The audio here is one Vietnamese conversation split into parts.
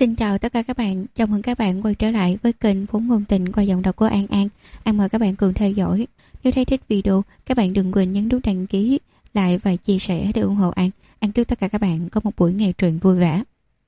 Xin chào tất cả các bạn, chào mừng các bạn quay trở lại với kênh Vốn Ngôn Tình qua giọng đọc của An An. An mời các bạn cùng theo dõi. Nếu thấy thích video, các bạn đừng quên nhấn nút đăng ký, like và chia sẻ để ủng hộ An. An chúc tất cả các bạn có một buổi nghe truyện vui vẻ.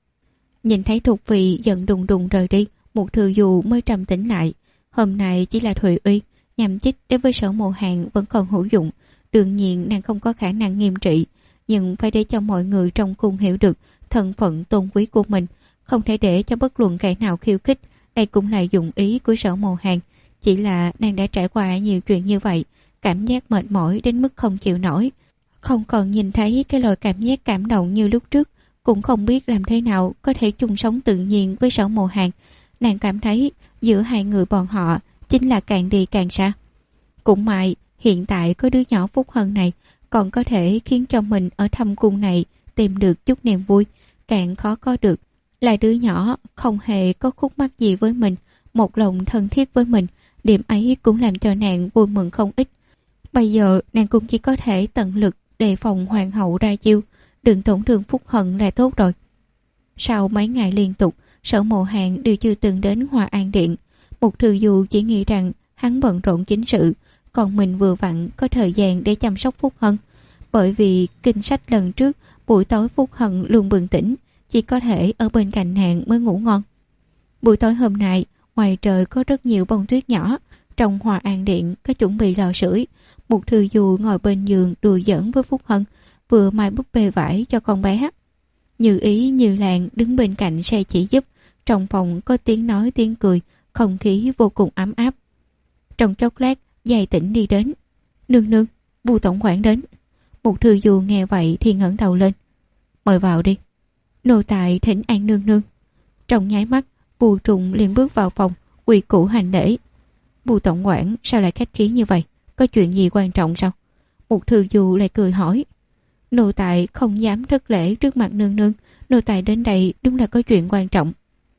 Nhìn thấy Thục Vy giận đùng đùng rời đi, một Thừa Du mới trầm tĩnh lại. Hôm nay chỉ là Thụy Uy, nhằm chích đối với Sở Mộ Hàn vẫn còn hữu dụng. Đương nhiên nàng không có khả năng nghiêm trị, nhưng phải để cho mọi người trong cung hiểu được thân phận tôn quý của mình. Không thể để cho bất luận kẻ nào khiêu khích. Đây cũng là dụng ý của Sở Mộ Hàn. Chỉ là nàng đã trải qua nhiều chuyện như vậy, cảm giác mệt mỏi đến mức không chịu nổi, không còn nhìn thấy cái loại cảm giác cảm động như lúc trước, cũng không biết làm thế nào có thể chung sống tự nhiên với Sở Mộ Hàn. Nàng cảm thấy giữa hai người bọn họ chính là càng đi càng xa. Cũng may hiện tại có đứa nhỏ Phúc Hân này còn có thể khiến cho mình ở thâm cung này tìm được chút niềm vui. Càng khó có được là đứa nhỏ không hề có khúc mắc gì với mình, một lòng thân thiết với mình. Điểm ấy cũng làm cho nàng vui mừng không ít. Bây giờ nàng cũng chỉ có thể tận lực đề phòng hoàng hậu ra chiêu, đừng tổn thương Phúc Hân là tốt rồi. Sau mấy ngày liên tục, Sở Mộ Hàn đều chưa từng đến Hòa An Điện. Một Thừa Du chỉ nghĩ rằng hắn bận rộn chính sự, còn mình vừa vặn có thời gian để chăm sóc Phúc Hân. Bởi vì kinh sách lần trước, buổi tối Phúc Hân luôn bừng tỉnh, chỉ có thể ở bên cạnh nàng mới ngủ ngon. Buổi tối hôm nay, ngoài trời có rất nhiều bông tuyết nhỏ. Trong Hòa An Điện có chuẩn bị lò sưởi. Một Thừa Du ngồi bên giường đùa giỡn với Phúc Hân, vừa mai búp bê vải cho con bé. Như Ý Như Làng đứng bên cạnh say chỉ giúp. Trong phòng có tiếng nói tiếng cười, không khí vô cùng ấm áp. Trong chốc lát, Giai Tĩnh đi đến. Nương nương, Vu tổng quản đến. Một Thừa Du nghe vậy thì ngẩng đầu lên. Mời vào đi. Nô tài thỉnh an nương nương. Trong nháy mắt, Vu Trùng liền bước vào phòng, quy củ hành lễ. Vu tổng quản sao lại khách khí như vậy? Có chuyện gì quan trọng sao? Một Thừa Du lại cười hỏi. Nô tài không dám thất lễ trước mặt nương nương. Nô tài đến đây đúng là có chuyện quan trọng.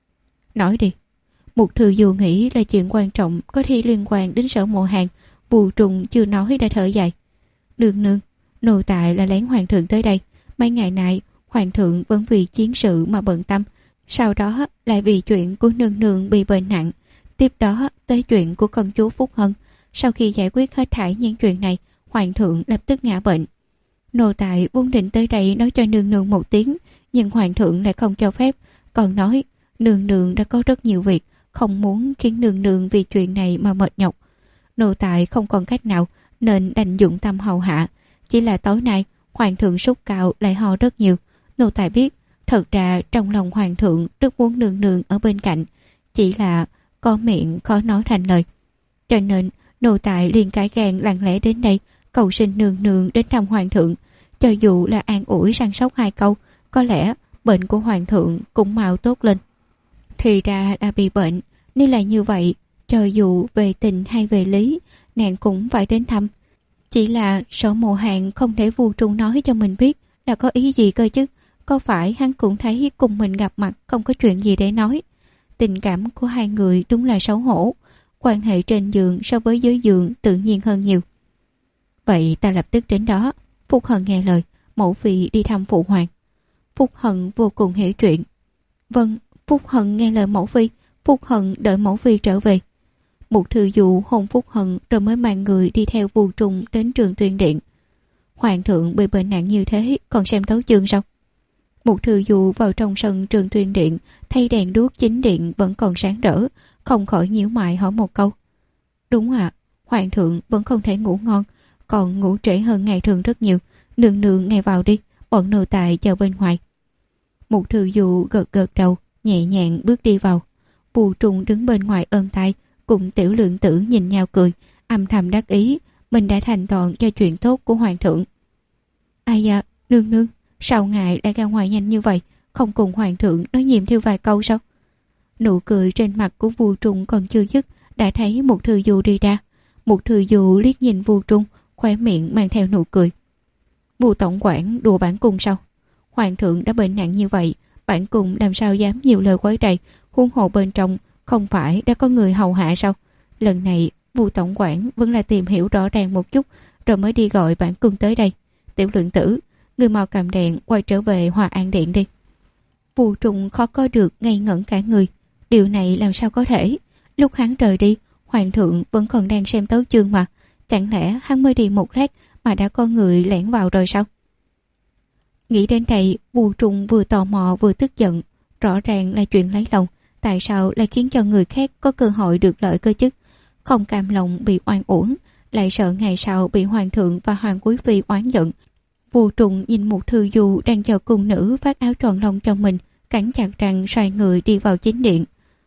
Nói đi. Một Thừa Du nghĩ là chuyện quan trọng có thể liên quan đến Sở Mộ Hàn. Vu Trùng chưa nói đã thở dài. Nương nương, nô tài là lén hoàng thượng tới đây. Mấy ngày nay hoàng thượng vẫn vì chiến sự mà bận tâm, sau đó lại vì chuyện của nương nương bị bệnh nặng, tiếp đó tới chuyện của công chúa Phúc Hân. Sau khi giải quyết hết thảy những chuyện này, hoàng thượng lập tức ngã bệnh. Nô tài vốn định tới đây nói cho nương nương một tiếng, nhưng hoàng thượng lại không cho phép, còn nói nương nương đã có rất nhiều việc, không muốn khiến nương nương vì chuyện này mà mệt nhọc. Nô tài không còn cách nào nên đành dụng tâm hầu hạ. Chỉ là tối nay hoàng thượng sốt cao lại ho rất nhiều. Nô tài biết thật ra trong lòng hoàng thượng rất muốn nương nương ở bên cạnh, chỉ là có miệng khó nói thành lời. Cho nên nô tài liền cái gan lặng lẽ đến đây cầu xin nương nương đến thăm hoàng thượng. Cho dù là an ủi săn sóc hai câu, có lẽ bệnh của hoàng thượng cũng mau tốt lên. Thì ra đã bị bệnh, nếu là như vậy, cho dù về tình hay về lý, nàng cũng phải đến thăm. Chỉ là Sở Mộ Hàn không thể Vu Trùng nói cho mình biết là có ý gì cơ chứ. Có phải hắn cũng thấy cùng mình gặp mặt không có chuyện gì để nói? Tình cảm của hai người đúng là xấu hổ. Quan hệ trên giường so với dưới giường tự nhiên hơn nhiều. Vậy ta lập tức đến đó. Phúc Hân nghe lời, mẫu phi đi thăm phụ hoàng. Phúc Hân vô cùng hiểu chuyện. Vâng, Phúc Hân nghe lời mẫu phi. Phúc Hân đợi mẫu phi trở về. Một Thừa Du hôn Phúc Hân rồi mới mang người đi theo Vu Trùng đến Trường Tuyên Điện. Hoàng thượng bị bệnh nặng như thế còn xem tấu chương sao? Một Thừa Du vào trong sân Trường Tuyên Điện, thấy đèn đuốc chính điện vẫn còn sáng rỡ, không khỏi nhíu mày hỏi một câu. Đúng ạ, hoàng thượng vẫn không thể ngủ ngon, còn ngủ trễ hơn ngày thường rất nhiều. Nương nương nghe vào đi, bọn nô tài chờ bên ngoài. Một Thừa Du gật gật đầu, nhẹ nhàng bước đi vào. Vu Trùng đứng bên ngoài ôm tay, cùng Tiểu Lượng Tử nhìn nhau cười, âm thầm đắc ý mình đã thành toàn cho chuyện tốt của hoàng thượng. Ai da, nương nương, sao ngài lại ra ngoài nhanh như vậy, không cùng hoàng thượng nói nhiệm theo vài câu sao? Nụ cười trên mặt của Vu Trùng còn chưa dứt, đã thấy một Thừa Du đi ra. Một Thừa Du liếc nhìn Vu Trùng, khóe miệng mang theo nụ cười. Vu tổng quản đùa bản cung sao? Hoàng thượng đã bệnh nặng như vậy, bản cung làm sao dám nhiều lời quấy rầy, huống hồ bên trong không phải đã có người hầu hạ sao? Lần này Vu tổng quản vẫn là tìm hiểu rõ ràng một chút rồi mới đi gọi bản cung tới đây. Tiểu Lượng Tử, người mau cầm đèn quay trở về Hòa An Điện đi. Vu Trùng khó có được ngây ngẩn cả người. Điều này làm sao có thể? Lúc hắn rời đi, hoàng thượng vẫn còn đang xem tấu chương mà. Chẳng lẽ hắn mới đi một lát mà đã có người lẻn vào rồi sao? Nghĩ đến đây, Vu Trùng vừa tò mò vừa tức giận. Rõ ràng là chuyện lấy lòng, tại sao lại khiến cho người khác có cơ hội được lợi cơ chứ? Không cam lòng bị oan uổng, lại sợ ngày sau bị hoàng thượng và hoàng quý phi oán giận. Vu Trùng nhìn một thư du đang chờ cung nữ phát áo tròn lông cho mình, cắn chặt răng xoay người đi vào chính điện.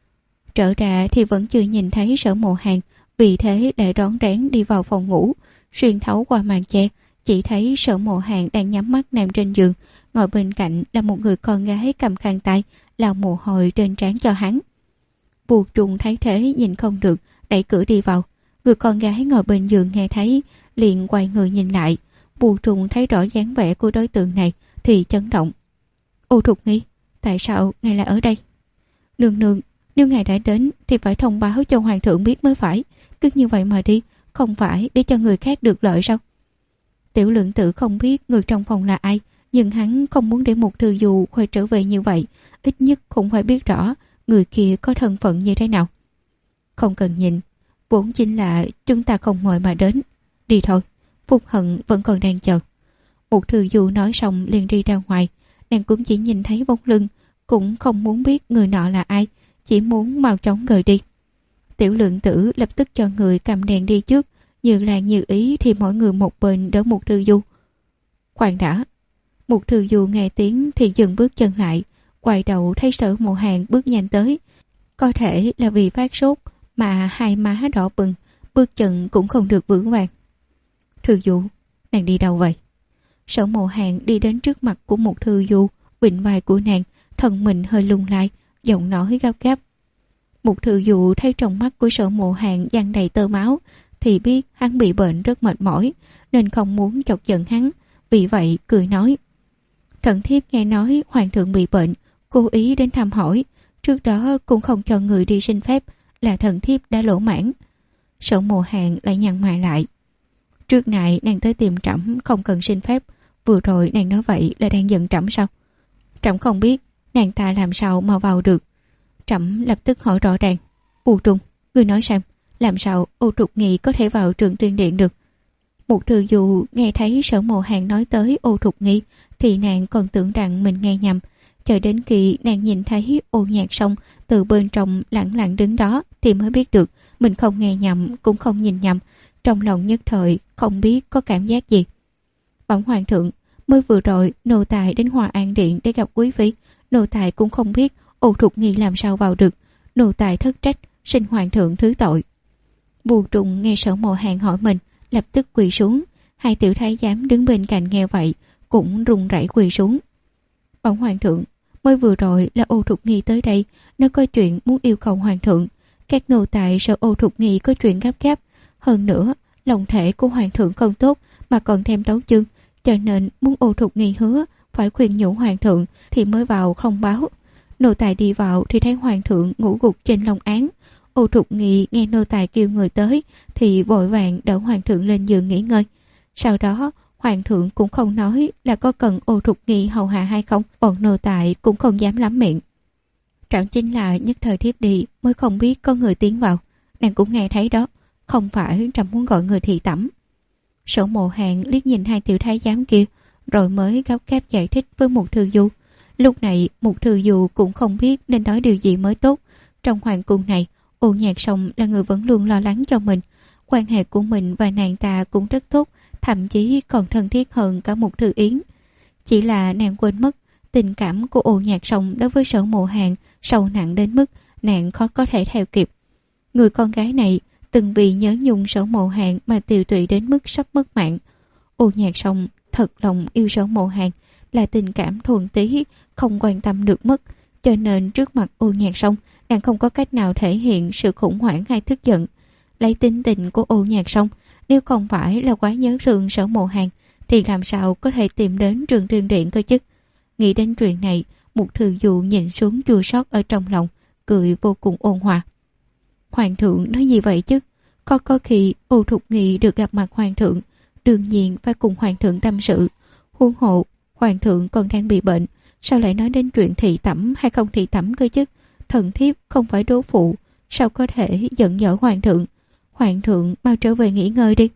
Trở ra thì vẫn chưa nhìn thấy Sở Mộ Hàn, vì thế lại rón rén đi vào phòng ngủ, xuyên thấu qua màn che, chỉ thấy Sở Mộ Hàn đang nhắm mắt nằm trên giường, ngồi bên cạnh là một người con gái cầm khăn tay lau mồ hôi trên trán cho hắn. Vu Trùng thấy thế nhìn không được, đẩy cửa đi vào. Người con gái ngồi bên giường nghe thấy, liền quay người nhìn lại. Vu Trùng thấy rõ dáng vẻ của đối tượng này thì chấn động. Ô Thục Nghi, tại sao ngài lại ở đây? Nương nương, nếu ngài đã đến thì phải thông báo cho hoàng thượng biết mới phải. Cứ như vậy mà đi, không phải để cho người khác được lợi sao? Tiểu Lượng Tử không biết người trong phòng là ai, nhưng hắn không muốn để một thư du quay trở về như vậy. Ít nhất cũng phải biết rõ người kia có thân phận như thế nào. Không cần nhìn, vốn chính là chúng ta không mời mà đến. Đi thôi, Phúc Hận vẫn còn đang chờ. Một thư du nói xong liền đi ra ngoài. Nàng cũng chỉ nhìn thấy bóng lưng, cũng không muốn biết người nọ là ai, chỉ muốn mau chóng rời đi. Tiểu Lượng Tử lập tức cho người cầm đèn đi trước, như là như ý thì mỗi người một bên đỡ một thư du. Khoan đã. Một thư du nghe tiếng thì dừng bước chân lại, quay đầu thấy Sở Mộ Hàn bước nhanh tới. Có thể là vì phát sốt mà hai má đỏ bừng, bước chân cũng không được vững vàng. Thư du, nàng đi đâu vậy? Sở Mộ Hàn đi đến trước mặt của một thư du, vịnh vai của nàng, thân mình hơi lung lại, giọng nói gấp gáp. Một thư du thấy trong mắt của Sở Mộ Hàn giăng đầy tơ máu, thì biết hắn bị bệnh rất mệt mỏi, nên không muốn chọc giận hắn, vì vậy cười nói. Thần thiếp nghe nói hoàng thượng bị bệnh, cố ý đến thăm hỏi, trước đó cũng không cho người đi xin phép, là thần thiếp đã lỗ mãn. Sở Mộ Hàn lại nhăn mày lại. Trước này nàng tới tìm trẫm không cần xin phép, vừa rồi nàng nói vậy là đang giận trẫm sao? Trẫm không biết nàng ta làm sao mà vào được. Trẫm lập tức hỏi rõ ràng. Vu Trùng, ngươi nói xem, làm sao Ô Trục Nghị có thể vào Trường Tuyên Điện được? Một thư du nghe thấy Sở Mộ Hàn nói tới Ô Trục Nghị thì nàng còn tưởng rằng mình nghe nhầm, cho đến khi nàng nhìn thấy Ô Nhạc Sông từ bên trong lặng lặng đứng đó thì mới biết được mình không nghe nhầm cũng không nhìn nhầm. Trong lòng nhất thời không biết có cảm giác gì. Bẩm hoàng thượng, mới vừa rồi nô tài đến Hòa An Điện để gặp quý phi, nô tài cũng không biết Ô Trục Nghị làm sao vào được, nô tài thất trách, xin hoàng thượng thứ tội. Vu Trùng nghe Sở Mộ Hàn hỏi mình, lập tức quỳ xuống. Hai tiểu thái giám đứng bên cạnh nghe vậy cũng run rẩy quỳ xuống. Bẩm hoàng thượng, mới vừa rồi là Ô Trục Nghị tới đây, nó có chuyện muốn yêu cầu hoàng thượng. Các nô tài sợ Ô Trục Nghị có chuyện gấp gáp, hơn nữa lòng thể của hoàng thượng không tốt mà còn thêm tấu chương, cho nên muốn Ô Trục Nghị hứa phải khuyên nhủ hoàng thượng thì mới vào không báo. Nô tài đi vào thì thấy hoàng thượng ngủ gục trên long án. Ô Trục Nghị nghe nô tài kêu người tới thì vội vàng đỡ hoàng thượng lên giường nghỉ ngơi. Sau đó hoàng thượng cũng không nói là có cần Ô Trục Nghị hầu hạ hay không, bọn nô tài cũng không dám lắm miệng. Trẫm chính là nhất thời thiếp đi mới không biết có người tiến vào, nàng cũng nghe thấy đó, không phải trẫm muốn gọi người thị tẩm. Sở Mộ Hàn liếc nhìn hai tiểu thái giám kia rồi mới gấp gáp giải thích với một thư du. Lúc này một thư du cũng không biết nên nói điều gì mới tốt. Trong hoàng cung này, Ô Nhạc Sông là người vẫn luôn lo lắng cho mình, quan hệ của mình và nàng ta cũng rất tốt, thậm chí còn thân thiết hơn cả một Thư Yến. Chỉ là nàng quên mất tình cảm của Ô Nhạc Sông đối với Sở Mộ Hàn sâu nặng đến mức nàng khó có thể theo kịp. Người con gái này từng vì nhớ nhung Sở Mộ Hàn mà tiều tụy đến mức sắp mất mạng. Ô Nhạc Sông thật lòng yêu Sở Mộ Hàn, là tình cảm thuần túy không quan tâm được mất, cho nên trước mặt Ô Nhạc Sông nàng không có cách nào thể hiện sự khủng hoảng hay tức giận. Lấy tính tình của Ô Nhạc Sông, nếu không phải là quá nhớ thương Sở Mộ Hàn thì làm sao có thể tìm đến Trường Tuyên Điện cơ chứ. Nghĩ đến chuyện này, một thư du nhìn xuống chua xót ở trong lòng, cười vô cùng ôn hòa. Hoàng thượng nói gì vậy chứ? Có khi Ô Trục Nghị được gặp mặt hoàng thượng, đương nhiên phải cùng hoàng thượng tâm sự. Huống hộ hoàng thượng còn đang bị bệnh, Sao lại nói đến chuyện thị tẩm hay không thị tẩm cơ chứ? Thần thiếp không phải đố phụ, sao có thể giận dỗi hoàng thượng? Hoàng thượng mau trở về nghỉ ngơi đi.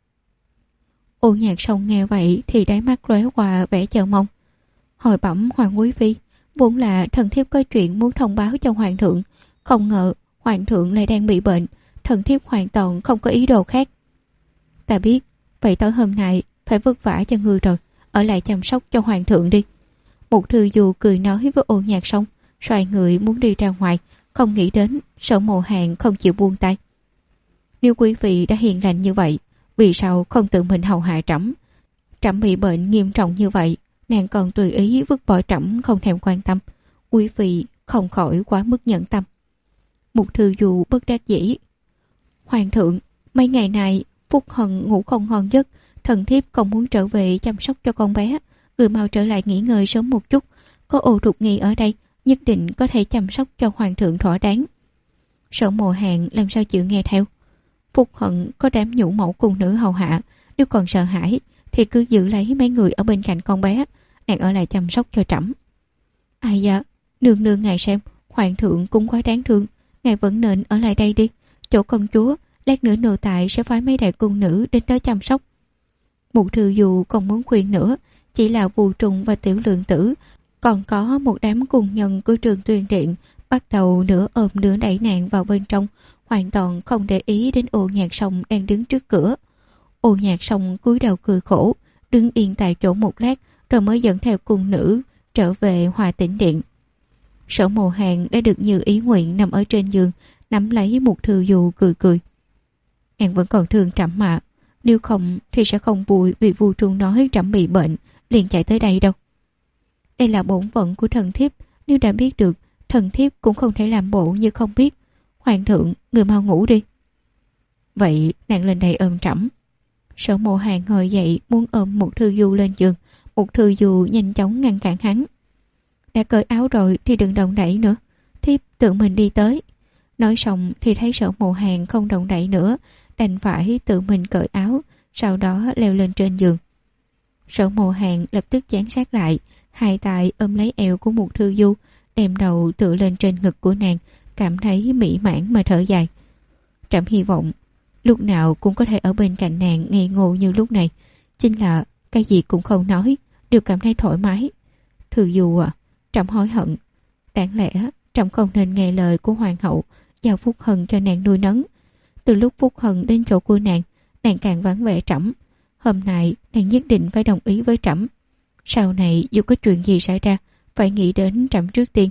Ô Nhạc Sông nghe vậy thì đáy mắt lóe qua vẻ chờ mong. Hồi bẩm hoàng quý phi, vốn là thần thiếp có chuyện muốn thông báo cho hoàng thượng, không ngờ hoàng thượng lại đang bị bệnh, thần thiếp hoàn toàn không có ý đồ khác. Ta biết, vậy tối hôm nay phải vất vả cho ngươi rồi, ở lại chăm sóc cho hoàng thượng đi. Một thư dù cười nói với Ô Nhạc Sông, xoay người muốn đi ra ngoài, không nghĩ đến Sở Mộ Hàng không chịu buông tay. Nếu quý vị đã hiền lành như vậy, vì sao không tự mình hầu hạ trẫm? Trẫm bị bệnh nghiêm trọng như vậy, nàng còn tùy ý vứt bỏ trẫm không thèm quan tâm. Quý vị không khỏi quá mức nhẫn tâm. Một thư dù bất đắc dĩ. Hoàng thượng, mấy ngày này Phúc Hận ngủ không ngon giấc, thần thiếp không muốn trở về chăm sóc cho con bé. Người mau trở lại nghỉ ngơi sớm một chút, có Ô Thục Nghi ở đây nhất định có thể chăm sóc cho hoàng thượng thỏa đáng. Sở Mộ Hàng làm sao chịu nghe theo. Phúc Hận có đám nhũ mẫu cung nữ hầu hạ, nếu còn sợ hãi thì cứ giữ lấy mấy người ở bên cạnh con bé, nàng ở lại chăm sóc cho trẫm. Ai dạ, nương nương ngài xem, hoàng thượng cũng quá đáng thương, ngài vẫn nên ở lại đây đi, chỗ công chúa, lát nữa nô tài sẽ phái mấy đại cung nữ đến đó chăm sóc. Một thư dù còn muốn khuyên nữa, chỉ là Vù Trùng và Tiểu Lượng Tử, còn có một đám cung nhân của Trường Tuyền Điện bắt đầu nửa ôm nửa đẩy nàng vào bên trong, hoàn toàn không để ý đến Ô Nhạc Sông đang đứng trước cửa. Ô Nhạc Sông cúi đầu cười khổ, đứng yên tại chỗ một lát rồi mới dẫn theo cung nữ trở về Hòa Tĩnh Điện. Sở Mộ Hàng đã được như ý nguyện nằm ở trên giường, nắm lấy một thư dù cười cười. Nàng vẫn còn thương trẫm mà, nếu không thì sẽ không vui vì Vù Trùng nói trẫm bị bệnh liền chạy tới đây đâu. Đây là bổn phận của thần thiếp, nếu đã biết được, thần thiếp cũng không thể làm bộ như không biết. Hoàng thượng, người mau ngủ đi. Vậy nàng lên đây ôm trẫm. Sở Mộ Hàng ngồi dậy muốn ôm một thư du lên giường, một thư du nhanh chóng ngăn cản hắn. Đã cởi áo rồi thì đừng động đậy nữa, thiếp tự mình đi tới. Nói xong thì thấy Sở Mộ Hàng không động đậy nữa, đành phải tự mình cởi áo, sau đó leo lên trên giường. Sở Mộ Hàng lập tức dán sát lại, hai tay ôm lấy eo của một thư du, đem đầu tựa lên trên ngực của nàng, cảm thấy mỹ mãn mà thở dài. Trẫm hy vọng lúc nào cũng có thể ở bên cạnh nàng ngây ngô như lúc này, chính là cái gì cũng không nói, đều cảm thấy thoải mái. Thư du à, trẫm hối hận, đáng lẽ trẫm không nên nghe lời của hoàng hậu, giao Phúc Hận cho nàng nuôi nấng. Từ lúc Phúc Hận đến chỗ của nàng càng vắng vẻ trẫm. Hôm nay nàng nhất định phải đồng ý với trẫm. Sau này dù có chuyện gì xảy ra, phải nghĩ đến trẫm trước tiên.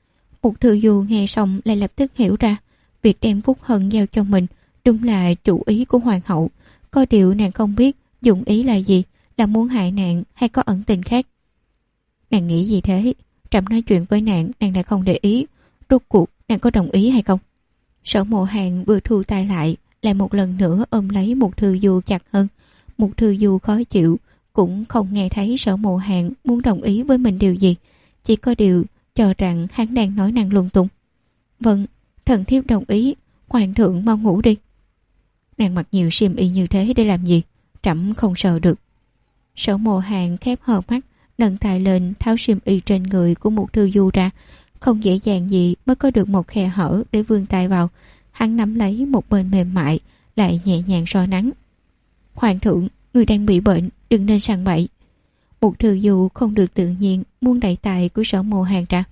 Một thư du nghe xong lại lập tức hiểu ra, việc đem Phúc Hận giao cho mình đúng là chủ ý của hoàng hậu. Có điều nàng không biết dụng ý là gì, là muốn hại nàng hay có ẩn tình khác. Nàng nghĩ gì thế? Trẫm nói chuyện với nàng lại không để ý. Rốt cuộc nàng có đồng ý hay không? Sở Mộ Hàng vừa thu tay lại một lần nữa ôm lấy một thư du chặt hơn. Một thư du khó chịu, cũng không nghe thấy Sở Mộ Hàng muốn đồng ý với mình điều gì, chỉ có điều cho rằng hắn đang nói năng lung tung. Vâng, thần thiếp đồng ý, hoàng thượng mau ngủ đi. Nàng mặc nhiều xiêm y như thế để làm gì? Trẫm không sợ được. Sở Mộ Hàng khép hờ mắt, nâng tay lên tháo xiêm y trên người của một thư du ra, không dễ dàng gì mới có được một khe hở để vươn tay vào. Hắn nắm lấy một bên mềm mại, lại nhẹ nhàng so nắng. Hoàng thượng, người đang bị bệnh, đừng nên sằng bậy. Một thư du không được tự nhiên muốn đẩy tay của Sở Mộ Hàng ra.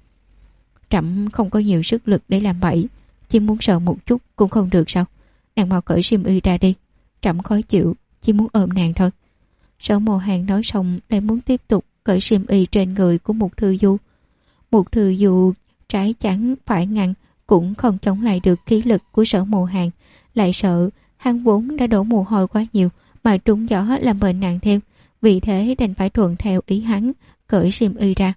Trẫm không có nhiều sức lực để làm bậy, chỉ muốn sợ một chút cũng không được sao? Nàng mau cởi xiêm y ra đi, trẫm khó chịu, chỉ muốn ôm nàng thôi. Sở Mộ Hàng nói xong lại muốn tiếp tục cởi xiêm y trên người của một thư du. Một thư du trái chắn phải ngăn cũng không chống lại được khí lực của Sở Mộ Hàng, lại sợ hắn vốn đã đổ mồ hôi quá nhiều mà trúng gió làm bệnh nặng thêm, vì thế đành phải thuận theo ý hắn cởi xiêm y ra.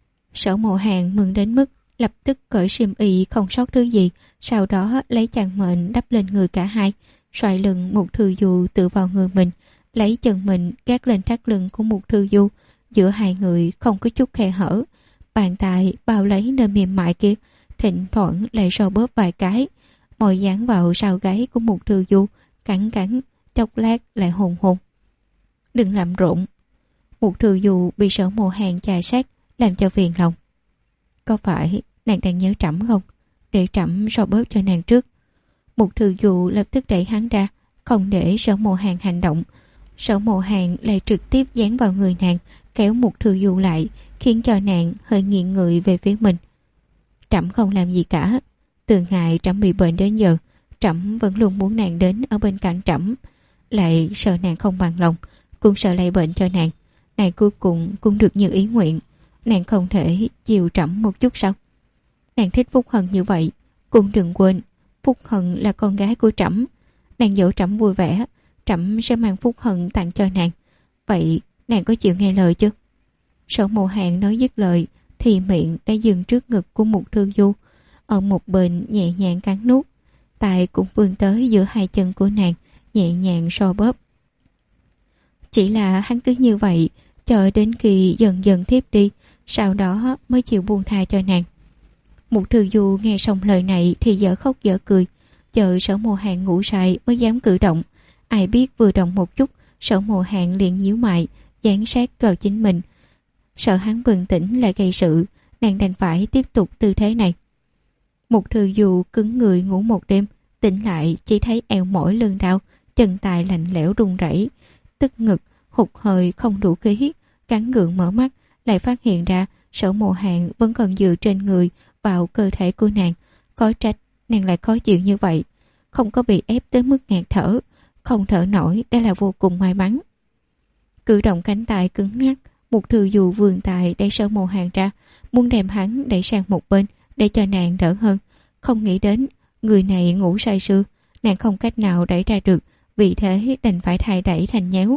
Sở Mộ Hàng mừng đến mức lập tức cởi xiêm y không sót thứ gì, sau đó lấy chăn mền đắp lên người cả hai, xoay lưng một thư du tựa vào người mình, lấy chân mình gác lên thắt lưng của một thư du, giữa hai người không có chút khe hở, bàn tay bao lấy nơi mềm mại kia, thỉnh thoảng lại so bóp vài cái, môi dán vào sau gáy của một thư du, cắn cắn, chốc lát lại hôn hôn. Đừng làm rộn. Một thư du bị Sở Mộ Hàng chà sát, làm cho phiền lòng. Có phải nàng đang nhớ Trẫm không? Để Trẫm so bóp cho nàng trước. Mục Thư Du lập tức đẩy hắn ra, không để Sở Mộ Hàn hành động. Sở Mộ Hàn lại trực tiếp dán vào người nàng, kéo Mục Thư Du lại, khiến cho nàng hơi nghiêng người về phía mình. Trẫm không làm gì cả. Từ ngày Trẫm bị bệnh đến giờ, Trẫm vẫn luôn muốn nàng đến ở bên cạnh Trẫm. Lại sợ nàng không bằng lòng, cũng sợ lây bệnh cho nàng. Nàng cuối cùng cũng được như ý nguyện. Nàng không thể chiều Trẫm một chút sao? Nàng thích Phúc Hân như vậy, cũng đừng quên Phúc Hân là con gái của Trẫm. Nàng dỗ Trẫm vui vẻ, Trẫm sẽ mang Phúc Hân tặng cho nàng. Vậy nàng có chịu nghe lời chứ? Sở Mộ Hàn nói dứt lời thì miệng đã dừng trước ngực của Mục Thư Du, ở một bên nhẹ nhàng cắn nuốt. Tay cũng vươn tới giữa hai chân của nàng, nhẹ nhàng so bóp. Chỉ là hắn cứ như vậy cho đến khi dần dần thiếp đi, sau đó mới chịu buông tha cho nàng. Mục Thư Du nghe xong lời này thì dở khóc dở cười, chờ Sở Mộ Hàn ngủ say mới dám cử động. Ai biết vừa động một chút, Sở Mộ Hàn liền nhíu mày, dán sát vào chính mình. Sợ hắn bừng tỉnh lại gây sự, nàng đành phải tiếp tục tư thế này. Mục Thư Du cứng người ngủ một đêm, tỉnh lại chỉ thấy eo mỏi lưng đau, chân tay lạnh lẽo run rẩy, tức ngực, hụt hơi không đủ khí, cắn gượng mở mắt, lại phát hiện ra Sở Mộ Hàn vẫn còn dựa trên người vào cơ thể của nàng. Có trách nàng lại khó chịu như vậy, không có bị ép tới mức ngạt thở, không thở nổi đã là vô cùng may mắn. Cử động cánh tay cứng ngắc, Mục Thư Du vươn tay đẩy Sở Mộ Hàn ra, muốn đem hắn đẩy sang một bên để cho nàng đỡ hơn. Không nghĩ đến người này ngủ say sưa, nàng không cách nào đẩy ra được, vì thế đành phải thay đẩy thành nhéo.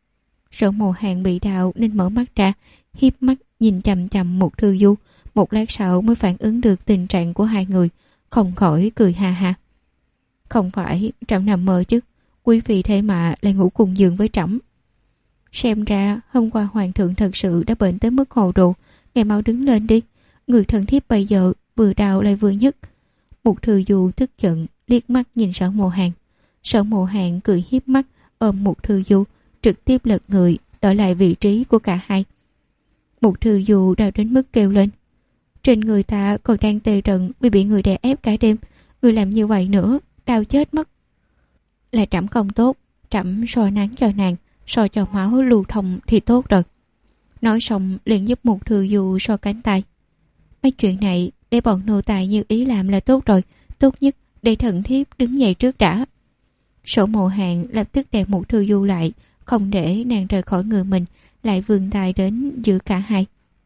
Sở Mộ Hàn bị đau nên mở mắt ra, hiếp mắt nhìn chằm chằm Mục Thư Du. Một lát sau mới phản ứng được tình trạng của hai người, không khỏi cười ha ha. Không phải Trẫm nằm mơ chứ, quý vị thế mà lại ngủ cùng giường với Trẫm. Xem ra hôm qua hoàng thượng thật sự đã bệnh tới mức hồ đồ, ngài mau đứng lên đi, người thân thiếp bây giờ vừa đau lại vừa nhức. Mục Thư Du tức giận liếc mắt nhìn Sở Mộ Hàn. Sở Mộ Hàn cười hiếp mắt ôm Mục Thư Du, trực tiếp lật người đổi lại vị trí của cả hai. Mục Thư Du đau đến mức kêu lên. Trên người ta còn đang tê rần vì bị người đè ép cả đêm, người làm như vậy nữa đau chết mất. Là Trẫm không tốt, Trẫm soi nắng cho nàng, soi cho máu lưu thông thì tốt rồi. Nói xong liền giúp Mục Thư Du soi cánh tay. Mấy chuyện này để bọn nô tài như ý làm là tốt rồi, tốt nhất để thần thiếp đứng dậy trước đã. Sở Mộ Hàn lập tức đè Mục Thư Du lại, không để nàng rời khỏi người mình, lại vươn tay đến giữa cả hai.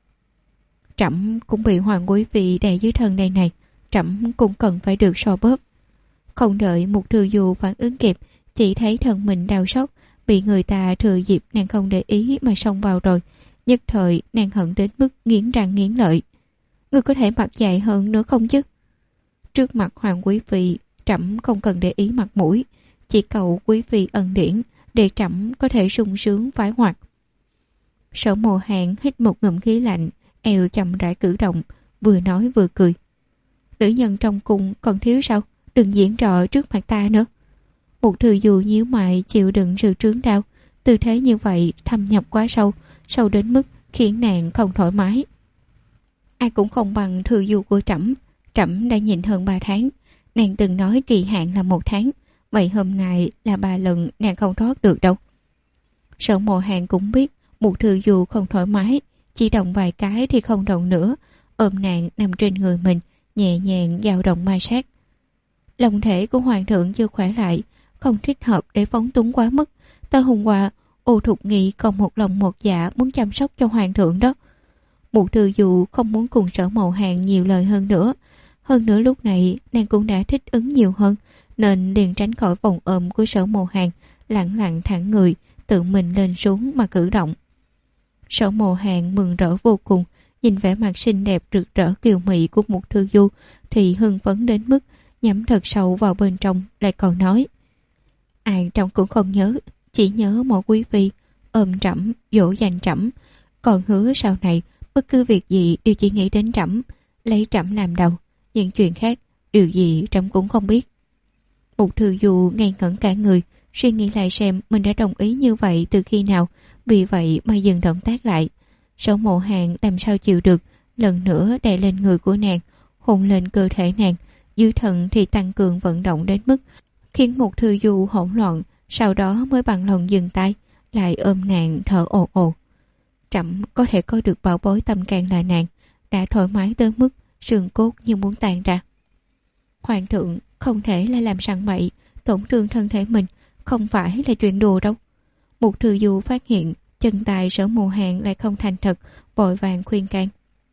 Trẫm cũng bị hoàng quý vị đè dưới thân đây này, Trẫm cũng cần phải được so bóp. Không đợi Mục Thư Du phản ứng kịp, chỉ thấy thân mình đau xót, bị người ta thừa dịp nàng không để ý mà xông vào rồi. Nhất thời nàng hận đến mức nghiến răng nghiến lợi. Người có thể mặc dài hơn nữa không chứ? Trước mặt hoàng quý phi, Trẫm không cần để ý mặt mũi, chỉ cầu quý phi ân điển để Trẫm có thể sung sướng phái hoạt. Sở Mộ Hàn hít một ngụm khí lạnh, eo chậm rãi cử động, vừa nói vừa cười. Nữ nhân trong cung còn thiếu sao? Đừng diễn trò trước mặt ta nữa. Mục Thư Du nhíu mày chịu đựng sự trướng đau, tư thế như vậy thâm nhập quá sâu, sâu đến mức khiến nàng không thoải mái. Ai cũng không bằng Thư Du của Trẫm. Trẫm đã nhìn hơn 3 tháng, nàng từng nói kỳ hạn là 1 tháng, vậy hôm nay là 3 lần nàng không thoát được đâu. Sở Mộ Hàn cũng biết Mục Thư Du không thoải mái, chỉ động vài cái thì không động nữa, ôm nàng nằm trên người mình, nhẹ nhàng dao động ma sát. Lòng thể của hoàng thượng chưa khỏe lại, không thích hợp để phóng túng quá mức. Ta hôm qua Ô Thục Nghị còn một lòng một dạ muốn chăm sóc cho hoàng thượng đó. Mục Thư Du không muốn cùng Sở Mộ Hàn nhiều lời hơn nữa. Hơn nữa lúc này nàng cũng đã thích ứng nhiều hơn, nên liền tránh khỏi vòng ôm của Sở Mộ Hàn, lặng lặng thẳng người, tự mình lên xuống mà cử động. Sở Mộ Hàn mừng rỡ vô cùng, nhìn vẻ mặt xinh đẹp rực rỡ kiều mị của Mục Thư Du thì hưng phấn đến mức nhắm thật sâu vào bên trong, lại còn nói: ai trong cũng không nhớ, chỉ nhớ mỗi quý phi ôm Trẫm, dỗ dành Trẫm, còn hứa sau này bất cứ việc gì đều chỉ nghĩ đến Trẫm, lấy Trẫm làm đầu, những chuyện khác điều gì Trẫm cũng không biết. Mục Thư Du ngây ngẩn cả người, suy nghĩ lại xem mình đã đồng ý như vậy từ khi nào, vì vậy mà dừng động tác lại. Sở Mộ Hàn làm sao chịu được, lần nữa đè lên người của nàng, hôn lên cơ thể nàng, dư thần thì tăng cường vận động đến mức khiến Mục Thư Du hỗn loạn, sau đó mới bằng lòng dừng tay, lại ôm nàng thở ồ ồ. Trẫm có thể có được bảo bối tâm can là nàng, đã thoải mái tới mức xương cốt như muốn tan ra. Hoàng thượng không thể lại làm sằng bậy, tổn thương thân thể mình, không phải là chuyện đùa đâu. Mục Thư Du phát hiện chân tài Sở Mộ Hàn lại không thành thật, vội vàng khuyên can.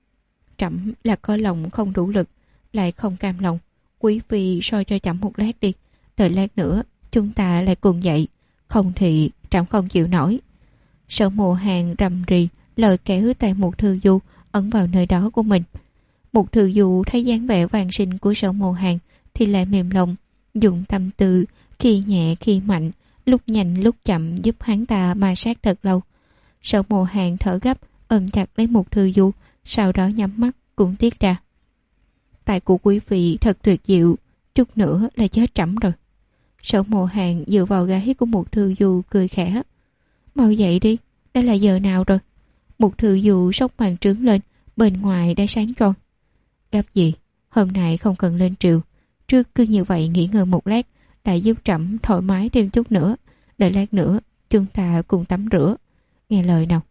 Trẫm là có lòng không đủ lực, lại không cam lòng. Quý phi soi cho trẫm một lát đi, đợi lát nữa chúng ta lại cùng dậy, không thì trẫm không chịu nổi. Sở Mộ Hàn rầm rì lời kéo tay Mục Thư Du ẩn vào nơi đó của mình. Mục Thư Du thấy dáng vẻ vàng sinh của Sở Mộ Hàn thì lại mềm lòng, dùng tâm tư khi nhẹ khi mạnh, lúc nhanh lúc chậm giúp hắn ta ma sát thật lâu. Sở Mộ Hàn thở gấp ôm chặt lấy Mục Thư Du, sau đó nhắm mắt cũng tiết ra. Tài của quý vị thật tuyệt diệu, chút nữa là chết trẫm rồi. Sở Mộ Hàn dựa vào gáy của Mục Thư Du cười khẽ. Mau dậy đi, đây là giờ nào rồi? Mục Thư Du sốc màn trướng lên, bên ngoài đã sáng tròn. Gấp gì, hôm nay không cần lên triều, trước cứ như vậy nghỉ ngơi một lát, đã giúp trẫm thoải mái thêm chút nữa, đợi lát nữa chúng ta cùng tắm rửa, nghe lời nào.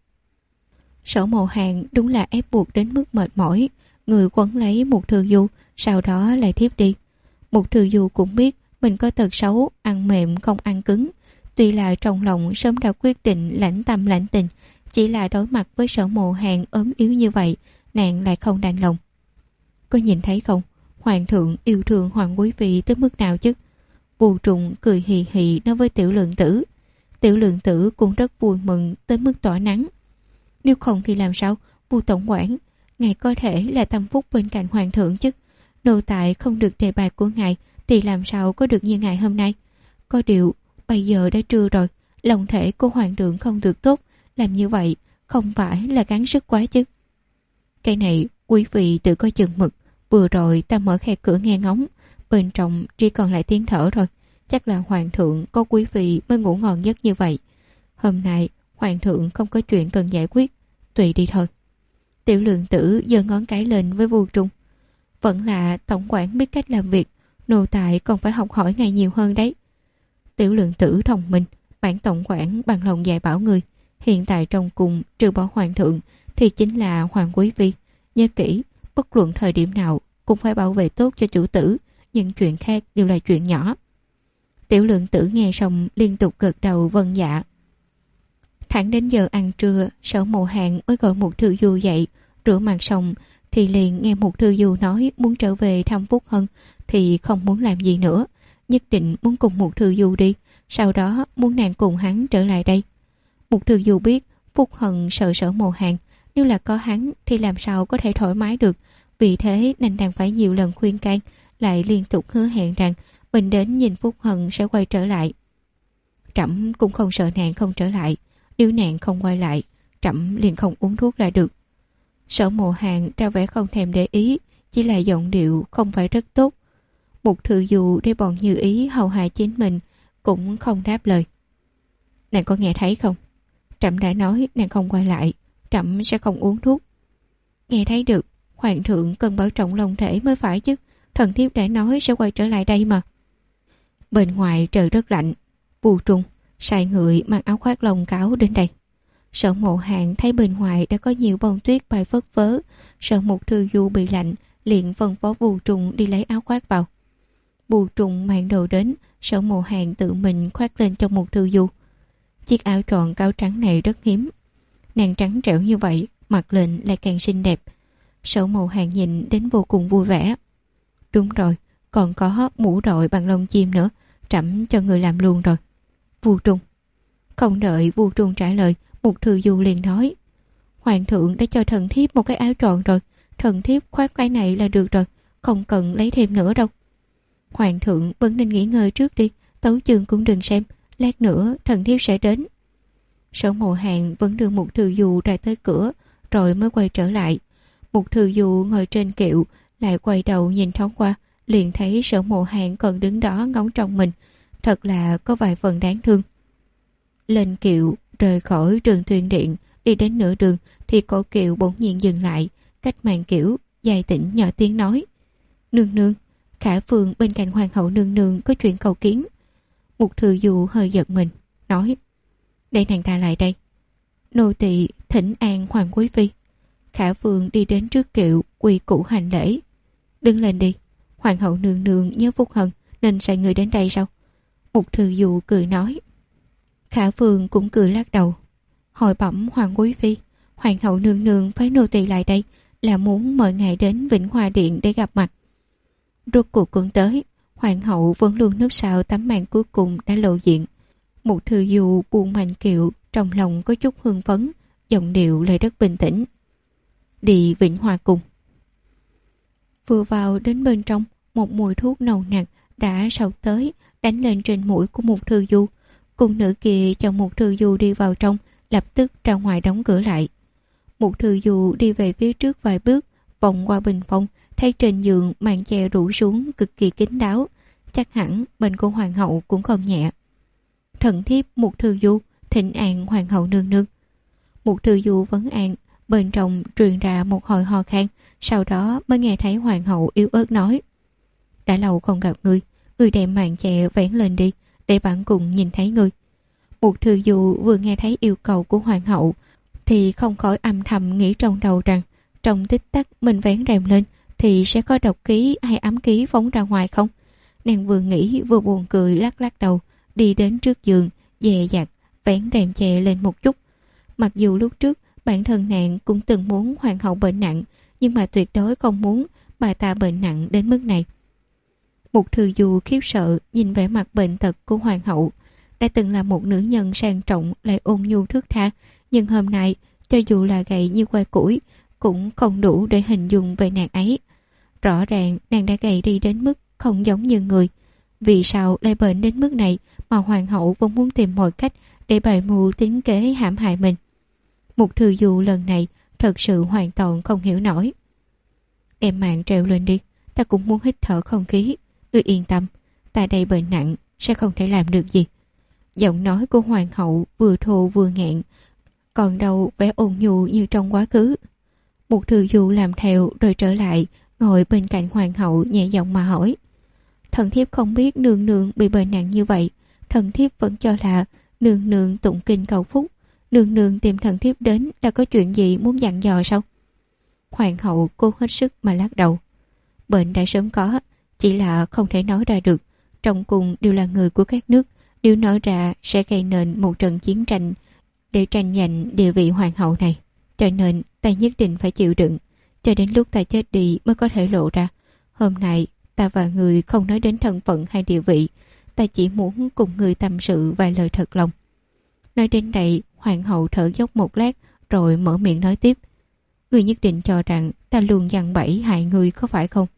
Sở Mộ Hàn đúng là ép buộc đến mức mệt mỏi, người quấn lấy Mục Thư Du, sau đó lại thiếp đi. Mục Thư Du cũng biết mình có tật xấu ăn mềm không ăn cứng, tuy là trong lòng sớm đã quyết định lãnh tâm lãnh tình, chỉ là đối mặt với Sở Mộ Hàn ốm yếu như vậy, nàng lại không đành lòng. Có nhìn thấy không, hoàng thượng yêu thương hoàng quý phi tới mức nào chứ? Bù Trùng cười hì hì nói với Tiểu Lượng Tử. Tiểu Lượng Tử cũng rất vui mừng tới mức tỏa nắng. Nếu không thì làm sao, Bù tổng quản, ngài có thể là tâm phúc bên cạnh hoàng thượng chứ? Nô tài không được đề bạc của ngài thì làm sao có được như ngài hôm nay? Có điều bây giờ đã trưa rồi, lòng thể của hoàng thượng không được tốt, làm như vậy không phải là gắng sức quá chứ? Cái này quý vị tự có chừng mực, vừa rồi ta mở khe cửa nghe ngóng, bên trong chỉ còn lại tiếng thở rồi, chắc là hoàng thượng có quý vị mới ngủ ngon nhất như vậy. Hôm nay hoàng thượng không có chuyện cần giải quyết, tùy đi thôi. Tiểu Lượng Tử giơ ngón cái lên với Vu Trung. Vẫn là tổng quản biết cách làm việc, nô tài còn phải học hỏi ngài nhiều hơn đấy. Tiểu Lượng Tử thông minh, bản tổng quản bằng lòng dạy bảo người. Hiện tại trong cung trừ bỏ hoàng thượng thì chính là hoàng quý phi. Nhớ kỹ, bất luận thời điểm nào cũng phải bảo vệ tốt cho chủ tử, những chuyện khác đều là chuyện nhỏ. Tiểu Lượng Tử nghe xong liên tục gật đầu vâng dạ. Thẳng đến giờ ăn trưa, Sở Mộ Hàn mới gọi Mục Thư Du dậy, rửa mặt xong thì liền nghe Mục Thư Du nói muốn trở về thăm Phúc Hân thì không muốn làm gì nữa, nhất định muốn cùng Mục Thư Du đi, sau đó muốn nàng cùng hắn trở lại đây. Mục Thư Du biết Phúc Hân sợ Sở Mộ Hàn, nếu là có hắn thì làm sao có thể thoải mái được, vì thế nên đang phải nhiều lần khuyên can, lại liên tục hứa hẹn rằng mình đến nhìn Phúc Hân sẽ quay trở lại. Trẫm cũng không sợ nàng không trở lại, nếu nàng không quay lại, trẫm liền không uống thuốc lại được. Sở Mộ Hàn ra vẻ không thèm để ý, chỉ là giọng điệu không phải rất tốt. Mục Thư Du để bọn Như Ý hầu hạ chính mình cũng không đáp lời. Nàng có nghe thấy không? Trẫm đã nói nàng không quay lại, trẫm sẽ không uống thuốc. Nghe thấy được, hoàng thượng cần bảo trọng lòng thể mới phải chứ, thần thiếp đã nói sẽ quay trở lại đây mà. Bên ngoài trời rất lạnh, Bù Trung sai người mang áo khoác lông cáo đến đây. Sở Mộ Hàn thấy bên ngoài đã có nhiều bông tuyết bay phất phớ, sợ Mục Thư Du bị lạnh, liền phân phó Bù Trung đi lấy áo khoác vào. Bù Trung mang đồ đến, Sở Mộ Hàn tự mình khoác lên cho Mục Thư Du. Chiếc áo tròn cao trắng này rất hiếm, nàng trắng trẻo như vậy, mặc lên lại càng xinh đẹp. Sở Mộ Hàn nhìn đến vô cùng vui vẻ. Đúng rồi, còn có mũ đội bằng lông chim nữa, trẫm cho người làm luôn rồi. Vu Trung. Không đợi Vu Trung trả lời, Mục Thư Du liền nói: Hoàng thượng đã cho thần thiếp một cái áo tròn rồi, thần thiếp khoác cái này là được rồi, không cần lấy thêm nữa đâu. Hoàng thượng vẫn nên nghỉ ngơi trước đi, tấu chương cũng đừng xem, lát nữa thần thiếp sẽ đến. Sở Mộ Hàn vẫn đưa Mục Thư Du ra tới cửa, rồi mới quay trở lại. Mục Thư Du ngồi trên kiệu, lại quay đầu nhìn thoáng qua, liền thấy Sở Mộ Hàn còn đứng đó ngóng trong mình, thật là có vài phần đáng thương. Lên kiệu rời khỏi Trường Thuyền Điện, đi đến nửa đường thì cổ Kiều bỗng nhiên dừng lại, cách màn kiểu dài tĩnh nhỏ tiếng nói: "Nương nương, Khả Phương bên cạnh hoàng hậu nương nương có chuyện cầu kiến." Mục Thư Du hơi giật mình, nói: "Để nàng ta lại đây." "Nô tỳ thỉnh an hoàng quý phi." Khả Phương đi đến trước kiệu, quỳ củ hành lễ: "Đứng lên đi, hoàng hậu nương nương nhớ Phúc Hân nên sai người đến đây sao?" Mục Thư Du cười nói. Khả Phương cũng cười lắc đầu: "Hồi bẩm hoàng quý phi, hoàng hậu nương nương phái nô tỳ lại đây là muốn mời ngài đến Vĩnh Hoa Điện để gặp mặt." Rốt cuộc cũng tới, hoàng hậu vẫn luôn núp sau tấm màn cuối cùng đã lộ diện. Mục Thư Du buông màn kiệu, trong lòng có chút hưng phấn, giọng điệu lời rất bình tĩnh: "Đi Vĩnh Hoa Cung." Vừa vào đến bên trong, một mùi thuốc nồng nặc đã sộc tới, đánh lên trên mũi của Mục Thư Du. Cung nữ kia cho Mục Thư Du đi vào trong, lập tức ra ngoài đóng cửa lại. Mục Thư Du đi về phía trước vài bước, vòng qua bình phong, thấy trên giường màn che rủ xuống cực kỳ kín đáo, chắc hẳn bệnh của hoàng hậu cũng không nhẹ. "Thần thiếp Mục Thư Du thỉnh an hoàng hậu nương nương." Mục Thư Du vấn an, bên trong truyền ra một hồi ho khan, sau đó mới nghe thấy hoàng hậu yếu ớt nói: "Đã lâu không gặp ngươi, ngươi đem màn che vén lên đi, để bản cùng nhìn thấy ngươi." Mục Thư Du vừa nghe thấy yêu cầu của hoàng hậu thì không khỏi âm thầm nghĩ trong đầu rằng trong tích tắc mình vén rèm lên thì sẽ có độc khí hay ám khí phóng ra ngoài không. Nàng vừa nghĩ vừa buồn cười, lắc lắc đầu, đi đến trước giường, dè dặt vén rèm che lên một chút. Mặc dù lúc trước bản thân nàng cũng từng muốn hoàng hậu bệnh nặng, nhưng mà tuyệt đối không muốn bà ta bệnh nặng đến mức này. Mục Thư Du khiếp sợ nhìn vẻ mặt bệnh tật của hoàng hậu. Đã từng là một nữ nhân sang trọng lại ôn nhu thướt tha, nhưng hôm nay cho dù là gầy như que củi cũng không đủ để hình dung về nàng ấy. Rõ ràng nàng đã gầy đi đến mức không giống như người. Vì sao lại bệnh đến mức này mà hoàng hậu vẫn muốn tìm mọi cách để bày mưu tính kế hãm hại mình? Mục Thư Du lần này thật sự hoàn toàn không hiểu nổi. "Đem màn treo lên đi, ta cũng muốn hít thở không khí. Ngươi yên tâm, ta đây bệnh nặng sẽ không thể làm được gì." Giọng nói của hoàng hậu vừa thô vừa nghẹn, còn đâu vẻ ôn nhu như trong quá khứ. Mục Thư Du làm theo rồi trở lại, ngồi bên cạnh hoàng hậu nhẹ giọng mà hỏi: "Thần thiếp không biết nương nương bị bệnh nặng như vậy, thần thiếp vẫn cho là nương nương tụng kinh cầu phúc. Nương nương tìm thần thiếp đến là có chuyện gì muốn dặn dò sao?" Hoàng hậu cố hết sức mà lắc đầu: "Bệnh đã sớm có, chỉ là không thể nói ra được. Trong cung đều là người của các nước, nếu nói ra sẽ gây nên một trận chiến tranh để tranh giành địa vị hoàng hậu này. Cho nên ta nhất định phải chịu đựng, cho đến lúc ta chết đi mới có thể lộ ra. Hôm nay ta và người không nói đến thân phận hay địa vị, ta chỉ muốn cùng người tâm sự vài lời thật lòng." Nói đến đây, hoàng hậu thở dốc một lát rồi mở miệng nói tiếp: "Người nhất định cho rằng ta luôn dằn bẫy hại người có phải không?"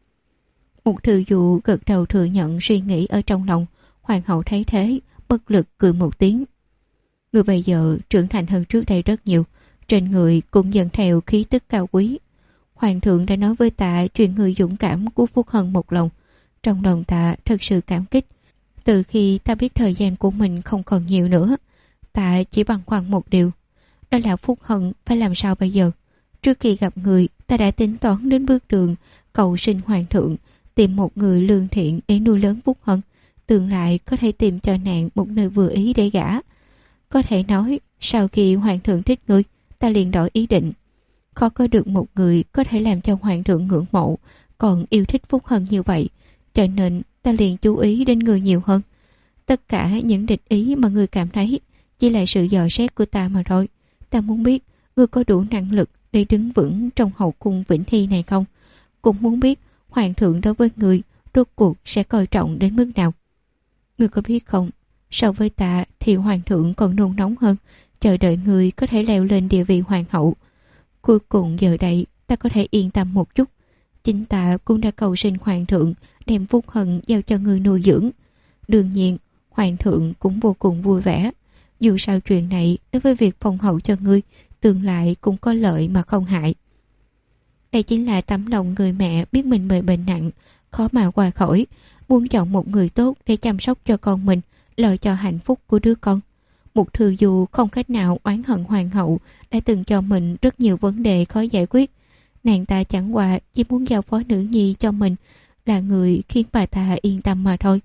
Mục Thư Du gật đầu thừa nhận suy nghĩ ở trong lòng. Hoàng hậu thấy thế, bất lực cười một tiếng: "Người bây giờ trưởng thành hơn trước đây rất nhiều, trên người cũng dần theo khí tức cao quý. Hoàng thượng đã nói với ta chuyện người dũng cảm của Phúc Hân một lòng. Trong lòng ta thật sự cảm kích. Từ khi ta biết thời gian của mình không còn nhiều nữa, ta chỉ băn khoăn một điều, đó là Phúc Hân phải làm sao bây giờ. Trước khi gặp người, ta đã tính toán đến bước đường cầu xin hoàng thượng tìm một người lương thiện để nuôi lớn Phúc Hân, tương lai có thể tìm cho nàng một nơi vừa ý để gả. Có thể nói sau khi hoàng thượng thích ngươi, ta liền đổi ý định. Khó có được một người có thể làm cho hoàng thượng ngưỡng mộ còn yêu thích Phúc Hân như vậy, cho nên ta liền chú ý đến người nhiều hơn. Tất cả những địch ý mà ngươi cảm thấy chỉ là sự dò xét của ta mà thôi. Ta muốn biết ngươi có đủ năng lực để đứng vững trong hậu cung Vĩnh Hy này không? Cũng muốn biết hoàng thượng đối với ngươi rốt cuộc sẽ coi trọng đến mức nào. Ngươi có biết không, so với ta thì hoàng thượng còn nôn nóng hơn, chờ đợi ngươi có thể leo lên địa vị hoàng hậu. Cuối cùng giờ đây ta có thể yên tâm một chút. Chính ta cũng đã cầu xin hoàng thượng đem Phúc Hân giao cho ngươi nuôi dưỡng. Đương nhiên hoàng thượng cũng vô cùng vui vẻ. Dù sao chuyện này đối với việc phong hậu cho ngươi tương lai cũng có lợi mà không hại." Đây chính là tấm lòng người mẹ biết mình bị bệnh nặng, khó mà qua khỏi, muốn chọn một người tốt để chăm sóc cho con mình, lo cho hạnh phúc của đứa con. Mục Thư Du không cách nào oán hận hoàng hậu đã từng cho mình rất nhiều vấn đề khó giải quyết. Nàng ta chẳng qua chỉ muốn giao phó nữ nhi cho mình là người khiến bà ta yên tâm mà thôi.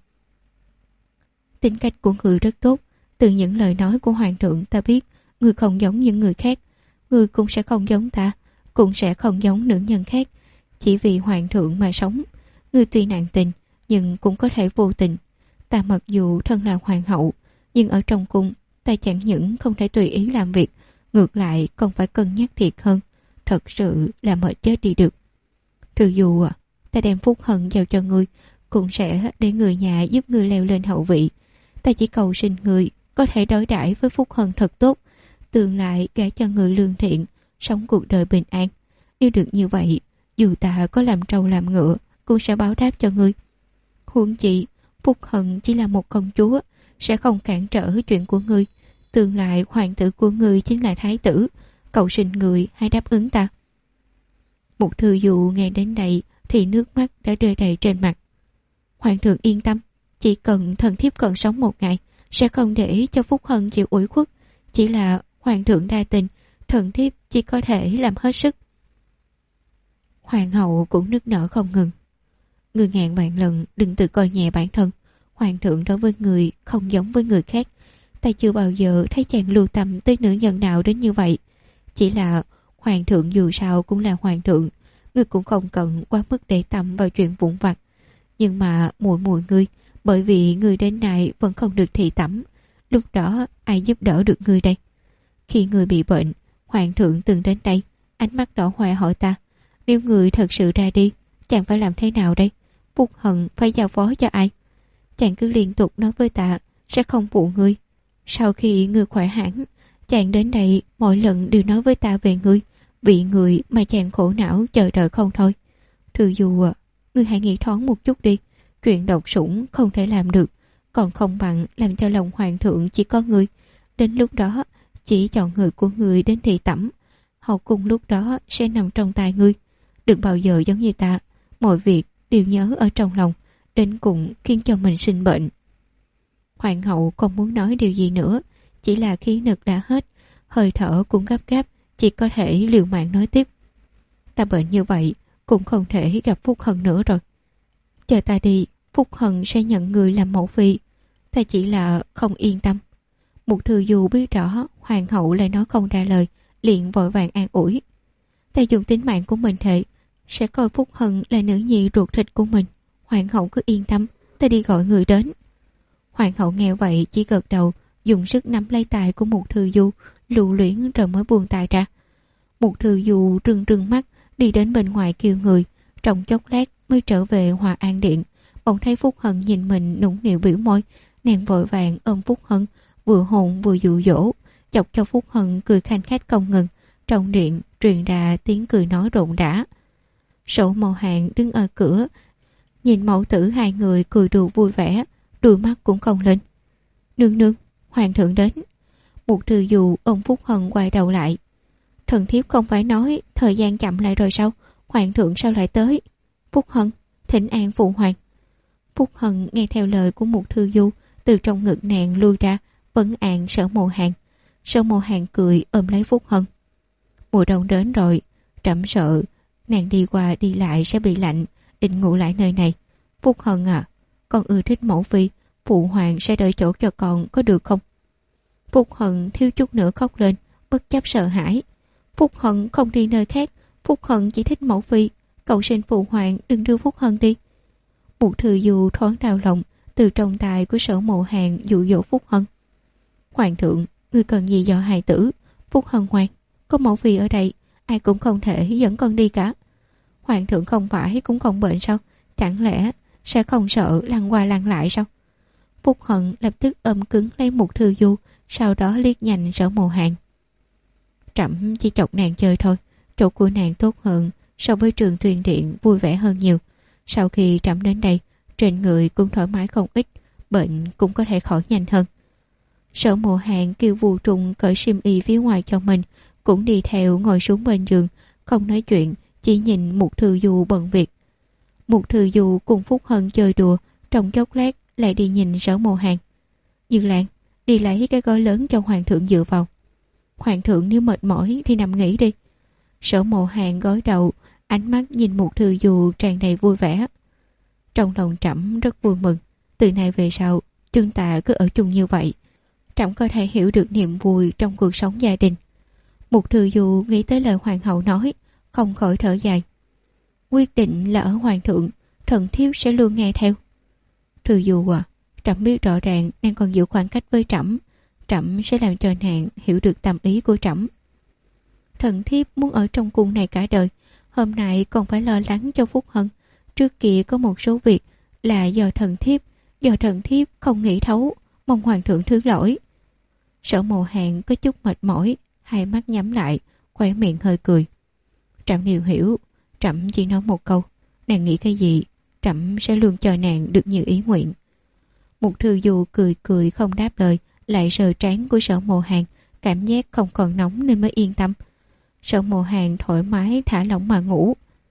Tính cách của người rất tốt. Từ những lời nói của hoàng thượng ta biết người không giống những người khác. Người cũng sẽ không giống ta, cũng sẽ không giống nữ nhân khác. Chỉ vì hoàng thượng mà sống. Người tuy nặng tình nhưng cũng có thể vô tình. Ta mặc dù thân là hoàng hậu, nhưng ở trong cung ta chẳng những không thể tùy ý làm việc, ngược lại còn phải cân nhắc thiệt hơn. Thật sự là mệt chết đi được. Thư Du à, ta đem Phúc Hân giao cho ngươi, cũng sẽ để người nhà giúp ngươi leo lên hậu vị. Ta chỉ cầu xin ngươi có thể đối đãi với Phúc Hân thật tốt, tương lai gả cho người lương thiện, sống cuộc đời bình an. Nếu được như vậy, dù ta có làm trâu làm ngựa cũng sẽ báo đáp cho ngươi. Huống chi Phúc Hân chỉ là một công chúa, sẽ không cản trở chuyện của ngươi. Tương lai hoàng tử của ngươi chính là thái tử. Cầu xin ngươi hãy đáp ứng ta. Mục Thư Du nghe đến đây thì nước mắt đã rơi đầy trên mặt. Hoàng thượng yên tâm, chỉ cần thần thiếp còn sống một ngày sẽ không để cho Phúc Hân chịu ủy khuất. Chỉ là hoàng thượng đa tình, thần thiếp chỉ có thể làm hết sức. Hoàng hậu cũng nức nở không ngừng. Người ngàn vạn lần đừng tự coi nhẹ bản thân. Hoàng thượng đối với người không giống với người khác. Ta chưa bao giờ thấy chàng lưu tâm tới nữ nhân nào đến như vậy. Chỉ là hoàng thượng dù sao cũng là hoàng thượng, ngươi cũng không cần quá mức để tâm vào chuyện vụn vặt. Nhưng mà muội muội ngươi, bởi vì ngươi đến nay vẫn không được thị tẩm, lúc đó ai giúp đỡ được ngươi đây? Khi ngươi bị bệnh, hoàng thượng từng đến đây, ánh mắt đỏ hoe hỏi ta, nếu ngươi thật sự ra đi, chàng phải làm thế nào đây? Phúc Hân phải giao phó cho ai? Chàng cứ liên tục nói với ta sẽ không phụ ngươi. Sau khi ngươi khỏe hẳn, chàng đến đây mỗi lần đều nói với ta về ngươi, vì người mà chàng khổ não chờ đợi không thôi. Thư Du à, ngươi hãy nghĩ thoáng một chút đi. Chuyện độc sủng không thể làm được, còn không bằng làm cho lòng hoàng thượng chỉ có ngươi. Đến lúc đó chỉ chọn người của ngươi đến thị tẩm, hậu cung lúc đó sẽ nằm trong tay ngươi. Đừng bao giờ giống như ta, mọi việc đều nhớ ở trong lòng, đến cùng khiến cho mình sinh bệnh. Hoàng hậu không muốn nói điều gì nữa, chỉ là khí lực đã hết, hơi thở cũng gấp gáp, chỉ có thể liều mạng nói tiếp. Ta bệnh như vậy cũng không thể gặp Phúc Hân nữa rồi. Chờ ta đi, Phúc Hân sẽ nhận người làm mẫu phi. Ta chỉ là không yên tâm. Mục Thư Du biết rõ hoàng hậu lại nói không ra lời, liền vội vàng an ủi. Ta dùng tính mạng của mình thề sẽ coi Phúc Hân là nữ nhi ruột thịt của mình. Hoàng hậu cứ yên tâm, ta đi gọi người đến. Hoàng hậu nghe vậy chỉ gật đầu, dùng sức nắm lấy tay của Mục Thư Du, lưu luyến rồi mới buông tay ra. Mục Thư Du trừng trừng mắt đi đến bên ngoài kêu người, trong chốc lát mới trở về Hòa An Điện. Bỗng thấy Phúc Hân nhìn mình nũng nịu biểu môi, nàng vội vàng ôm Phúc Hân, vừa hôn vừa dụ dỗ, chọc cho Phúc Hân cười khanh khách không ngừng. Trong điện truyền ra tiếng cười nói rộn rã. Sổ Màu Hàn đứng ở cửa, nhìn mẫu tử hai người cười đùa vui vẻ, đôi mắt cũng không lên. Nương nương, hoàng thượng đến. Mục Thư Du ôm Phúc Hân quay đầu lại. Thần thiếp không phải nói thời gian chậm lại rồi sao? Hoàng thượng sao lại tới? Phúc Hân, thỉnh an phụ hoàng. Phúc Hân nghe theo lời của Mục Thư Du, từ trong ngực nàng lui ra, vấn an Sở Màu Hàn. Sở Màu Hàn cười ôm lấy Phúc Hân. Mùa đông đến rồi, trẫm sợ nàng đi qua đi lại sẽ bị lạnh, định ngủ lại nơi này. Phúc Hân à, con ưa thích mẫu phi, phụ hoàng sẽ đợi chỗ cho con có được không? Phúc Hân thiếu chút nữa khóc lên, bất chấp sợ hãi. Phúc Hân không đi nơi khác, Phúc Hân chỉ thích mẫu phi, cầu xin phụ hoàng đừng đưa Phúc Hân đi. Mục Thư Du thoáng đau lòng, từ trong tay của Sở Màu Hàn dụ dỗ Phúc Hân. Hoàng thượng, ngươi cần gì do hài tử? Phúc Hân ngoan, có mẫu phi ở đây, ai cũng không thể dẫn con đi cả. Hoàng thượng không phải cũng không bệnh sao? Chẳng lẽ sẽ không sợ lăn qua lăn lại sao? Phúc Hân lập tức ôm cứng lấy Mục Thư Du, sau đó liếc nhanh Sở Màu Hàn. Trẫm chỉ chọc nàng chơi thôi, chỗ của nàng tốt hơn so với Trường Tuyền Điện, vui vẻ hơn nhiều. Sau khi trẫm đến đây, trên người cũng thoải mái không ít, bệnh cũng có thể khỏi nhanh hơn. Sở Màu Hàn kêu Vu Trùng cởi xiêm y phía ngoài cho mình, cũng đi theo ngồi xuống bên giường, không nói chuyện, chỉ nhìn Mục Thư Du bận việc. Mục Thư Du cùng Phúc Hân chơi đùa, trong chốc lát lại đi nhìn Sở Màu Hàn. Dương Lan, đi lấy cái gói lớn cho hoàng thượng dựa vào. Hoàng thượng nếu mệt mỏi thì nằm nghỉ đi. Sở Mộ Hàn gối đầu, ánh mắt nhìn Mục Thư Du tràn đầy vui vẻ. Trong lòng trẫm rất vui mừng, từ nay về sau chúng ta cứ ở chung như vậy, trẫm có thể hiểu được niềm vui trong cuộc sống gia đình. Mục Thư Du nghĩ tới lời hoàng hậu nói, không khỏi thở dài. Quyết định là ở hoàng thượng, thần thiếp sẽ luôn nghe theo. Thư Du à, trẫm biết rõ ràng nàng còn giữ khoảng cách với trẫm, trẫm sẽ làm cho nàng hiểu được tâm ý của trẫm. Thần thiếp muốn ở trong cung này cả đời, hôm nay còn phải lo lắng cho Phúc Hân. Trước kia có một số việc là do thần thiếp không nghĩ thấu, mong hoàng thượng thứ lỗi. Sở Mộ Hàn có chút mệt mỏi, hai mắt nhắm lại, khóe miệng hơi cười. Trẫm đều hiểu, trẫm chỉ nói một câu, nàng nghĩ cái gì, trẫm sẽ luôn cho nàng được như ý nguyện. Mục Thư Du cười cười không đáp lời, lại sờ trán của Sở Mộ Hàn, cảm giác không còn nóng nên mới yên tâm. Sở Mộ Hàn thoải mái thả lỏng mà ngủ.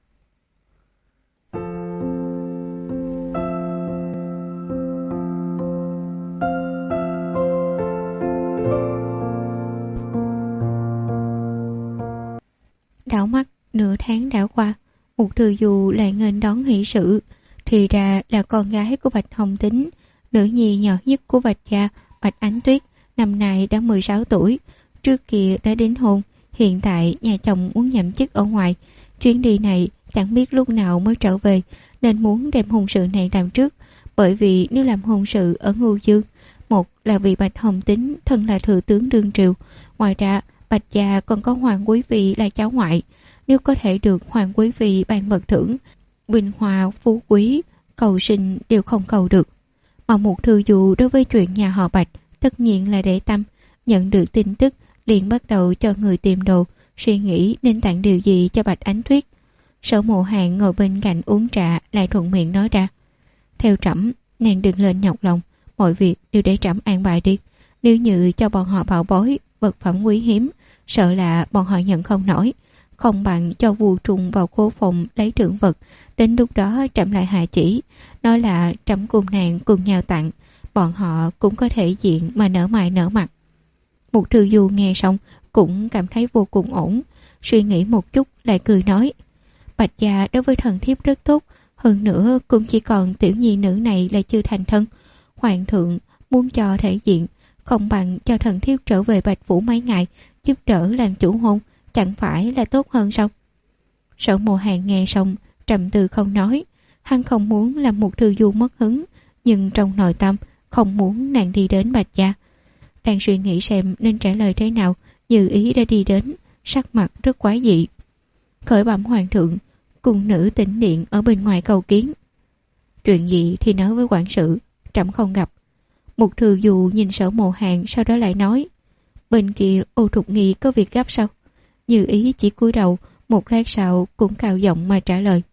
Đảo mắt nửa tháng đã qua, Mục Thư Du lại nghênh đón hỷ sự. Thì ra là con gái của Bạch Hồng Tính, nữ nhi nhỏ nhất của Bạch gia, Bạch Ánh Tuyết, năm nay đã 16 tuổi. Trước kia đã đính hôn, hiện tại nhà chồng muốn nhậm chức ở ngoài. Chuyến đi này chẳng biết lúc nào mới trở về, nên muốn đem hôn sự này làm trước. Bởi vì nếu làm hôn sự ở Ngưu Dương, một là vì Bạch Hồng Tính thân là thừa tướng đương triều, ngoài ra Bạch gia còn có Hoàng Quý Phi là cháu ngoại. Nếu có thể được Hoàng Quý Phi ban vật thưởng, bình hòa phú quý, cầu sinh đều không cầu được. Mà Mục Thư Du đối với chuyện nhà họ Bạch tất nhiên là để tâm. Nhận được tin tức liền bắt đầu cho người tìm đồ, suy nghĩ nên tặng điều gì cho Bạch Ánh Tuyết. Sở Mộ Hàn ngồi bên cạnh uống trà, lại thuận miệng nói ra. Theo trẫm, nàng đừng lên nhọc lòng, mọi việc đều để trẫm an bài đi. Nếu như cho bọn họ bảo bối vật phẩm quý hiếm, sợ là bọn họ nhận không nổi. Không bằng cho Vu Trùng vào cố phòng lấy trữ vật. Đến lúc đó trẫm lại hạ chỉ, nói là trẫm cùng nàng cùng nhau tặng, bọn họ cũng có thể diện mà nở mày nở mặt. Mục Thư Du nghe xong cũng cảm thấy vô cùng ổn, suy nghĩ một chút lại cười nói. Bạch gia đối với thần thiếp rất tốt, hơn nữa cũng chỉ còn tiểu nhi nữ này là chưa thành thân. Hoàng thượng muốn cho thể diện, không bằng cho thần thiếp trở về Bạch Phủ mấy ngày, giúp đỡ làm chủ hôn, chẳng phải là tốt hơn sao? Sở Mộ Hàn nghe xong trầm tư không nói. Hắn không muốn làm Mục Thư Du mất hứng, nhưng trong nội tâm không muốn nàng đi đến Bạch gia. Đang suy nghĩ xem nên trả lời thế nào, Như Ý đã đi đến, sắc mặt rất quái dị. Khởi bẩm hoàng thượng, cung nữ Tĩnh Điện ở bên ngoài cầu kiến. Chuyện gì thì nói với quản sự, trẫm không gặp. Mục Thư Du nhìn Sở Mộ Hàn, sau đó lại nói. Bên kia Ô Thục Nghi có việc gấp sao? Như Ý chỉ cúi đầu, một lát sau cũng cao giọng mà trả lời.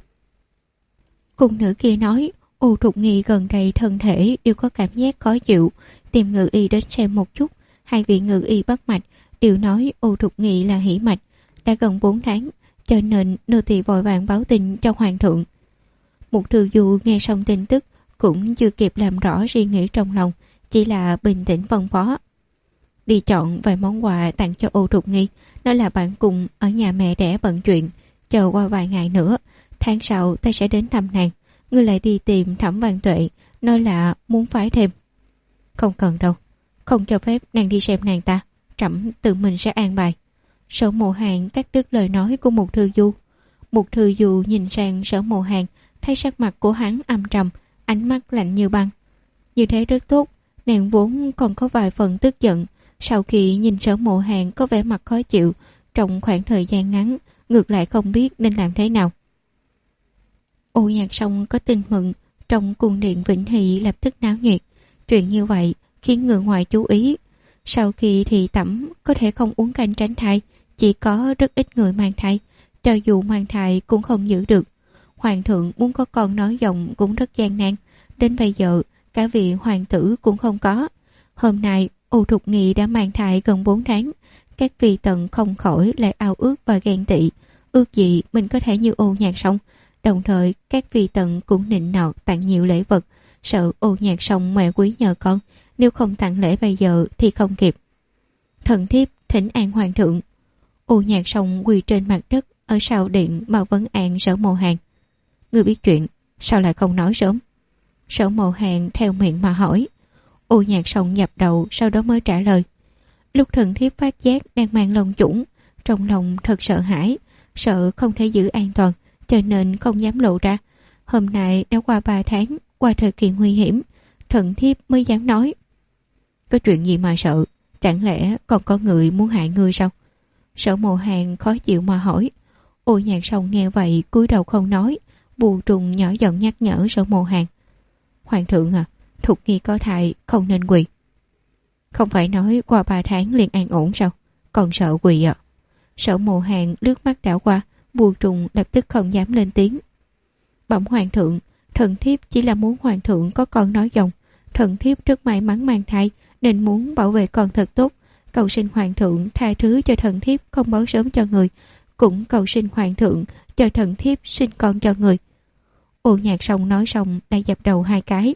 Cung nữ kia nói Ô Thục Nghi gần đây thân thể đều có cảm giác khó chịu, tìm ngự y đến xem một chút. Hai vị ngự y bắt mạch đều nói Ô Thục Nghi là hỉ mạch, đã gần 4 tháng, cho nên nô tỳ vội vàng báo tin cho hoàng thượng. Mục Thư Du nghe xong tin tức cũng chưa kịp làm rõ suy nghĩ trong lòng, chỉ là bình tĩnh phân phó. Đi chọn vài món quà tặng cho Ô Thục Nghi, nói là bạn cùng ở nhà mẹ đẻ bận chuyện, chờ qua vài ngày nữa, tháng sau ta sẽ đến thăm nàng. Ngươi lại đi tìm Thẩm Văn Tuệ, nói là muốn phái thêm. Không cần đâu, không cho phép nàng đi xem nàng ta, trẫm tự mình sẽ an bài. Sở Mộ Hàn cắt đứt lời nói của Mục Thư Du. Mục Thư Du nhìn sang Sở Mộ Hàn, thấy sắc mặt của hắn âm trầm, ánh mắt lạnh như băng. Như thế rất tốt, nàng vốn còn có vài phần tức giận. Sau khi nhìn Sở Mộ Hàn có vẻ mặt khó chịu, trong khoảng thời gian ngắn, ngược lại không biết nên làm thế nào. Ô Nhạc Sông có tin mừng, trong cung điện Vĩnh Hy lập tức náo nhiệt. Chuyện như vậy khiến người ngoài chú ý. Sau khi thị tẩm có thể không uống canh tránh thai, chỉ có rất ít người mang thai, cho dù mang thai cũng không giữ được. Hoàng thượng muốn có con nói giọng cũng rất gian nan, đến bây giờ cả vị hoàng tử cũng không có. Hôm nay Ô Thục Nghi đã mang thai gần 4 tháng, các vị tần không khỏi lại ao ước và ghen tị, ước gì mình có thể như Ô Nhạc Sông. Đồng thời các vị tần cũng nịnh nọt tặng nhiều lễ vật, sợ Ô Nhạc Sông mẹ quý nhờ con, nếu không tặng lễ bây giờ thì không kịp. Thần thiếp thỉnh an hoàng thượng. Ô Nhạc Song quỳ trên mặt đất ở sau điện mà vấn an Sở Mộ Hàn. Ngươi biết chuyện, sao lại không nói sớm? Sở Mộ Hàn theo miệng mà hỏi. Ô Nhạc Song nhập đầu, sau đó mới trả lời. Lúc thần thiếp phát giác đang mang lông chủng, trong lòng thật sợ hãi, sợ không thể giữ an toàn, cho nên không dám lộ ra. Hôm nay đã qua 3 tháng, qua thời kỳ nguy hiểm, thần thiếp mới dám nói. Có chuyện gì mà sợ? Chẳng lẽ còn có người muốn hại ngươi sao? Sở Mộ Hàn khó chịu mà hỏi. Ô Nhạc Song nghe vậy cúi đầu không nói. Bù Trùng nhỏ giọng nhắc nhở Sở Mộ Hàn. Hoàng thượng à, Thục Nghi có thai, không nên quỳ. Không phải nói qua 3 tháng liền an ổn sao? Còn sợ quỳ à? Sở Mộ Hàn lướt mắt đảo qua. Bù Trùng lập tức không dám lên tiếng. Bẩm hoàng thượng, thần thiếp chỉ là muốn hoàng thượng có con nói dòng. Thần thiếp rất may mắn mang thai, nên muốn bảo vệ con thật tốt. Cầu xin hoàng thượng tha thứ cho thần thiếp không báo sớm cho người, cũng cầu xin hoàng thượng cho thần thiếp sinh con cho người. Ô Nhạc Song nói xong đã dập đầu 2 cái.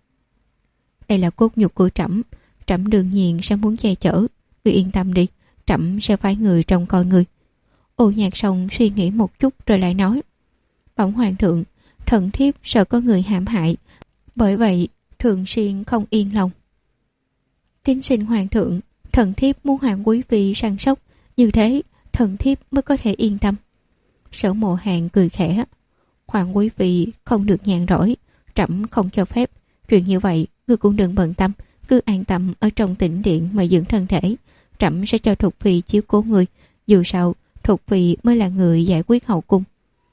Đây là cốt nhục của trẫm, trẫm đương nhiên sẽ muốn che chở. Người yên tâm đi, trẫm sẽ phái người trông coi người. Ô Nhạc Song suy nghĩ một chút rồi lại nói. Bẩm hoàng thượng, thần thiếp sợ có người hãm hại, bởi vậy thường xuyên không yên lòng. Kính xin hoàng thượng, thần thiếp muốn hoàng quý phi săn sóc, như thế thần thiếp mới có thể yên tâm. Sở Mộ Hàn cười khẽ. Hoàng quý phi không được nhàn rỗi, trẫm không cho phép. Chuyện như vậy ngươi cũng đừng bận tâm, cứ an tâm ở trong tĩnh điện mà dưỡng thân thể. Trẫm sẽ cho Thục Phi chiếu cố người, dù sao Thục Phi mới là người giải quyết hậu cung.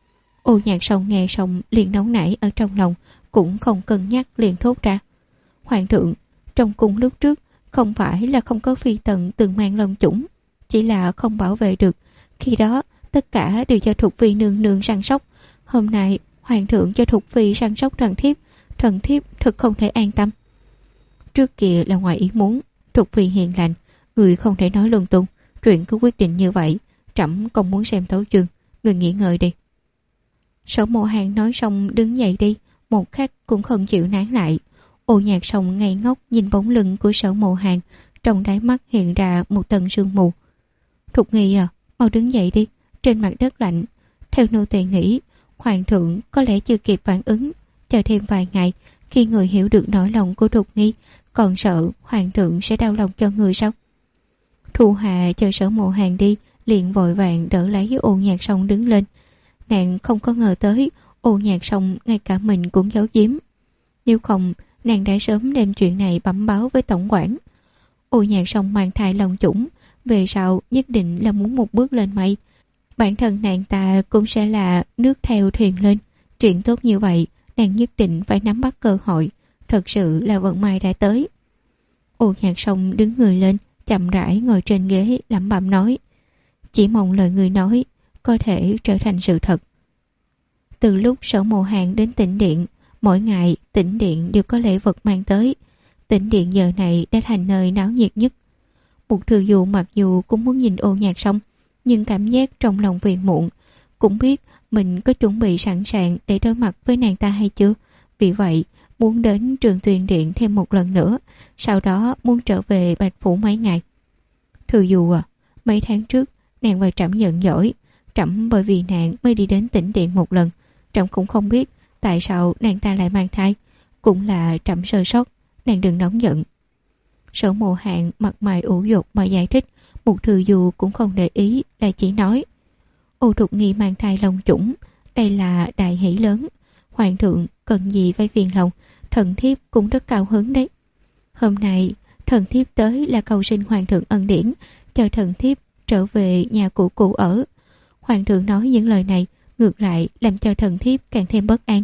Ô Nhạc Song nghe xong liền nóng nảy ở trong lòng, cũng không cân nhắc liền thốt ra. Hoàng thượng, trong cung lúc trước không phải là không có phi tần từng mang lông chủng, chỉ là không bảo vệ được. Khi đó tất cả đều cho Thục Phi nương nương săn sóc. Hôm nay hoàng thượng cho Thục Phi săn sóc thần thiếp thật không thể an tâm. Trước kia là ngoài ý muốn, Thục Phi hiền lành, người không thể nói lung tung. Chuyện cứ quyết định như vậy, trẫm không muốn xem tấu chương, người nghỉ ngơi đi. Sở Mộ Hàn nói xong đứng dậy đi, một khắc cũng không chịu nán lại. Ô Nhạc Song ngây ngốc nhìn bóng lưng của Sở Mộ Hàn, trong đáy mắt hiện ra một tầng sương mù. Thục Nghi à, mau đứng dậy đi, trên mặt đất lạnh. Theo nô tỳ nghĩ, hoàng thượng có lẽ chưa kịp phản ứng, chờ thêm vài ngày, khi người hiểu được nỗi lòng của Thục Nghi, còn sợ hoàng thượng sẽ đau lòng cho người sao? Thu Hà chờ Sở Mộ Hàn đi, liền vội vàng đỡ lấy Ô Nhạc Song đứng lên. Nàng không có ngờ tới Ô Nhạc Song ngay cả mình cũng giấu giếm. Nếu không, nàng đã sớm đem chuyện này bẩm báo với tổng quản. Ô Nhạc Song mang thai lòng chủng, về sau nhất định là muốn một bước lên mây. Bản thân nàng ta cũng sẽ là nước theo thuyền lên. Chuyện tốt như vậy, nàng nhất định phải nắm bắt cơ hội. Thật sự là vận may đã tới. Ô Nhạc Song đứng người lên, chậm rãi ngồi trên ghế lẩm bẩm nói. Chỉ mong lời người nói có thể trở thành sự thật. Từ lúc Sở Mộ Hàn đến tĩnh điện, mỗi ngày tĩnh điện đều có lễ vật mang tới. Tĩnh điện giờ này đã thành nơi náo nhiệt nhất. Một Thừa Du mặc dù cũng muốn nhìn Ô Nhạc Song, nhưng cảm giác trong lòng phiền muộn, cũng biết mình có chuẩn bị sẵn sàng để đối mặt với nàng ta hay chưa. Vì vậy muốn đến Trường Tuyền Điện thêm một lần nữa, sau đó muốn trở về Bạch Phủ mấy ngày. Thừa Du à, mấy tháng trước nàng và trẫm giận dỗi, trẫm bởi vì nàng mới đi đến tĩnh điện một lần. Trẫm cũng không biết tại sao nàng ta lại mang thai, cũng là trẫm sơ sót, nàng đừng nóng giận. Sở Mộ Hàn mặt mày ủ dột mà giải thích. Một Thừa Du cũng không để ý, lại chỉ nói. Ô Thục Nghi mang thai long chủng, đây là đại hỷ lớn. Hoàng thượng cần gì phải phiền lòng, thần thiếp cũng rất cao hứng đấy. Hôm nay thần thiếp tới là cầu xin hoàng thượng ân điển, cho thần thiếp trở về nhà cũ cũ ở. Hoàng thượng nói những lời này ngược lại làm cho thần thiếp càng thêm bất an.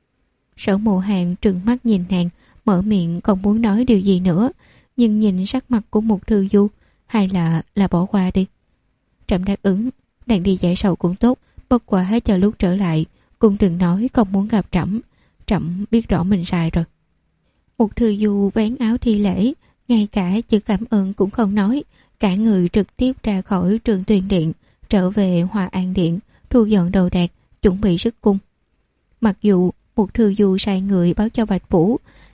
Sở Mộ Hàn trừng mắt nhìn nàng, mở miệng không muốn nói điều gì nữa, nhưng nhìn sắc mặt của một Thừa Du, hay là bỏ qua đi. Trẫm đáp ứng, nàng đi giải sầu cũng tốt, bất quá chờ lúc trở lại cũng đừng nói không muốn gặp trẫm. Trẫm biết rõ mình sai rồi. Một Thừa Du vén áo thi lễ, ngay cả chữ cảm ơn cũng không nói, cả người trực tiếp ra khỏi Trường Tuyền Điện, trở về Hòa An Điện, thu dọn đồ đạc, chuẩn bị rước cung. Mặc dù một Thừa Du sai người báo cho Bạch Phủ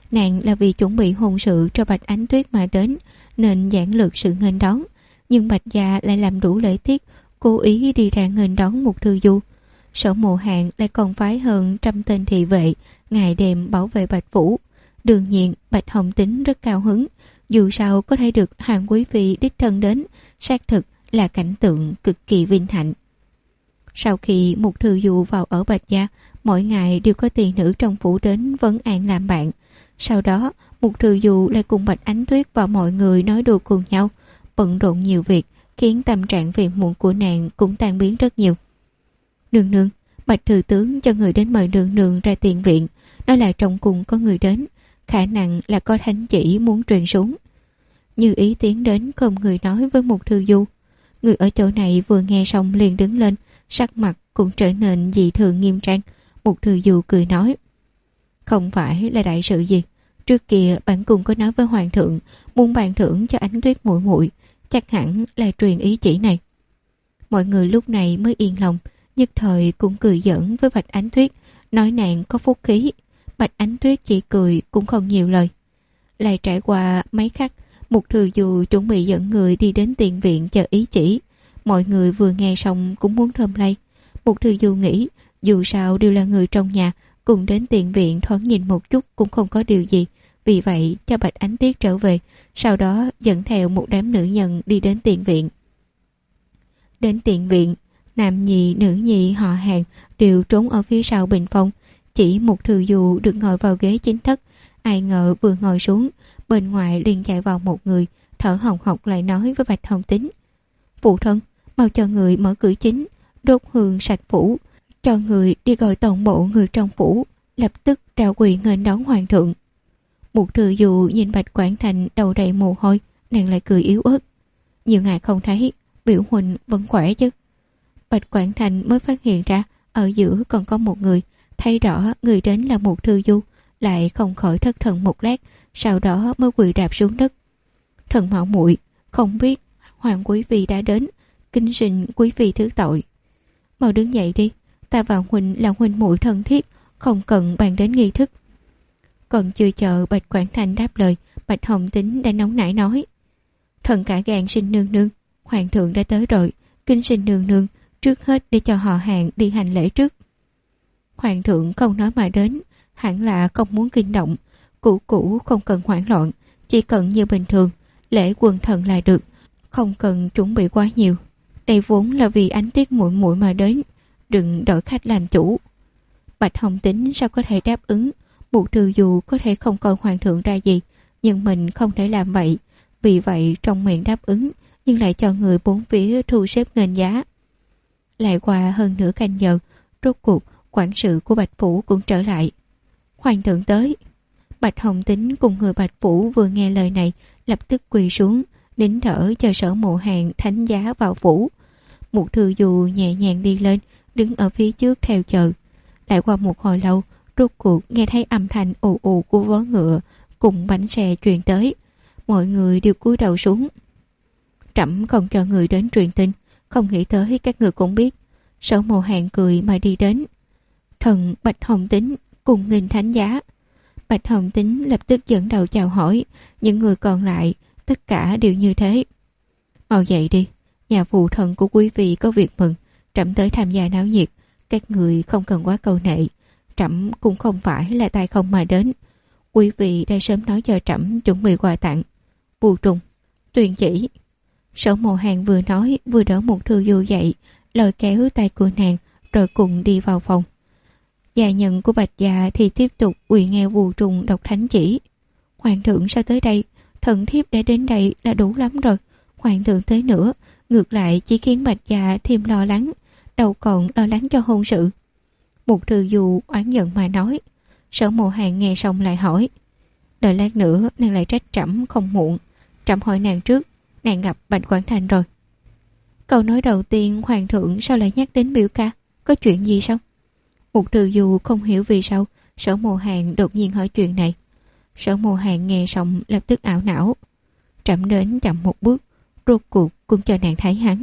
Nàng là vì chuẩn bị hôn sự cho Bạch Ánh Tuyết mà đến, nên giản lược sự nghênh đón. Nhưng Bạch gia lại làm đủ lễ tiết, cố ý đi ra nghênh đón Mục Thư Du. Sở Mộ Hạng lại còn phái hơn 100 tên thị vệ ngày đêm bảo vệ Bạch phủ. Đương nhiên Bạch Hồng Tính rất cao hứng, dù sao có thể được Hoàng quý phi đích thân đến, xác thực là cảnh tượng cực kỳ vinh hạnh. Sau khi Mục Thư Du vào ở Bạch gia, mỗi ngày đều có tỳ nữ trong phủ đến vấn an làm bạn. Sau đó Mục Thư Du lại cùng Bạch Ánh Tuyết và mọi người nói đùa cùng nhau, bận rộn nhiều việc, khiến tâm trạng phiền muộn của nàng cũng tan biến rất nhiều. Nương nương, Bạch thừa tướng cho người đến mời nương nương ra tiền viện, nói là trong cung có người đến, khả năng là có thánh chỉ muốn truyền xuống. Như Ý tiến đến không người nói với Mục Thư Du. Người ở chỗ này vừa nghe xong liền đứng lên, sắc mặt cũng trở nên dị thường nghiêm trang. Mục Thư Du cười nói: không phải là đại sự gì, trước kia bản cung có nói với hoàng thượng muốn ban thưởng cho Ánh Tuyết muội muội, chắc hẳn là truyền ý chỉ này. Mọi người lúc này mới yên lòng, nhất thời cũng cười giỡn với Bạch Ánh Tuyết, nói nàng có phúc khí. Bạch Ánh Tuyết chỉ cười cũng không nhiều lời. Lại trải qua mấy khắc, Mục Thư Du chuẩn bị dẫn người đi đến tiền viện chờ ý chỉ. Mọi người vừa nghe xong cũng muốn thơm lây. Mục Thư Du nghĩ dù sao đều là người trong nhà, cùng đến tiền viện thoáng nhìn một chút cũng không có điều gì, vì vậy cho Bạch Ánh Tuyết trở về, sau đó dẫn theo một đám nữ nhân đi đến tiền viện. Đến tiền viện, nam nhị nữ nhị họ hàng đều trốn ở phía sau bình phong, chỉ Mục Thư Du được ngồi vào ghế chính thất. Ai ngờ vừa ngồi xuống, bên ngoài liền chạy vào một người, thở hồng hộc lại nói với Bạch Hồng Tính: phụ thân, mau cho người mở cửa chính, đốt hương sạch phủ, cho người đi gọi toàn bộ người trong phủ, lập tức trao quỳ nghênh đón hoàng thượng. Mục Thư Du nhìn Bạch Quảng Thành đầu đầy mồ hôi, nàng lại cười yếu ớt: nhiều ngày không thấy, biểu huynh vẫn khỏe chứ? Bạch Quảng Thành mới phát hiện ra ở giữa còn có một người, thấy rõ người đến là Mục Thư Du, lại không khỏi thất thần một lát, sau đó mới quỳ rạp xuống đất. Thần mạo muội không biết hoàng quý phi đã đến, kính xin quý phi thứ tội. Mau đứng dậy đi, ta và huynh là huynh muội thân thiết, không cần bàn đến nghi thức. Còn chưa chờ Bạch Quảng Thành đáp lời, Bạch Hồng Tính đã nóng nảy nói: thần cả gan xin nương nương, hoàng thượng đã tới rồi, kính xin nương nương trước hết để cho họ hàng đi hành lễ trước. Hoàng thượng không nói mà đến, hẳn là không muốn kinh động. Cũ không cần hoảng loạn, chỉ cần như bình thường lễ quần thần là được, không cần chuẩn bị quá nhiều. Đây vốn là vì Ánh Tuyết muội muội mà đến, đừng đổi khách làm chủ. Bạch Hồng Tính sao có thể đáp ứng? Mục Thư Du có thể không coi hoàng thượng ra gì, nhưng mình không thể làm vậy. Vì vậy trong miệng đáp ứng, nhưng lại cho người bốn phía thu xếp nghênh giá. Lại qua hơn nửa canh giờ, rốt cuộc quản sự của Bạch phủ cũng trở lại. Hoàng thượng tới. Bạch Hồng Tính cùng người Bạch phủ vừa nghe lời này, lập tức quỳ xuống, nín thở chờ Sở Mộ Hạng thánh giá vào phủ. Mục Thư Du nhẹ nhàng đi lên, đứng ở phía trước theo chờ. Lại qua một hồi lâu, rốt cuộc nghe thấy âm thanh ù ù của vó ngựa cùng bánh xe truyền tới. Mọi người đều cúi đầu xuống. Trẫm không cho người đến truyền tin, không nghĩ tới các người cũng biết. Sở Mộ Hạng cười mà đi đến. Thần Bạch Hồng Tính cùng nghênh thánh giá. Bạch Hồng Tính lập tức dẫn đầu chào hỏi, những người còn lại tất cả đều như thế. Mau dậy đi, nhà phụ thần của quý vị có việc mừng, trẫm tới tham gia náo nhiệt, các người không cần quá câu nệ, trẫm cũng không phải là tay không mà đến. Quý vị đã sớm nói cho trẫm chuẩn bị quà tặng. Bù Trùng, Tuyền chỉ. Sở Mộ Hạng vừa nói vừa đỡ Mục Thư Du dậy, lôi kéo tay của nàng rồi cùng đi vào phòng. Gia nhân của Bạch gia thì tiếp tục quỳ nghe Bù Trùng đọc thánh chỉ. Hoàng thượng sao tới đây? Thần thiếp đã đến đây là đủ lắm rồi. Hoàng thượng tới nữa, ngược lại chỉ khiến Bạch gia thêm lo lắng, đâu còn lo lắng cho hôn sự. Mục Thư Du oán giận mà nói. Sở Mộ Hạng nghe xong lại hỏi: đợi lát nữa nàng lại trách trẫm không muộn. Trẫm hỏi nàng trước, nàng gặp Bạch Quảng Thành rồi? Câu nói đầu tiên hoàng thượng sao lại nhắc đến biểu ca? Có chuyện gì sao? Mục Thư Du không hiểu vì sao Sở Mộ Hạng đột nhiên hỏi chuyện này. Sở Mộ Hạng nghe xong lập tức ảo não. Trẫm đến chậm một bước, rốt cuộc cũng cho nàng thấy hắn.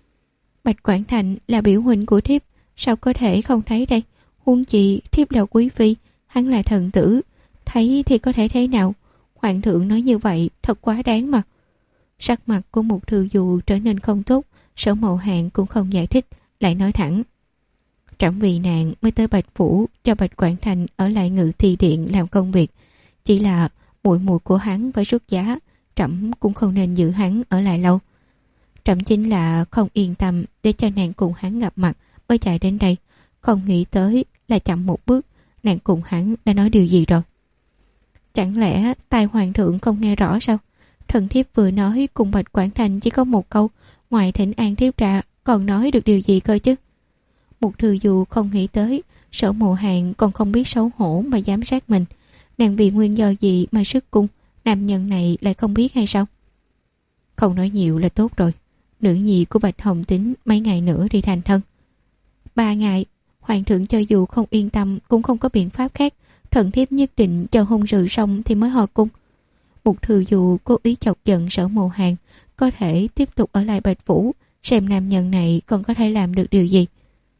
Bạch Quảng Thành là biểu huynh của thiếp, sao có thể không thấy đây? Huống chi thiếp là quý phi, hắn là thần tử, Thấy thì có thể thế nào? Hoàng thượng nói như vậy thật quá đáng mà. Sắc mặt của Mục Thư Du trở nên không tốt. Sở Mậu Hàn cũng không giải thích, lại nói thẳng: trẫm vì nàng mới tới Bạch Phủ cho Bạch Quảng Thành ở lại Ngự Thi Điện làm công việc. Chỉ là muội muội của hắn phải xuất giá, trẫm cũng không nên giữ hắn ở lại lâu. Trẫm chính là không yên tâm để cho nàng cùng hắn gặp mặt mới chạy đến đây. Không nghĩ tới là chậm một bước, nàng cùng hắn đã nói điều gì rồi? Chẳng lẽ tai hoàng thượng không nghe rõ sao? Thần thiếp vừa nói cùng Bạch Quảng Thành chỉ có một câu, ngoài thỉnh an thiếp ra còn nói được điều gì cơ chứ? Mục Thư Du không nghĩ tới Sở Mộ Hàn còn không biết xấu hổ mà giám sát mình. Nàng vì nguyên do gì mà xuất cung, nam nhân này lại không biết hay sao? Không nói nhiều là tốt rồi. Nữ nhi của Bạch Hồng Tính mấy ngày nữa đi thành thân. 3 ngày, hoàng thượng cho dù không yên tâm cũng không có biện pháp khác. Thần thiếp nhất định chờ hôn sự xong thì mới hồi cung. Mục Thư Du cố ý chọc giận Sở Mộ Hàn, có thể tiếp tục ở lại Bạch Phủ, xem nam nhân này còn có thể làm được điều gì.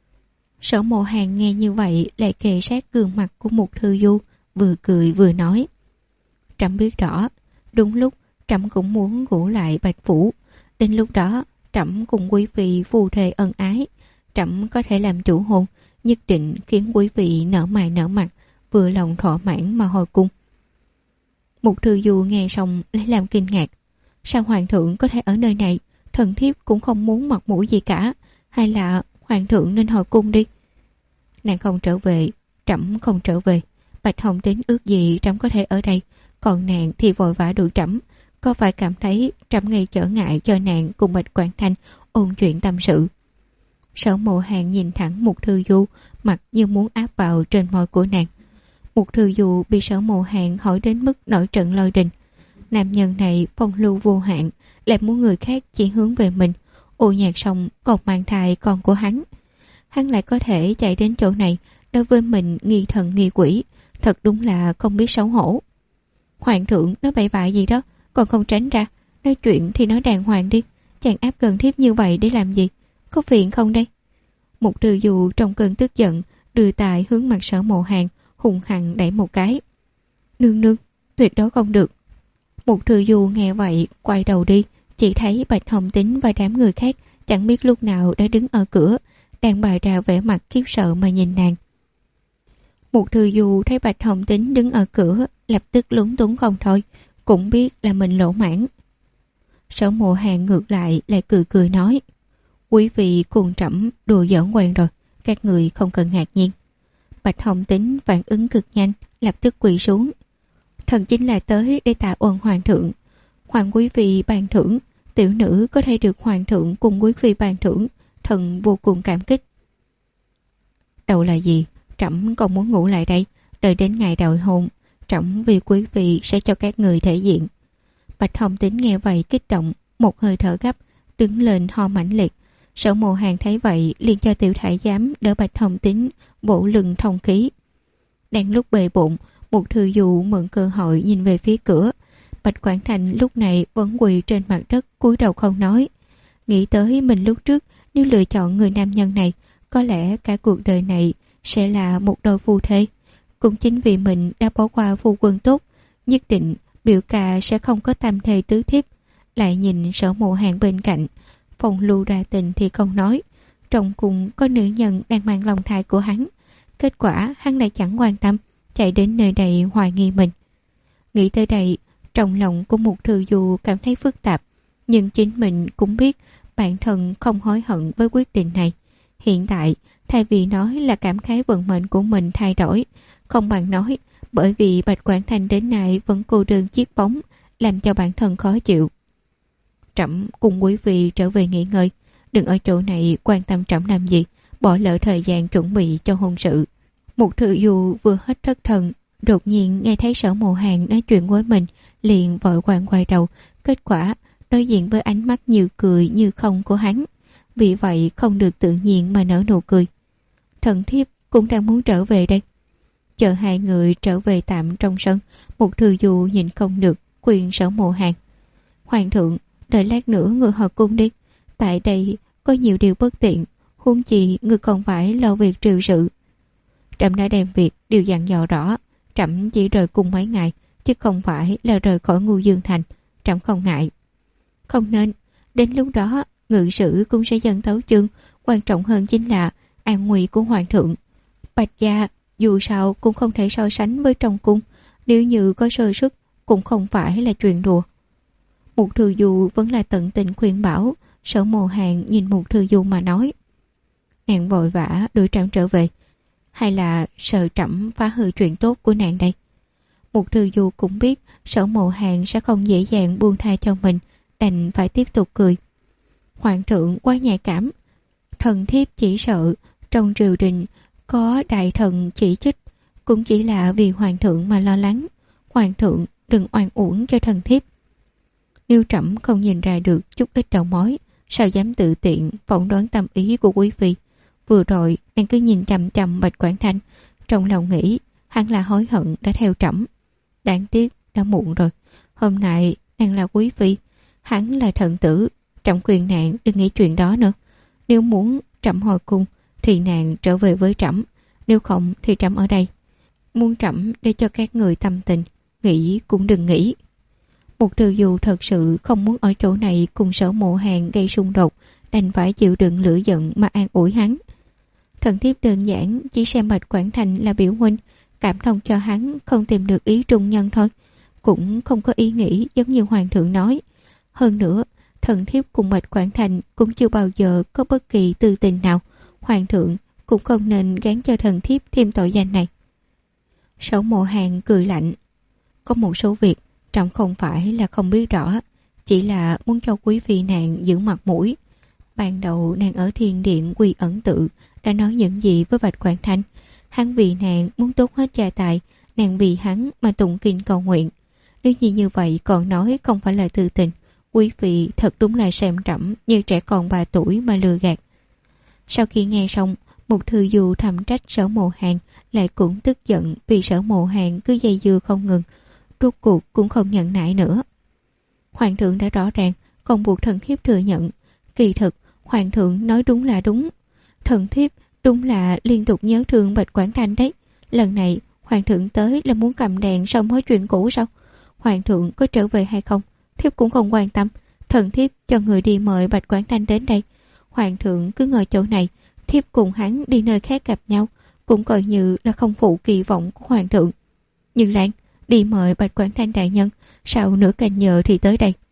Sở Mộ Hàn nghe như vậy lại kề sát gương mặt của Mục Thư Du, vừa cười vừa nói: trẫm biết rõ, đúng lúc trẫm cũng muốn ngủ lại Bạch Phủ. Đến lúc đó trẫm cùng quý vị phù thề ân ái, trẫm có thể làm chủ hôn, nhất định khiến quý vị nở mày nở mặt, vừa lòng thỏa mãn mà hồi cung. Mục Thư Du nghe xong lấy làm kinh ngạc: sao hoàng thượng có thể ở nơi này? Thần thiếp cũng không muốn mặt mũi gì cả, hay là hoàng thượng nên hồi cung đi? Nàng không trở về, trẫm không trở về. Bạch Hồng Tính ước gì trẫm có thể ở đây, còn nàng thì vội vã đuổi trẫm. Có phải cảm thấy trẫm gây trở ngại cho nàng cùng Bạch Quảng Thanh ôn chuyện tâm sự? Sở Mộ Hàn nhìn thẳng Mục Thư Du, mặt như muốn áp vào trên môi của nàng. Mục Thư Du bị Sở Mộ Hàn hỏi đến mức nổi trận lôi đình. Nam nhân này phong lưu vô hạn, lại muốn người khác chỉ hướng về mình. Ô nhạc xong còn mang thai con của hắn. Hắn lại có thể chạy đến chỗ này đối với mình nghi thần nghi quỷ, thật đúng là không biết xấu hổ. Hoàng thượng nói bậy bạ gì đó, còn không tránh ra. Nói chuyện thì nói đàng hoàng đi, chàng áp gần thiếp như vậy để làm gì? Có phiền không đây? Mục Thư Du trong cơn tức giận đưa tay hướng mặt Sở Mộ Hàn, hung hăng đẩy một cái. Nương nương, tuyệt đối không được. Mục Thư Du nghe vậy quay đầu đi, chỉ thấy Bạch Hồng Tính và đám người khác chẳng biết lúc nào đã đứng ở cửa, đang bày ra vẻ mặt khiếp sợ mà nhìn nàng. Mục Thư Du thấy Bạch Hồng Tính đứng ở cửa, lập tức lúng túng không thôi, cũng biết là mình lỗ mãn. Sở Mộ Hàn ngược lại cười cười nói: quý vị cùng trẫm đùa giỡn quen rồi, các người không cần ngạc nhiên. Bạch Hồng Tính phản ứng cực nhanh, lập tức quỳ xuống: thần chính là tới để tạ ơn hoàng thượng. Hoàng quý vị ban thưởng, tiểu nữ có thể được hoàng thượng cùng quý vị ban thưởng, thần vô cùng cảm kích. Đầu là gì? Trẫm còn muốn ngủ lại đây, đợi đến ngày đòi hôn, trẫm vì quý vị sẽ cho các người thể diện. Bạch Hồng Tính nghe vậy kích động, một hơi thở gấp, đứng lên ho mãnh liệt. Sở Mộ Hàn thấy vậy liền cho tiểu thái giám đỡ Bạch Hồng Tính bổ lưng thông khí. Đang lúc bề bộn, Mục Thư Du mượn cơ hội nhìn về phía cửa. Bạch Quảng Thành lúc này vẫn quỳ trên mặt đất cúi đầu không nói. Nghĩ tới mình lúc trước nếu lựa chọn người nam nhân này, có lẽ cả cuộc đời này sẽ là một đôi phu thê. Cũng chính vì mình đã bỏ qua phu quân tốt, nhất định biểu ca sẽ không có tam thê tứ thiếp. Lại nhìn Sở Mộ Hàn bên cạnh, phong lưu đa tình thì không nói, trong cùng có nữ nhân đang mang lòng thai của hắn. Kết quả hắn lại chẳng quan tâm, chạy đến nơi đây hoài nghi mình. Nghĩ tới đây, trong lòng của Mục Thư Du cảm thấy phức tạp, nhưng chính mình cũng biết bản thân không hối hận với quyết định này. Hiện tại, thay vì nói là cảm khái vận mệnh của mình thay đổi, không bằng nói bởi vì Bạch Quảng Thành đến nay vẫn cô đơn chiếc bóng, làm cho bản thân khó chịu. Trẫm cùng quý vị trở về nghỉ ngơi, đừng ở chỗ này quan tâm trẫm làm gì, bỏ lỡ thời gian chuẩn bị cho hôn sự. Mục Thư Du vừa hết thất thần, đột nhiên nghe thấy Sở Mộ Hàn nói chuyện với mình, liền vội vàng quay đầu, kết quả đối diện với ánh mắt như cười như không của hắn, vì vậy không được tự nhiên mà nở nụ cười. Thần thiếp cũng đang muốn trở về đây. Chờ hai người trở về tạm trong sân, Mục Thư Du nhìn không được khuyên Sở Mộ Hàn: hoàng thượng, đợi lát nữa người hồi cung đi, tại đây có nhiều điều bất tiện, huống chi người còn phải lo việc triều sự. Trẫm đã đem việc điều dặn dò rõ, trẫm chỉ rời cung mấy ngày, chứ không phải là rời khỏi Ngưu Dương Thành. Trẫm không ngại. Không nên. Đến lúc đó ngự sử cũng sẽ dần tấu chương. Quan trọng hơn chính là an nguy của hoàng thượng. Bạch gia dù sao cũng không thể so sánh với trong cung. Nếu như có sơ suất cũng không phải là chuyện đùa. Mục Thư Du vẫn là tận tình khuyên bảo. Sở Mộ Hàn nhìn Mục Thư Du mà nói: nàng vội vã đuổi trẫm trở về, hay là sợ trẫm phá hư chuyện tốt của nàng đây? Mục Thư Du cũng biết Sở Mộ Hàn sẽ không dễ dàng buông tha cho mình, đành phải tiếp tục cười. Hoàng thượng quá nhạy cảm. Thần thiếp chỉ sợ trong triều đình có đại thần chỉ trích, cũng chỉ là vì hoàng thượng mà lo lắng. Hoàng thượng đừng oan uổng cho thần thiếp. Nếu trẫm không nhìn ra được chút ít đầu mối, sao dám tự tiện phỏng đoán tâm ý của quý phi? Vừa rồi nàng cứ nhìn chằm chằm Bạch Quảng Thanh, trong lòng nghĩ hắn là hối hận đã theo trẫm. Đáng tiếc đã muộn rồi. Hôm nay nàng là quý phi, hắn là thần tử. Trẫm khuyên nàng đừng nghĩ chuyện đó nữa. Nếu muốn trẫm hồi cung thì nàng trở về với trẫm, nếu không thì trẫm ở đây. Muốn trẫm để cho các người tâm tình, nghĩ cũng đừng nghĩ. Mục Thư Du thật sự không muốn ở chỗ này cùng Sở Mộ Hàn gây xung đột, đành phải chịu đựng lửa giận mà an ủi hắn. Thần thiếp đơn giản chỉ xem Bạch Quảng Thành là biểu huynh, cảm thông cho hắn không tìm được ý trung nhân thôi, cũng không có ý nghĩ giống như hoàng thượng nói. Hơn nữa, thần thiếp cùng Bạch Quảng Thành cũng chưa bao giờ có bất kỳ tư tình nào, hoàng thượng cũng không nên gán cho thần thiếp thêm tội danh này. Sở Mộ Hàn cười lạnh: có một số việc trẫm không phải là không biết rõ, chỉ là muốn cho quý phi nàng giữ mặt mũi. Ban đầu nàng ở Thiên Điện Quy Ẩn Tự đã nói những gì với Bạch Quảng Thanh. Hắn vì nàng muốn tốt hết gia tài, nàng vì hắn mà tụng kinh cầu nguyện. Nếu như vậy còn nói không phải là tư tình, quý phi thật đúng là xem trẫm như trẻ con 3 tuổi mà lừa gạt. Sau khi nghe xong, Mục Thư Du thầm trách Sở Mộ Hàn, lại cũng tức giận vì Sở Mộ Hàn cứ dây dưa không ngừng, rốt cuộc cũng không nhận nại nữa. Hoàng thượng đã rõ ràng, còn buộc thần thiếp thừa nhận. Kỳ thực hoàng thượng nói đúng là đúng. Thần thiếp đúng là liên tục nhớ thương Bạch Quảng Thanh đấy. Lần này hoàng thượng tới là muốn cầm đèn xong hết chuyện cũ sao? Hoàng thượng có trở về hay không thiếp cũng không quan tâm. Thần thiếp cho người đi mời Bạch Quảng Thanh đến đây. Hoàng thượng cứ ngồi chỗ này, thiếp cùng hắn đi nơi khác gặp nhau, cũng coi như là không phụ kỳ vọng của hoàng thượng. Nhưng Lan đi mời Bạch Quảng Thanh đại nhân, sau nửa canh giờ thì tới đây.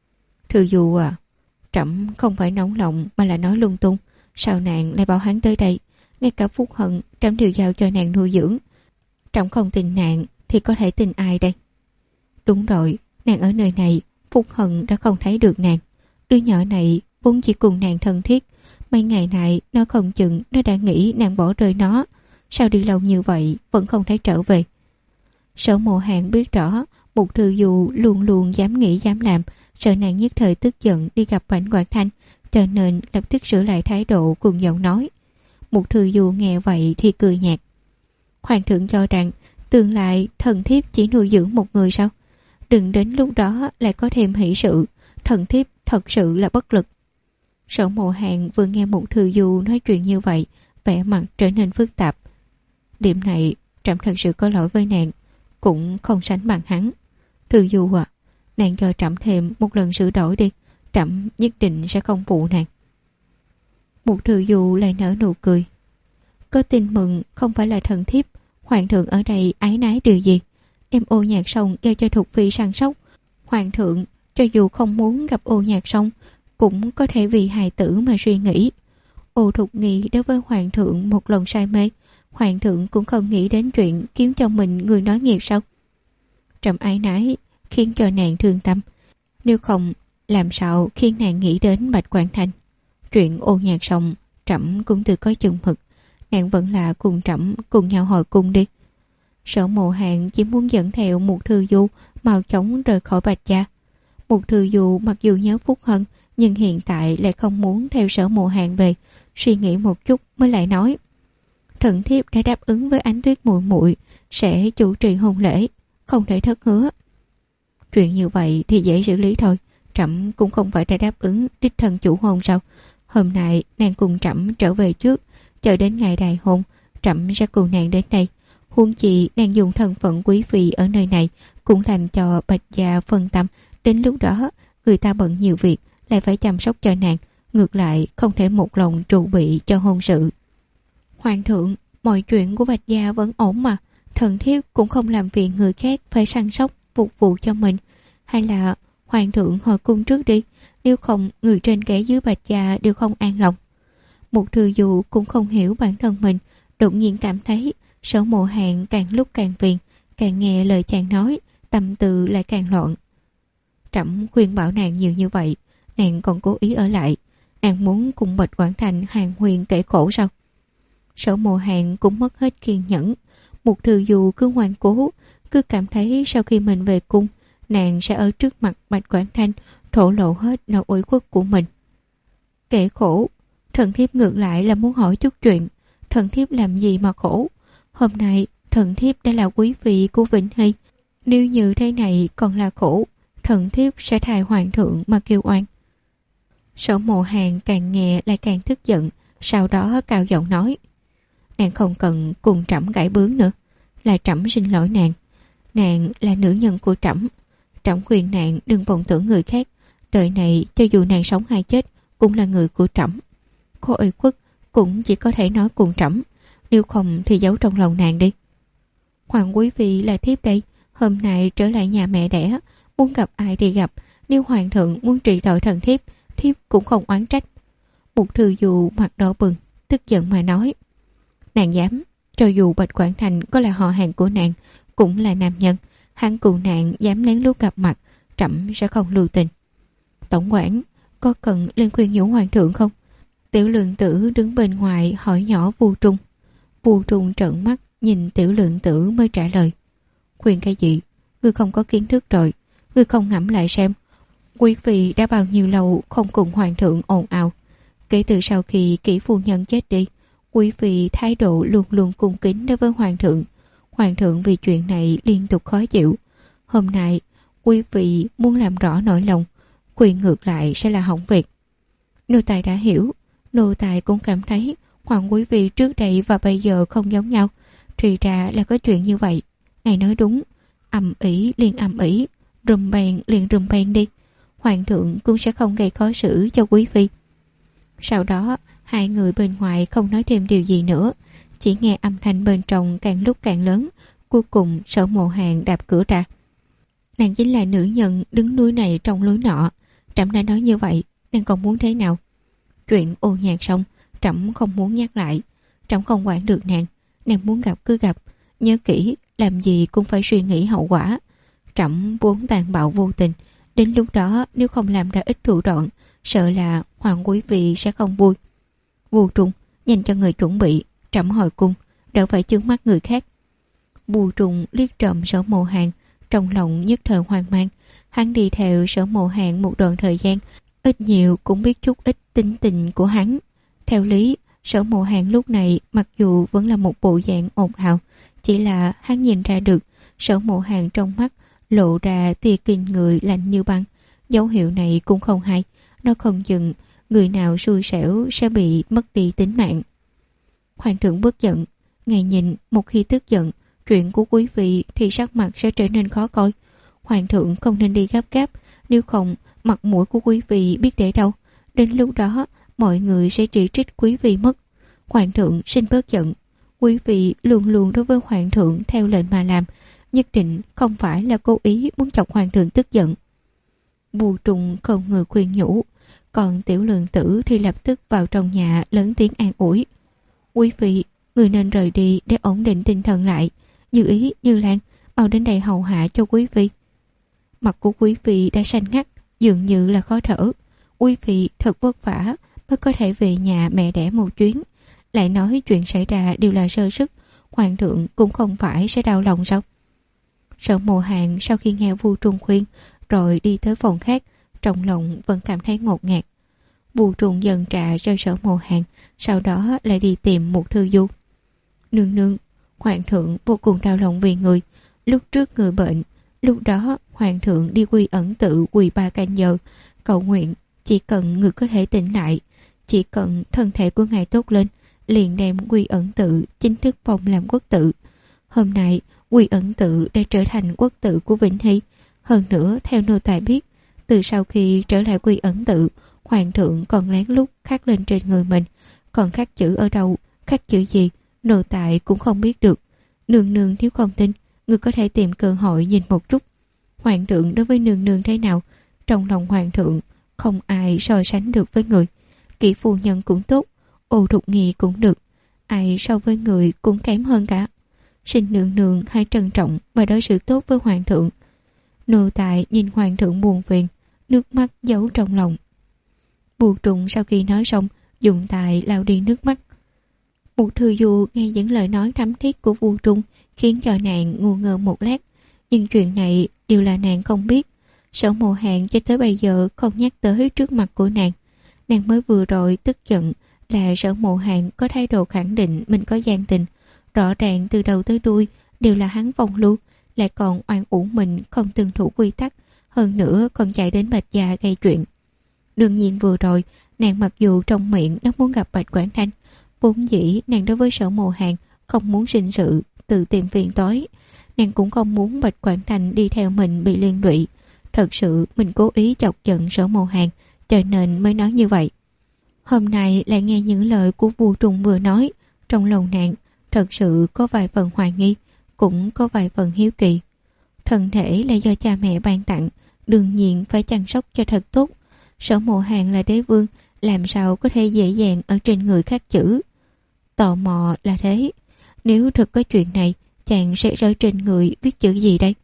Thư Du à, trẫm không phải nóng lòng mà là nói lung tung. Sao nàng lại bảo hắn tới đây? Ngay cả Phúc Hận trẫm đều giao cho nàng nuôi dưỡng. Trẫm không tin nàng thì có thể tin ai đây? Đúng rồi, nàng ở nơi này, Phúc Hận đã không thấy được nàng. Đứa nhỏ này vốn chỉ cùng nàng thân thiết, mấy ngày nay nó không chừng nó đã nghĩ nàng bỏ rơi nó. Sao đi lâu như vậy vẫn không thấy trở về? Sở Mộ Hàn biết rõ Mục Thư Du luôn luôn dám nghĩ dám làm, sợ nàng nhất thời tức giận đi gặp Bạch Quảng Thanh, cho nên lập tức sửa lại thái độ cùng giọng nói. Mục Thư Du nghe vậy thì cười nhạt. Hoàng thượng cho rằng tương lai thần thiếp chỉ nuôi dưỡng một người sao? Đừng đến lúc đó lại có thêm hỷ sự, thần thiếp thật sự là bất lực. Sở Mộ Hàn vừa nghe Mục Thư Du nói chuyện như vậy, vẻ mặt trở nên phức tạp. Điểm này trẫm thật sự có lỗi với nàng, cũng không sánh bằng hắn. Thư Du à, nàng cho trẫm thêm một lần sửa đổi đi, trẫm nhất định sẽ không phụ nàng. Mục Thư Du lại nở nụ cười. Có tin mừng không phải là thần thiếp, hoàng thượng ở đây ái nái điều gì? Đem Ô Nhạc Sông giao cho Thục Phi săn sóc. Hoàng thượng cho dù không muốn gặp Ô Nhạc Sông cũng có thể vì hài tử mà suy nghĩ. Ô Thục Nghi đối với hoàng thượng một lòng say mê, hoàng thượng cũng không nghĩ đến chuyện kiếm cho mình người nói nghiệp sao? Trẫm ái nái khiến cho nàng thương tâm, nếu không làm sao khiến nàng nghĩ đến Bạch Quảng Thanh. Chuyện Ô Nhạc Sông trẫm cũng tự có chừng mực, nàng vẫn là cùng trẫm cùng nhau hồi cung đi. Sở Mộ Hàn chỉ muốn dẫn theo Mục Thư Du mau chóng rời khỏi Bạch gia. Mục Thư Du mặc dù nhớ Phúc Hân, nhưng hiện tại lại không muốn theo Sở Mộ Hàn về, suy nghĩ một chút mới lại nói. Thần thiếp đã đáp ứng với Ánh Tuyết muội muội sẽ chủ trì hôn lễ, không thể thất hứa. Chuyện như vậy thì dễ xử lý thôi, trẫm cũng không phải đã đáp ứng đích thân chủ hôn sao? Hôm nay nàng cùng trẫm trở về trước, chờ đến ngày đại hôn, trẫm sẽ cùng nàng đến đây. Huống chi nàng dùng thân phận quý phi ở nơi này cũng làm cho Bạch gia phân tâm. Đến lúc đó người ta bận nhiều việc, lại phải chăm sóc cho nàng, ngược lại không thể một lòng trụ bị cho hôn sự. Hoàng thượng, mọi chuyện của Bạch gia vẫn ổn mà, thần thiếp cũng không làm phiền người khác phải săn sóc phục vụ cho mình. Hay là hoàng thượng hồi cung trước đi, nếu không người trên kẻ dưới Bạch gia đều không an lòng. Một Thư Du cũng không hiểu bản thân mình, đột nhiên cảm thấy Sở Mộ Hàn càng lúc càng phiền, càng nghe lời chàng nói, tâm tư lại càng loạn. Trẫm khuyên bảo nàng nhiều như vậy, nàng còn cố ý ở lại, nàng muốn cùng Bạch Quảng Thành Hàn Huyền kể khổ sao? Sở Mộ Hàn cũng mất hết kiên nhẫn. Một Thư Du cứ ngoan cố, cứ cảm thấy sau khi mình về cung, nàng sẽ ở trước mặt Bạch Quảng Thanh thổ lộ hết nỗi uất khuất của mình. Kể khổ? Thần thiếp ngược lại là muốn hỏi chút chuyện. Thần thiếp làm gì mà khổ? Hôm nay thần thiếp đã là quý vị của Vĩnh Hy, nếu như thế này còn là khổ, thần thiếp sẽ thay hoàng thượng mà kêu oan. Sở Mộ Hàn càng nghe lại càng tức giận, sau đó cao giọng nói: nàng không cần cùng trẫm gãi bướng nữa, là trẫm xin lỗi nàng. Nàng là nữ nhân của trẫm, trẫm khuyên nàng đừng vọng tưởng người khác. Đời này cho dù nàng sống hay chết cũng là người của trẫm. Có ủy khuất cũng chỉ có thể nói cùng trẫm, nếu không thì giấu trong lòng nàng đi. Hoàng quý phi là thiếp đây, hôm nay trở lại nhà mẹ đẻ, muốn gặp ai thì gặp. Nếu hoàng thượng muốn trị tội thần thiếp, thiếp cũng không oán trách. Một Thư Du mặt đỏ bừng, tức giận mà nói: nàng dám? Cho dù Bạch Quảng Thành có là họ hàng của nàng, cũng là nam nhân, hắn cùng nàng dám lén lút gặp mặt, trẫm sẽ không lưu tình. Tổng quản, có cần lên khuyên nhủ hoàng thượng không? Tiểu Lượng Tử đứng bên ngoài hỏi nhỏ Vu Trung. Vu Trung trợn mắt nhìn Tiểu Lượng Tử mới trả lời: khuyên cái gì? Ngươi không có kiến thức rồi, ngươi không ngẫm lại xem, quý phi đã bao nhiêu lâu không cùng hoàng thượng ồn ào. Kể từ sau khi kỹ phu nhân chết đi, quý phi thái độ luôn luôn cung kính đối với hoàng thượng. Hoàng thượng vì chuyện này liên tục khó chịu. Hôm nay quý phi muốn làm rõ nỗi lòng, khuyên ngược lại sẽ là hỏng việc. Nô tài đã hiểu. Nô tài cũng cảm thấy hoàng quý phi trước đây và bây giờ không giống nhau, thì ra là có chuyện như vậy. Ngài nói đúng, ầm ĩ liền ầm ĩ, rùm beng liền rùm beng đi, hoàng thượng cũng sẽ không gây khó xử cho quý phi. Sau đó hai người bên ngoài không nói thêm điều gì nữa, chỉ nghe âm thanh bên trong càng lúc càng lớn. Cuối cùng Sở Mộ Hàn đạp cửa ra: nàng chính là nữ nhân đứng núi này trong lối nọ, trẫm đã nói như vậy, nàng còn muốn thế nào? Chuyện ô nhạc xong, trẫm không muốn nhắc lại. Trẫm không quản được nàng, nàng muốn gặp cứ gặp, nhớ kỹ, làm gì cũng phải suy nghĩ hậu quả. Trẫm vốn tàn bạo vô tình, đến lúc đó nếu không làm ra ít thủ đoạn, sợ là hoàng quý vị sẽ không vui. Vu Trung, nhanh cho người chuẩn bị, trẫm hồi cung, đỡ phải chướng mắt người khác. Vu Trung liếc trộm Sở Mộ Hàn, trong lòng nhất thời hoang mang. Hắn đi theo Sở Mộ Hàn một đoạn thời gian, ít nhiều cũng biết chút ít tính tình của hắn. Theo lý, Sở Mộ Hàn lúc này mặc dù vẫn là một bộ dạng ồn ào, chỉ là hắn nhìn ra được Sở Mộ Hàn trong mắt lộ ra tia kinh người lạnh như băng. Dấu hiệu này cũng không hay, nó không chừng người nào xui xẻo sẽ bị mất đi tính mạng. Hoàng thượng bất giận, ngài nhìn, một khi tức giận, chuyện của quý vị thì sắc mặt sẽ trở nên khó coi. Hoàng thượng không nên đi gấp gáp, nếu không mặt mũi của quý vị biết để đâu, đến lúc đó mọi người sẽ chỉ trích quý vị mất. Hoàng thượng xin bớt giận, quý vị luôn luôn đối với hoàng thượng theo lệnh mà làm, nhất định không phải là cố ý muốn chọc hoàng thượng tức giận. Vu Trung không người khuyên nhủ, còn Tiểu Lượng Tử thì lập tức vào trong nhà lớn tiếng an ủi: quý vị, người nên rời đi để ổn định tinh thần lại. Như Ý, Như Lan, mau đến đây hầu hạ cho quý vị. Mặt của quý vị đã xanh ngắt, dường như là khó thở. Quý vị thật vất vả mới có thể về nhà mẹ đẻ một chuyến, lại nói chuyện xảy ra đều là sơ sức, hoàng thượng cũng không phải sẽ đau lòng sao? Sở Mộ Hàn sau khi nghe Vu Trung khuyên rồi đi tới phòng khác, trong lòng vẫn cảm thấy ngột ngạt. Vu Trung dần trả cho Sở Mộ Hàn, sau đó lại đi tìm một Thư Du. Nương nương, hoàng thượng vô cùng đau lòng vì người. Lúc trước người bệnh, lúc đó hoàng thượng đi quy ẩn tự quỳ 3 canh giờ cầu nguyện, chỉ cần người có thể tỉnh lại, chỉ cần thân thể của ngài tốt lên, liền đem quy ẩn tự chính thức phong làm quốc tự. Hôm nay Quy Ẩn Tự đã trở thành quốc tự của Vĩnh Hy. Hơn nữa, theo nô tài biết, từ sau khi trở lại Quy Ẩn Tự, hoàng thượng còn lén lút khắc lên trên người mình. Còn khắc chữ ở đâu, khắc chữ gì, nô tài cũng không biết được. Nương nương nếu không tin, người có thể tìm cơ hội nhìn một chút. Hoàng thượng đối với nương nương thế nào, trong lòng hoàng thượng không ai so sánh được với người. Kỷ phu nhân cũng tốt, Ô Thục Nghi cũng được, ai so với người cũng kém hơn cả. Xin nương nương hãy trân trọng và đối xử tốt với hoàng thượng. Nô tài nhìn hoàng thượng buồn phiền, nước mắt giấu trong lòng. Bùi Trùng sau khi nói xong, dùng tài lau đi nước mắt. Mục Thư Du nghe những lời nói thắm thiết của Vu Trung khiến cho nàng ngu ngơ một lát, nhưng chuyện này đều là nàng không biết. Sở Mộ Hàn cho tới bây giờ không nhắc tới trước mặt của nàng. Nàng mới vừa rồi tức giận là Sở Mộ Hàn có thái độ khẳng định mình có gian tình. Rõ ràng từ đầu tới đuôi đều là hắn phong lưu, lại còn oan uổng mình không tuân thủ quy tắc, hơn nữa còn chạy đến Bạch Gia gây chuyện. Đương nhiên vừa rồi nàng mặc dù trong miệng nó muốn gặp Bạch Quảng Thanh, vốn dĩ nàng đối với Sở Mộ Hàn không muốn sinh sự tự tìm phiền toái, nàng cũng không muốn Bạch Quảng Thanh đi theo mình bị liên lụy. Thật sự mình cố ý chọc giận Sở Mộ Hàn, cho nên mới nói như vậy. Hôm nay lại nghe những lời của Vu Trùng vừa nói, trong lòng nàng thật sự có vài phần hoài nghi, cũng có vài phần hiếu kỳ. Thân thể là do cha mẹ ban tặng, đương nhiên phải chăm sóc cho thật tốt. Sở Mộ Hàn là đế vương, làm sao có thể dễ dàng ở trên người khắc chữ. Tò mò là thế, nếu thật có chuyện này, chàng sẽ rơi trên người viết chữ gì đây?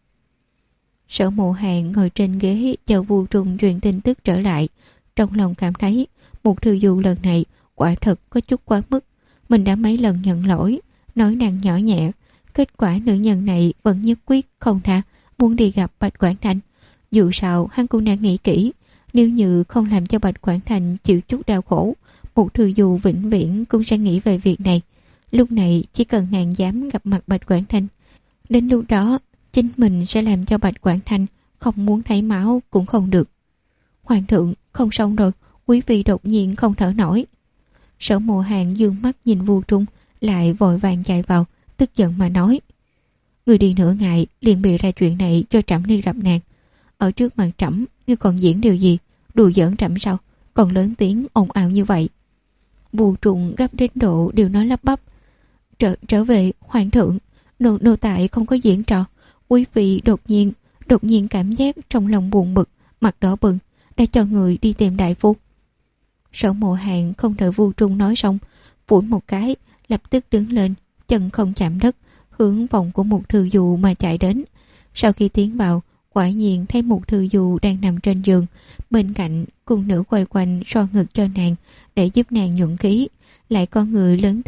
Sở Mộ Hàn ngồi trên ghế chờ Vu Trùng truyền tin tức trở lại, trong lòng cảm thấy Mục Thư Du lần này quả thật có chút quá mức. Mình đã mấy lần nhận lỗi, nói nàng nhỏ nhẹ, kết quả nữ nhân này vẫn nhất quyết không tha, muốn đi gặp Bạch Quảng Thanh. Dù sao hắn cũng đã nghĩ kỹ, nếu như không làm cho Bạch Quảng Thanh chịu chút đau khổ, Mục Thư Du vĩnh viễn cũng sẽ nghĩ về việc này. Lúc này chỉ cần nàng dám gặp mặt Bạch Quảng Thanh, đến lúc đó chính mình sẽ làm cho Bạch Quảng Thanh không muốn thấy máu cũng không được. Hoàng thượng, không xong rồi, quý vị đột nhiên không thở nổi. Sở Mộ Hàn dương mắt nhìn Vu Trung, lại vội vàng chạy vào, tức giận mà nói: người đi nửa ngày liền bị ra chuyện này cho trẫm đi gặp nàng. Ở trước mặt trẫm, ngươi còn diễn điều gì? Đùa giỡn trẫm sao? Còn lớn tiếng ồn ào như vậy. Vu Trung gấp đến độ đều nói lắp bắp: Trở về, hoàng thượng, nô tại không có diễn trò. Quý vị đột nhiên cảm giác trong lòng buồn bực, mặt đỏ bừng, đã cho người đi tìm đại phu. Sở Mộ Hàn không đợi Vu Trung nói xong, phủi một cái, lập tức đứng lên, chân không chạm đất, hướng phòng của Mục Thư Du mà chạy đến. Sau khi tiến vào, quả nhiên thấy Mục Thư Du đang nằm trên giường, bên cạnh cung nữ quay quanh xoa ngực cho nàng để giúp nàng nhuận khí. Lại có người lớn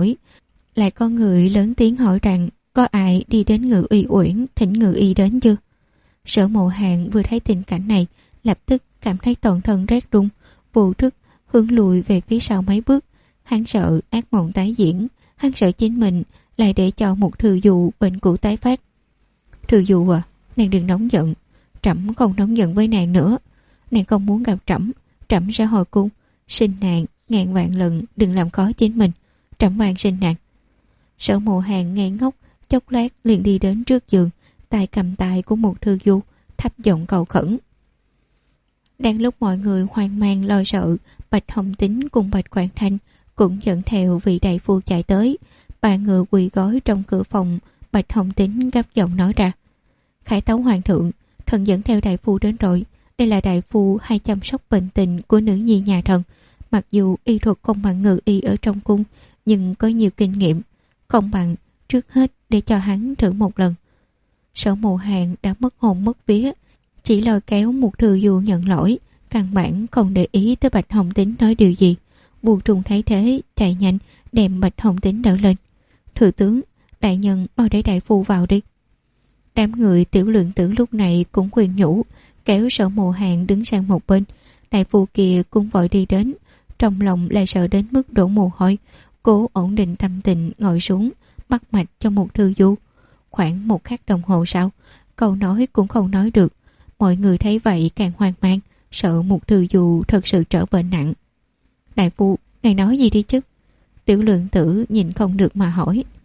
tiếng hỏi rằng có ai đi đến Ngự Y Uyển thỉnh Ngự Y đến chưa? Sở Mộ Hàn vừa thấy tình cảnh này, lập tức cảm thấy toàn thân rét run, vô thức hướng lùi về phía sau mấy bước. Hắn sợ ác mộng tái diễn, hắn sợ chính mình lại để cho Mục Thư Du bệnh cũ tái phát. Thư Du à, nàng đừng nóng giận, trẫm không nóng giận với nàng nữa. Nàng không muốn gặp trẫm, trẫm sẽ hồi cung. Xin nàng ngàn vạn lần đừng làm khó chính mình, trẫm van xin nàng. Sở Mộ Hàn ngây ngốc, chốc lát liền đi đến trước giường, tay cầm tay của Mục Thư Du, thấp giọng cầu khẩn. Đang lúc mọi người hoang mang lo sợ, Bạch Hồng Tín cùng Bạch Quảng Thanh cũng dẫn theo vị đại phu chạy tới. Ba người quỳ gối trong cửa phòng. Bạch Hồng Tín gấp giọng nói ra: khải tấu hoàng thượng, thần dẫn theo đại phu đến rồi. Đây là đại phu hay chăm sóc bệnh tình của nữ nhi nhà thần. Mặc dù y thuật không bằng Ngự Y ở trong cung, nhưng có nhiều kinh nghiệm, không bằng trước hết để cho hắn thử một lần. Sở Mộ Hàn đã mất hồn mất vía, chỉ lôi kéo Mục Thư Du nhận lỗi, căn bản không để ý tới Bạch Hồng Tín nói điều gì. Vu Trung thấy thế, chạy nhanh đem Bạch Hồng Tín đỡ lên. Thừa tướng, đại nhân mau để đại phu vào đi. Đám người Tiểu Lượng Tử lúc này cũng khuyên nhủ, kéo Sở Mộ Hàn đứng sang một bên. Đại phu kia cũng vội đi đến, trong lòng lại sợ đến mức đổ mồ hôi, cố ổn định tâm tình ngồi xuống, bắt mạch cho Mục Thư Du. Khoảng 1 khắc đồng hồ sau, câu nói cũng không nói được. Mọi người thấy vậy càng hoang mang, sợ Mục Thư Du thật sự trở bệnh nặng. Đại phu, ngài nói gì đi chứ? Tiểu Lượng Tử nhìn không được mà hỏi.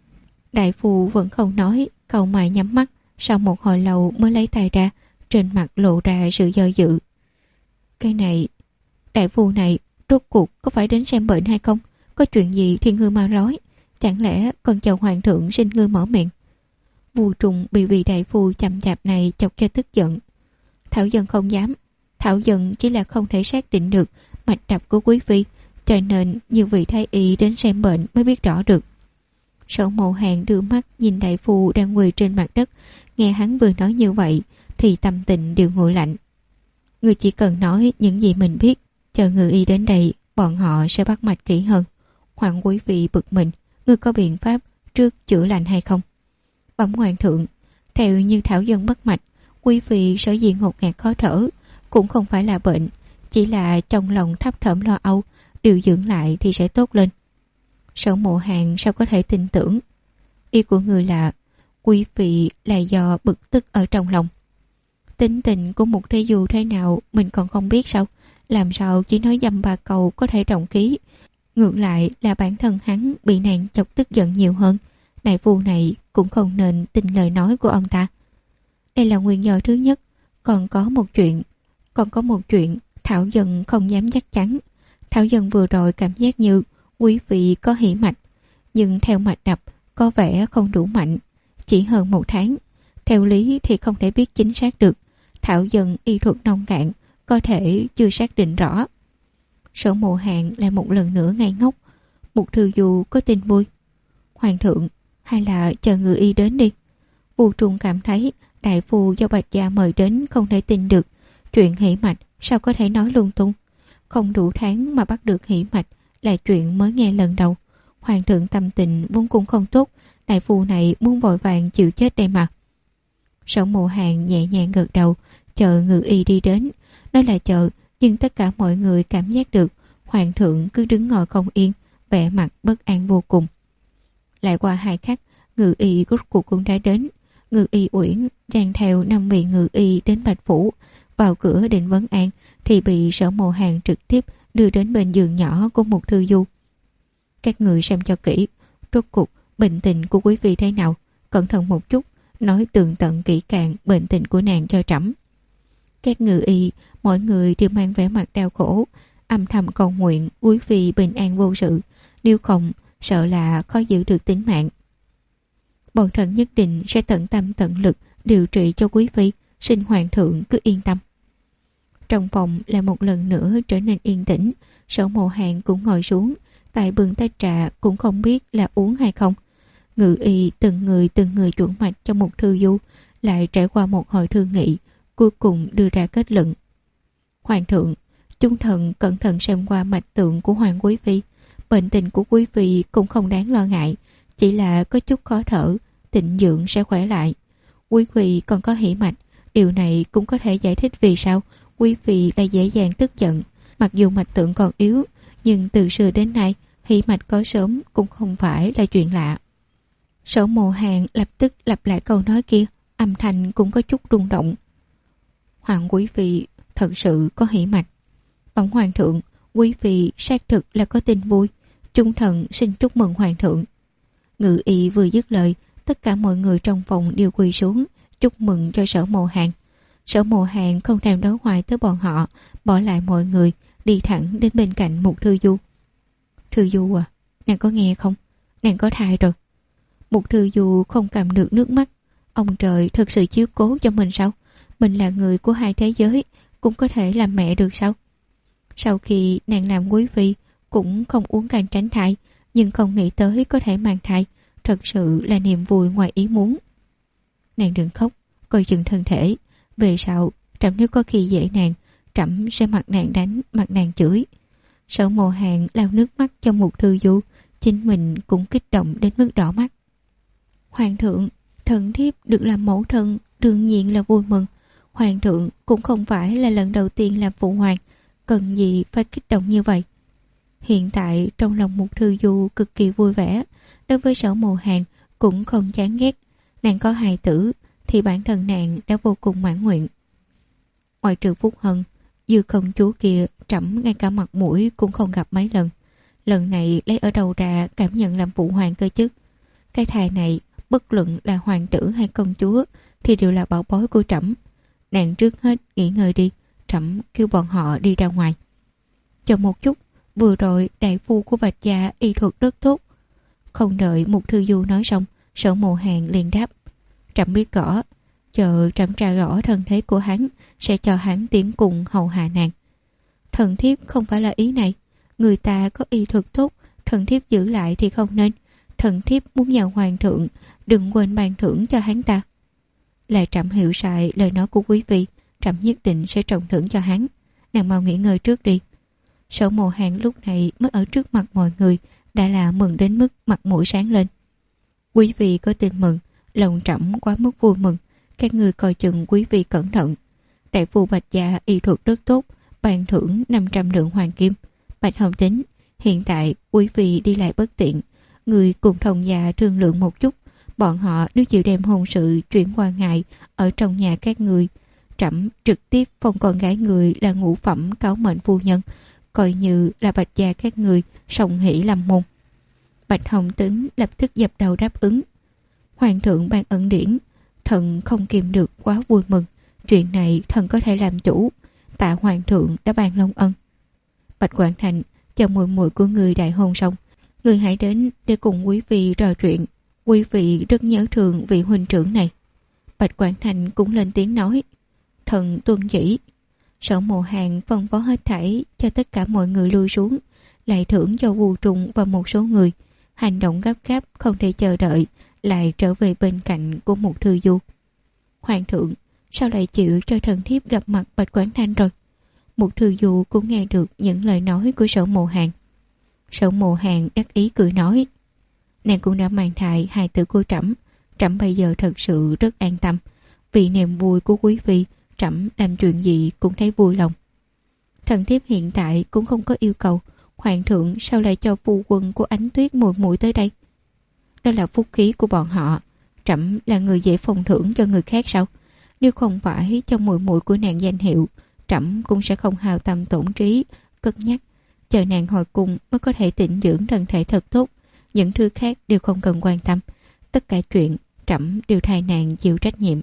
Đại phu vẫn không nói, cau mày nhắm mắt, sau một hồi lâu mới lấy tay ra, trên mặt lộ ra sự do dự. Cái này, đại phu này rốt cuộc có phải đến xem bệnh hay không? Có chuyện gì thì ngươi mau nói, chẳng lẽ còn chờ hoàng thượng xin ngươi mở miệng? Vu Trùng bị vị đại phu chậm chạp này chọc cho tức giận. Thảo Dân không dám, Thảo Dân chỉ là không thể xác định được mạch đập của quý phi, cho nên nhiều vị thái y đến xem bệnh mới biết rõ được. Sở Mộ Hàn đưa mắt nhìn đại phu đang quỳ trên mặt đất, nghe hắn vừa nói như vậy thì tâm tình đều nguội lạnh. Người chỉ cần nói những gì mình biết, chờ người y đến đây, bọn họ sẽ bắt mạch kỹ hơn. Hoàng quý phi bực mình, ngươi có biện pháp trước chữa lành hay không? Bẩm hoàng thượng, theo như Thảo Dân bất mạch, quý phi sở dĩ ngột ngạt khó thở, cũng không phải là bệnh, chỉ là trong lòng thấp thỏm lo âu, điều dưỡng lại thì sẽ tốt lên. Sở Mộ Hàn sao có thể tin tưởng? Ý của người là quý phi là do bực tức ở trong lòng. Tính tình của một thí dụ thế nào mình còn không biết sao? Làm sao chỉ nói dăm ba câu có thể trọng ký? Ngược lại là bản thân hắn bị nàng chọc tức giận nhiều hơn. Đại phu này cũng không nên tin lời nói của ông ta. Đây là nguyên do thứ nhất. Còn có một chuyện Thảo Dân không dám chắc chắn. Thảo Dân vừa rồi cảm giác như quý vị có hỉ mạch, nhưng theo mạch đập có vẻ không đủ mạnh, chỉ hơn 1 tháng. Theo lý thì không thể biết chính xác được. Thảo Dân y thuật nông cạn, có thể chưa xác định rõ. Sở Mộ Hàn lại một lần nữa ngây ngốc. Một thư du có tin vui. Hoàng thượng, hay là chờ người y đến đi. Vu Trung cảm thấy đại phu do Bạch Gia mời đến không thể tin được. Chuyện hỉ mạch sao có thể nói lung tung? Không đủ tháng mà bắt được hỉ mạch là chuyện mới nghe lần đầu. Hoàng thượng tâm tình vốn cũng không tốt, đại phu này muốn vội vàng chịu chết đây mà. Sở Mộ Hàn nhẹ nhàng gật đầu, chờ ngự y đi đến. Nói là chờ, nhưng tất cả mọi người cảm giác được hoàng thượng cứ đứng ngồi không yên, vẻ mặt bất an vô cùng. Lại qua 2 khắc, ngự y rốt cuộc cũng đã đến. Ngự y Uyển đang theo 5 vị ngự y đến Bạch Phủ, vào cửa định vấn an thì bị Sở Mộ Hàn trực tiếp đưa đến bên giường nhỏ của một thư du. Các người xem cho kỹ, rốt cuộc bệnh tình của quý vị thế nào, cẩn thận một chút, nói tường tận kỹ càng bệnh tình của nàng cho trẫm. Các ngự y, mọi người đều mang vẻ mặt đau khổ, âm thầm cầu nguyện quý phi bình an vô sự, nếu không sợ là khó giữ được tính mạng. Bọn thần nhất định sẽ tận tâm tận lực điều trị cho quý phi, xin hoàng thượng cứ yên tâm. Trong phòng lại một lần nữa trở nên yên tĩnh. Sở Mộ Hàn cũng ngồi xuống, tại bưng tách trà cũng không biết là uống hay không. Ngự y từng người chuẩn mạch cho một thư du, lại trải qua một hồi thương nghị, cuối cùng đưa ra kết luận. Hoàng thượng, chúng thần cẩn thận xem qua mạch tượng của hoàng quý phi. Bệnh tình của quý phi cũng không đáng lo ngại, chỉ là có chút khó thở, tịnh dưỡng sẽ khỏe lại. Quý phi còn có hỉ mạch, điều này cũng có thể giải thích vì sao quý phi lại dễ dàng tức giận. Mặc dù mạch tượng còn yếu, nhưng từ xưa đến nay hỉ mạch có sớm cũng không phải là chuyện lạ. Sở Mộ Hàn lập tức lặp lại câu nói kia, âm thanh cũng có chút rung động. Hoàng quý phi thật sự có hỉ mạch. Bẩm hoàng thượng, quý phi xác thực là có tin vui, chúng thần xin chúc mừng hoàng thượng. Ngự y vừa dứt lời, tất cả mọi người trong phòng đều quỳ xuống chúc mừng cho Sở Mộ Hàn. Sở Mộ Hàn không thèm đối hoài tới bọn họ, bỏ lại mọi người, đi thẳng đến bên cạnh một thư du. Thư du à, nàng có nghe không? Nàng có thai rồi. Một thư du không cầm được nước mắt. Ông trời thật sự chiếu cố cho mình sao? Mình là người của hai thế giới, cũng có thể làm mẹ được sao? Sau khi nàng làm quý phi, cũng không uống canh tránh thai, nhưng không nghĩ tới có thể mang thai, thật sự là niềm vui ngoài ý muốn. Nàng đừng khóc, coi chừng thân thể. Về sau, trẫm nếu có khi dễ nàng, trẫm sẽ mặc nàng đánh, mặc nàng chửi. Sở Mộ Hàn lau nước mắt cho một thư du, chính mình cũng kích động đến mức đỏ mắt. Hoàng thượng, thần thiếp được làm mẫu thân, đương nhiên là vui mừng. Hoàng thượng cũng không phải là lần đầu tiên làm phụ hoàng, cần gì phải kích động như vậy. Hiện tại trong lòng một thư du cực kỳ vui vẻ, đối với Sở Mộ Hàn cũng không chán ghét. Nàng có hài tử thì bản thân nàng đã vô cùng mãn nguyện. Ngoại trừ Phúc Hân, Dư công chúa kia trẫm ngay cả mặt mũi cũng không gặp mấy lần. Lần này lấy ở đâu ra cảm nhận làm phụ hoàng cơ chứ? Cái thai này, bất luận là hoàng tử hay công chúa, thì đều là bảo bối của trẫm. Nàng trước hết nghỉ ngơi đi, trẫm kêu bọn họ đi ra ngoài. Chờ một chút, vừa rồi đại phu của Bạch gia y thuật rất tốt. Không đợi Mục Thư Du nói xong, Sở Mộ Hàn liền đáp: trẫm biết rõ, chờ trẫm tra rõ thân thế của hắn, sẽ cho hắn tiến cùng hầu hạ nàng. Thần thiếp không phải là ý này, người ta có y thuật tốt, thần thiếp giữ lại thì không nên. Thần thiếp muốn nhờ hoàng thượng đừng quên ban thưởng cho hắn ta. Là trẫm hiểu sai lời nói của quý vị, trẫm nhất định sẽ trọng thưởng cho hắn. Nàng mau nghỉ ngơi trước đi. Sở Mộ Hàn lúc này mới ở trước mặt mọi người đã là mừng đến mức mặt mũi sáng lên. Quý vị có tin mừng, lòng trẫm quá mức vui mừng. Các người coi chừng quý vị cẩn thận. Đại phu Bạch gia y thuật rất tốt, ban thưởng 500 lượng hoàng kim. Bạch Hồng Tính, hiện tại quý vị đi lại bất tiện, người cùng thông gia thương lượng một chút. Bọn họ nếu chịu đem hôn sự chuyển qua ngài ở trong nhà các người, trẫm trực tiếp phong con gái người là ngũ phẩm cáo mệnh phu nhân, coi như là Bạch gia các người song hỷ làm môn. Bạch Hồng Tính lập tức dập đầu đáp ứng. Hoàng thượng ban ân điển, thần không kìm được quá vui mừng. Chuyện này thần có thể làm chủ, tạ hoàng thượng đã ban long ân. Bạch Quảng Thành, chờ muội muội của người đại hôn xong, người hãy đến để cùng quý vị trò chuyện. Quý vị rất nhớ thương vị huynh trưởng này. Bạch Quảng Thành cũng lên tiếng nói: thần tuân chỉ. Sở Mộ Hàn phân phó hết thảy cho tất cả mọi người lui xuống, lại thưởng cho Vu Trùng và một số người. Hành động gấp gáp không thể chờ đợi, lại trở về bên cạnh của Mục Thư Du. Hoàng thượng, sao lại chịu cho thần thiếp gặp mặt Bạch Quảng Thanh rồi? Mục Thư Du cũng nghe được những lời nói của Sở Mộ Hàn. Sở Mộ Hàn đắc ý cười nói: nàng cũng đã mang thai hài tử của trẫm, trẫm bây giờ thật sự rất an tâm. Vì niềm vui của quý vị, trẫm làm chuyện gì cũng thấy vui lòng. Thần thiếp hiện tại cũng không có yêu cầu, hoàng thượng sao lại cho phu quân của Ánh Tuyết muội muội tới đây? Đó là phúc khí của bọn họ, trẫm là người dễ phong thưởng cho người khác sao? Nếu không phải cho muội muội của nàng danh hiệu, trẫm cũng sẽ không hào tâm tổn trí cất nhắc. Chờ nàng hồi cung mới có thể tịnh dưỡng thân thể thật tốt, những thứ khác đều không cần quan tâm. Tất cả chuyện trẫm đều thay nàng chịu trách nhiệm.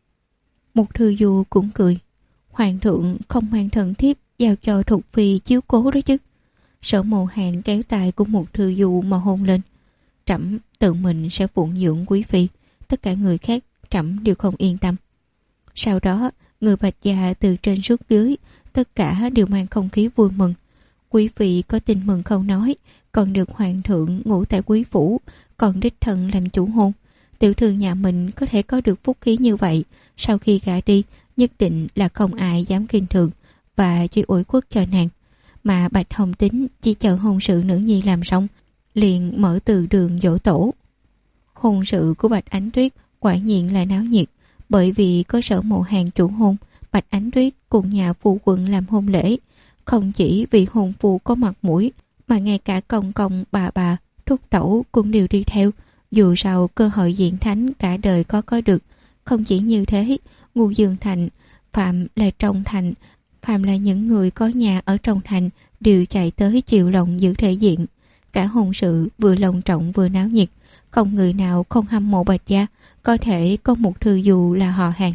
Mục Thư Du cũng cười: hoàng thượng không mang thần thiếp giao cho thuộc phi chiếu cố đó chứ. Sở Mộ Hàn kéo tay của Mục Thư Du mà hôn lên: trẫm tự mình sẽ phụng dưỡng quý phi, tất cả người khác trẫm đều không yên tâm. Sau đó người Bạch gia từ trên xuống dưới tất cả đều mang không khí vui mừng. Quý phi có tin mừng không nói, còn được hoàng thượng ngủ tại quý phủ, còn đích thân làm chủ hôn. Tiểu thư nhà mình có thể có được phúc khí như vậy, sau khi gả đi nhất định là không ai dám khinh thường và chỉ ủy khuất cho nàng. Mà Bạch Hồng Tính chỉ chờ hôn sự nữ nhi làm xong liền mở từ đường dỗ tổ. Hôn sự của Bạch Ánh Tuyết quả nhiên là náo nhiệt, bởi vì có Sở Mộ Hàn chủ hôn, Bạch Ánh Tuyết cùng nhà phu quân làm hôn lễ. Không chỉ vì hôn phu có mặt mũi, mà ngay cả công công bà thúc tẩu cũng đều đi theo. Dù sao cơ hội diện thánh cả đời có được. Không chỉ như thế, Ngô Dương Thành, Phạm là trong thành, Phạm là những người có nhà ở trong thành đều chạy tới chiều lòng giữ thể diện. Cả hôn sự vừa long trọng vừa náo nhiệt, không người nào không hâm mộ Bạch gia, có thể có một thư dù là họ hàng.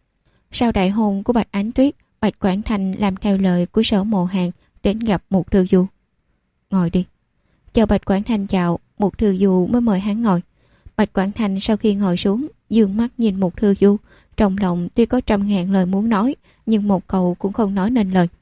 Sau đại hôn của Bạch Ánh Tuyết, Bạch Quảng Thành làm theo lời của Sở Mộ Hàn đến gặp Mục Thư Du. Ngồi đi. Chờ Bạch Quảng Thành chào, Mục Thư Du mới mời hắn ngồi. Bạch Quảng Thành sau khi ngồi xuống, dương mắt nhìn Mục Thư Du, trong lòng tuy có 100.000 lời muốn nói, nhưng một câu cũng không nói nên lời.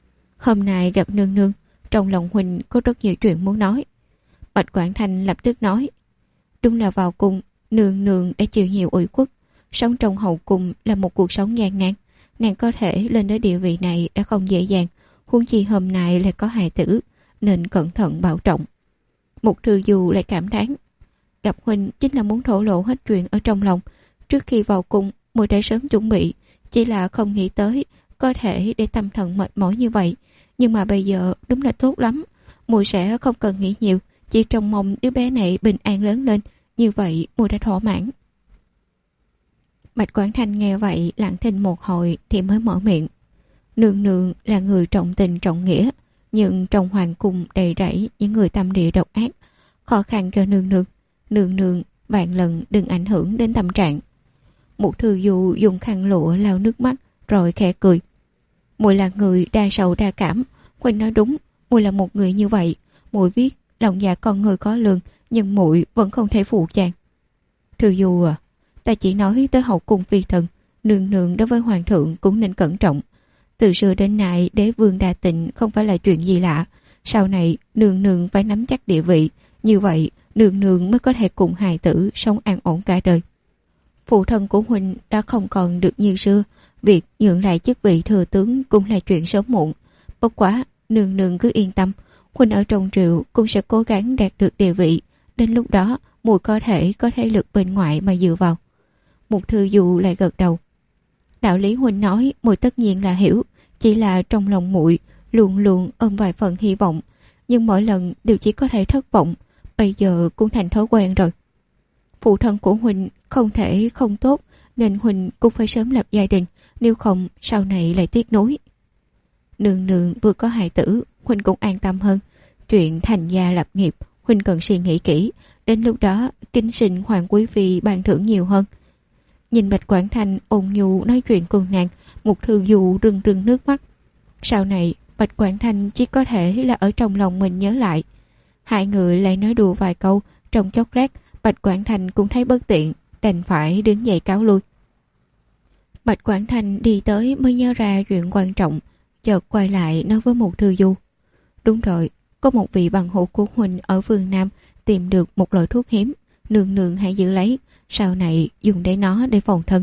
Hôm nay gặp nương nương, trong lòng huynh có rất nhiều chuyện muốn nói. Bạch Quảng Thành lập tức nói: đúng là vào cung, nương nương đã chịu nhiều ủy khuất, sống trong hậu cung là một cuộc sống gian nan. Nàng có thể lên đến địa vị này đã không dễ dàng, huống chi hôm nay lại có hài tử, nên cẩn thận bảo trọng. Mục Thư Du lại cảm thán: gặp huynh chính là muốn thổ lộ hết chuyện ở trong lòng. Trước khi vào cung, muội đã sớm chuẩn bị, chỉ là không nghĩ tới có thể để tâm thần mệt mỏi như vậy. Nhưng mà bây giờ đúng là tốt lắm, muội sẽ không cần nghĩ nhiều, chỉ trông mong đứa bé này bình an lớn lên, như vậy muội đã thỏa mãn. Bạch Quảng Thanh nghe vậy lặng thinh một hồi thì mới mở miệng: nương nương là người trọng tình trọng nghĩa, nhưng trong hoàng cung đầy rẫy những người tâm địa độc ác, khó khăn cho nương nương. Nương nương vạn lần đừng ảnh hưởng đến tâm trạng. Một Thư Du dùng khăn lụa lau nước mắt rồi khẽ cười. Muội là người đa sầu đa cảm, huynh nói đúng, muội là một người như vậy. Muội biết lòng dạ con người có lường, nhưng muội vẫn không thể phụ chàng. Thư Du à, ta chỉ nói tới hậu cung phi tần, nương nương đối với hoàng thượng cũng nên cẩn trọng. Từ xưa đến nay đế vương đa tình không phải là chuyện gì lạ. Sau này nương nương phải nắm chắc địa vị, như vậy nương nương mới có thể cùng hài tử sống an ổn cả đời. Phụ thân của huynh đã không còn được như xưa, việc nhượng lại chức vị thừa tướng cũng là chuyện sớm muộn. Bất quá nương nương cứ yên tâm, huynh ở trong triều cũng sẽ cố gắng đạt được địa vị. Đến lúc đó muội có thể có thế lực bên ngoài mà dựa vào. Một Thư Du lại gật đầu. Đạo lý huynh nói muội tất nhiên là hiểu, chỉ là trong lòng muội luôn luôn ôm vài phần hy vọng, nhưng mỗi lần đều chỉ có thể thất vọng. Bây giờ cũng thành thói quen rồi. Phụ thân của huynh không thể không tốt, nên huynh cũng phải sớm lập gia đình, nếu không sau này lại tiếc nuối. Nương nương vừa có hài tử, huynh cũng an tâm hơn. Chuyện thành gia lập nghiệp huynh cần suy nghĩ kỹ, đến lúc đó kính xin hoàng quý phi ban thưởng nhiều hơn. Nhìn Bạch Quảng Thanh ôn nhu nói chuyện cùng nàng, Một Thư Du rưng rưng nước mắt. Sau này Bạch Quảng Thanh chỉ có thể là ở trong lòng mình nhớ lại. Hai người lại nói đùa vài câu, trong chốc lát Bạch Quảng Thanh cũng thấy bất tiện, đành phải đứng dậy cáo lui. Bạch Quảng Thanh đi tới mới nhớ ra chuyện quan trọng, chợt quay lại nói với Một Thư Du. Đúng rồi, có một vị bằng hữu của huynh ở phương Nam tìm được một loại thuốc hiếm, nương nương hãy giữ lấy, sau này dùng để nó để phòng thân.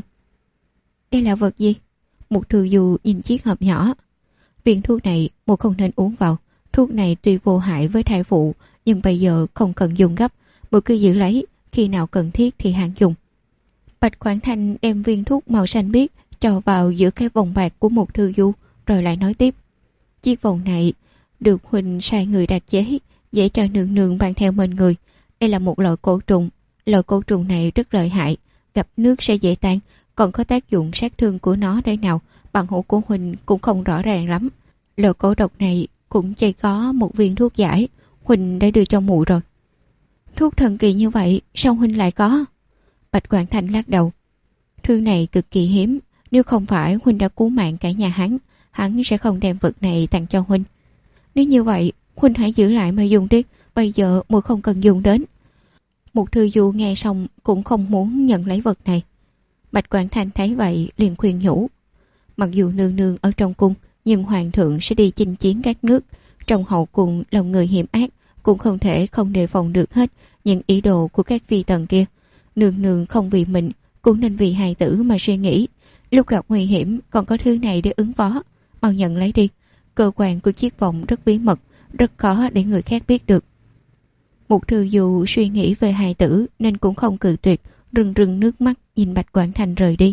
Đây là vật gì? Một Thư Du nhìn chiếc hộp nhỏ. Viên thuốc này một không nên uống vào. Thuốc này tuy vô hại với thai phụ, nhưng bây giờ không cần dùng gấp, một cứ giữ lấy, khi nào cần thiết thì hãng dùng. Bạch Quảng Thanh đem viên thuốc màu xanh biếc cho vào giữa cái vòng bạc của Một Thư Du, rồi lại nói tiếp. Chiếc vòng này được huynh sai người đặt chế, dễ cho nương nương mang theo bên người. Đây là một loại côn trùng. Loại côn trùng này rất lợi hại, gặp nước sẽ dễ tan, còn có tác dụng sát thương của nó đây nào, bằng hữu của huynh cũng không rõ ràng lắm. Loại cổ độc này cũng chỉ có một viên thuốc giải, huynh đã đưa cho muội rồi. Thuốc thần kỳ như vậy sao huynh lại có? Bạch Quảng Thanh lắc đầu. Thứ này cực kỳ hiếm, nếu không phải huynh đã cứu mạng cả nhà hắn sẽ không đem vật này tặng cho huynh. Nếu như vậy huynh hãy giữ lại mà dùng đi, bây giờ muội không cần dùng đến. Một Thư Du nghe xong cũng không muốn nhận lấy vật này. Bạch Quảng Thanh thấy vậy liền khuyên nhủ. Mặc dù nương nương ở trong cung, nhưng hoàng thượng sẽ đi chinh chiến các nước. Trong hậu cung lòng người hiểm ác, cũng không thể không đề phòng được hết những ý đồ của các phi tần kia. Nương nương không vì mình, cũng nên vì hài tử mà suy nghĩ. Lúc gặp nguy hiểm còn có thứ này để ứng phó. Mau nhận lấy đi. Cơ quan của chiếc vòng rất bí mật, rất khó để người khác biết được. Một Thư Du suy nghĩ về hài tử nên cũng không cự tuyệt, rưng rưng nước mắt nhìn Bạch Quảng Thanh rời đi.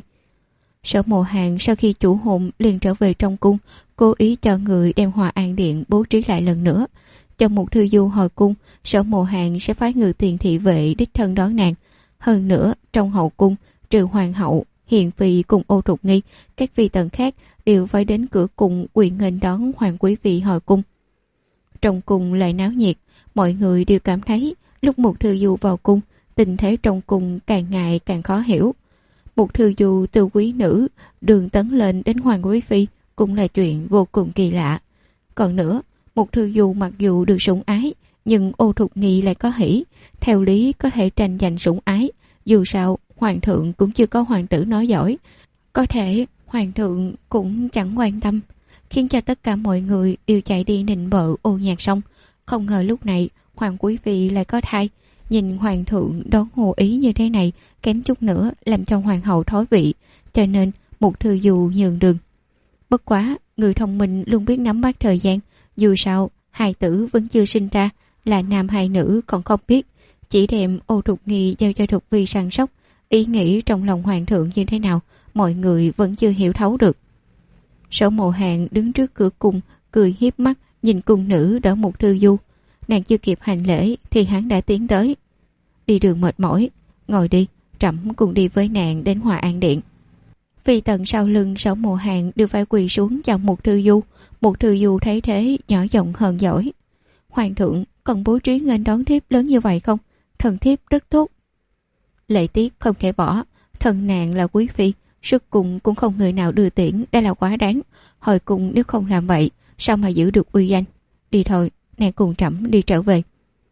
Sở Mộ Hàn sau khi chủ hôn liền trở về trong cung, cố ý cho người đem Hòa An Điện bố trí lại lần nữa. Cho Một Thư Du hồi cung, Sở Mộ Hàn sẽ phái người tiền thị vệ đích thân đón nàng. Hơn nữa, trong hậu cung, trừ hoàng hậu, hiền phi cùng Ô Trục Nghi, các phi tần khác đều phải đến cửa cung quyền nghênh đón hoàng quý phi hồi cung. Trong cung lại náo nhiệt, mọi người đều cảm thấy lúc Một Thư Du vào cung, tình thế trong cung càng ngày càng khó hiểu. Một Thư Du từ quý nữ đường tấn lên đến hoàng quý phi cũng là chuyện vô cùng kỳ lạ. Còn nữa, Một Thư Du mặc dù được sủng ái, nhưng Ô Thục Nghi lại có hỷ, theo lý có thể tranh giành sủng ái. Dù sao hoàng thượng cũng chưa có hoàng tử nói giỏi, có thể hoàng thượng cũng chẳng quan tâm, khiến cho tất cả mọi người đều chạy đi nịnh bợ Ô Nhạc Sông. Không ngờ lúc này hoàng quý phi lại có thai. Nhìn hoàng thượng đón hồ ý như thế này, kém chút nữa làm cho hoàng hậu thói vị, cho nên Một Thư Du nhường đường. Bất quá người thông minh luôn biết nắm bắt thời gian, dù sao hài tử vẫn chưa sinh ra, là nam hay nữ còn không biết, chỉ đem Ô Thục Nghi giao cho Thục Phi săn sóc. Ý nghĩ trong lòng hoàng thượng như thế nào, mọi người vẫn chưa hiểu thấu được. Sở Mộ Hàn đứng trước cửa cung, cười hiếp mắt nhìn cung nữ đỡ Một Thư Du. Nàng chưa kịp hành lễ thì hắn đã tiến tới. Đi đường mệt mỏi, ngồi đi, trẫm cùng đi với nàng đến Hòa An Điện. Phi tần sau lưng Sở Mộ Hàn đều phải quỳ xuống chào Một Thư Du. Một Thư Du thấy thế nhỏ giọng hờn giỏi. Hoàng thượng cần bố trí nghênh đón thiếp lớn như vậy không? Thần thiếp rất tốt. lệ tiết không thể bỏ. Thân nàng là quý phi, suốt cùng cũng không người nào đưa tiễn, đã là quá đáng. Hồi cùng nếu không làm vậy, sao mà giữ được uy danh? Đi thôi, nàng cùng trẫm đi trở về.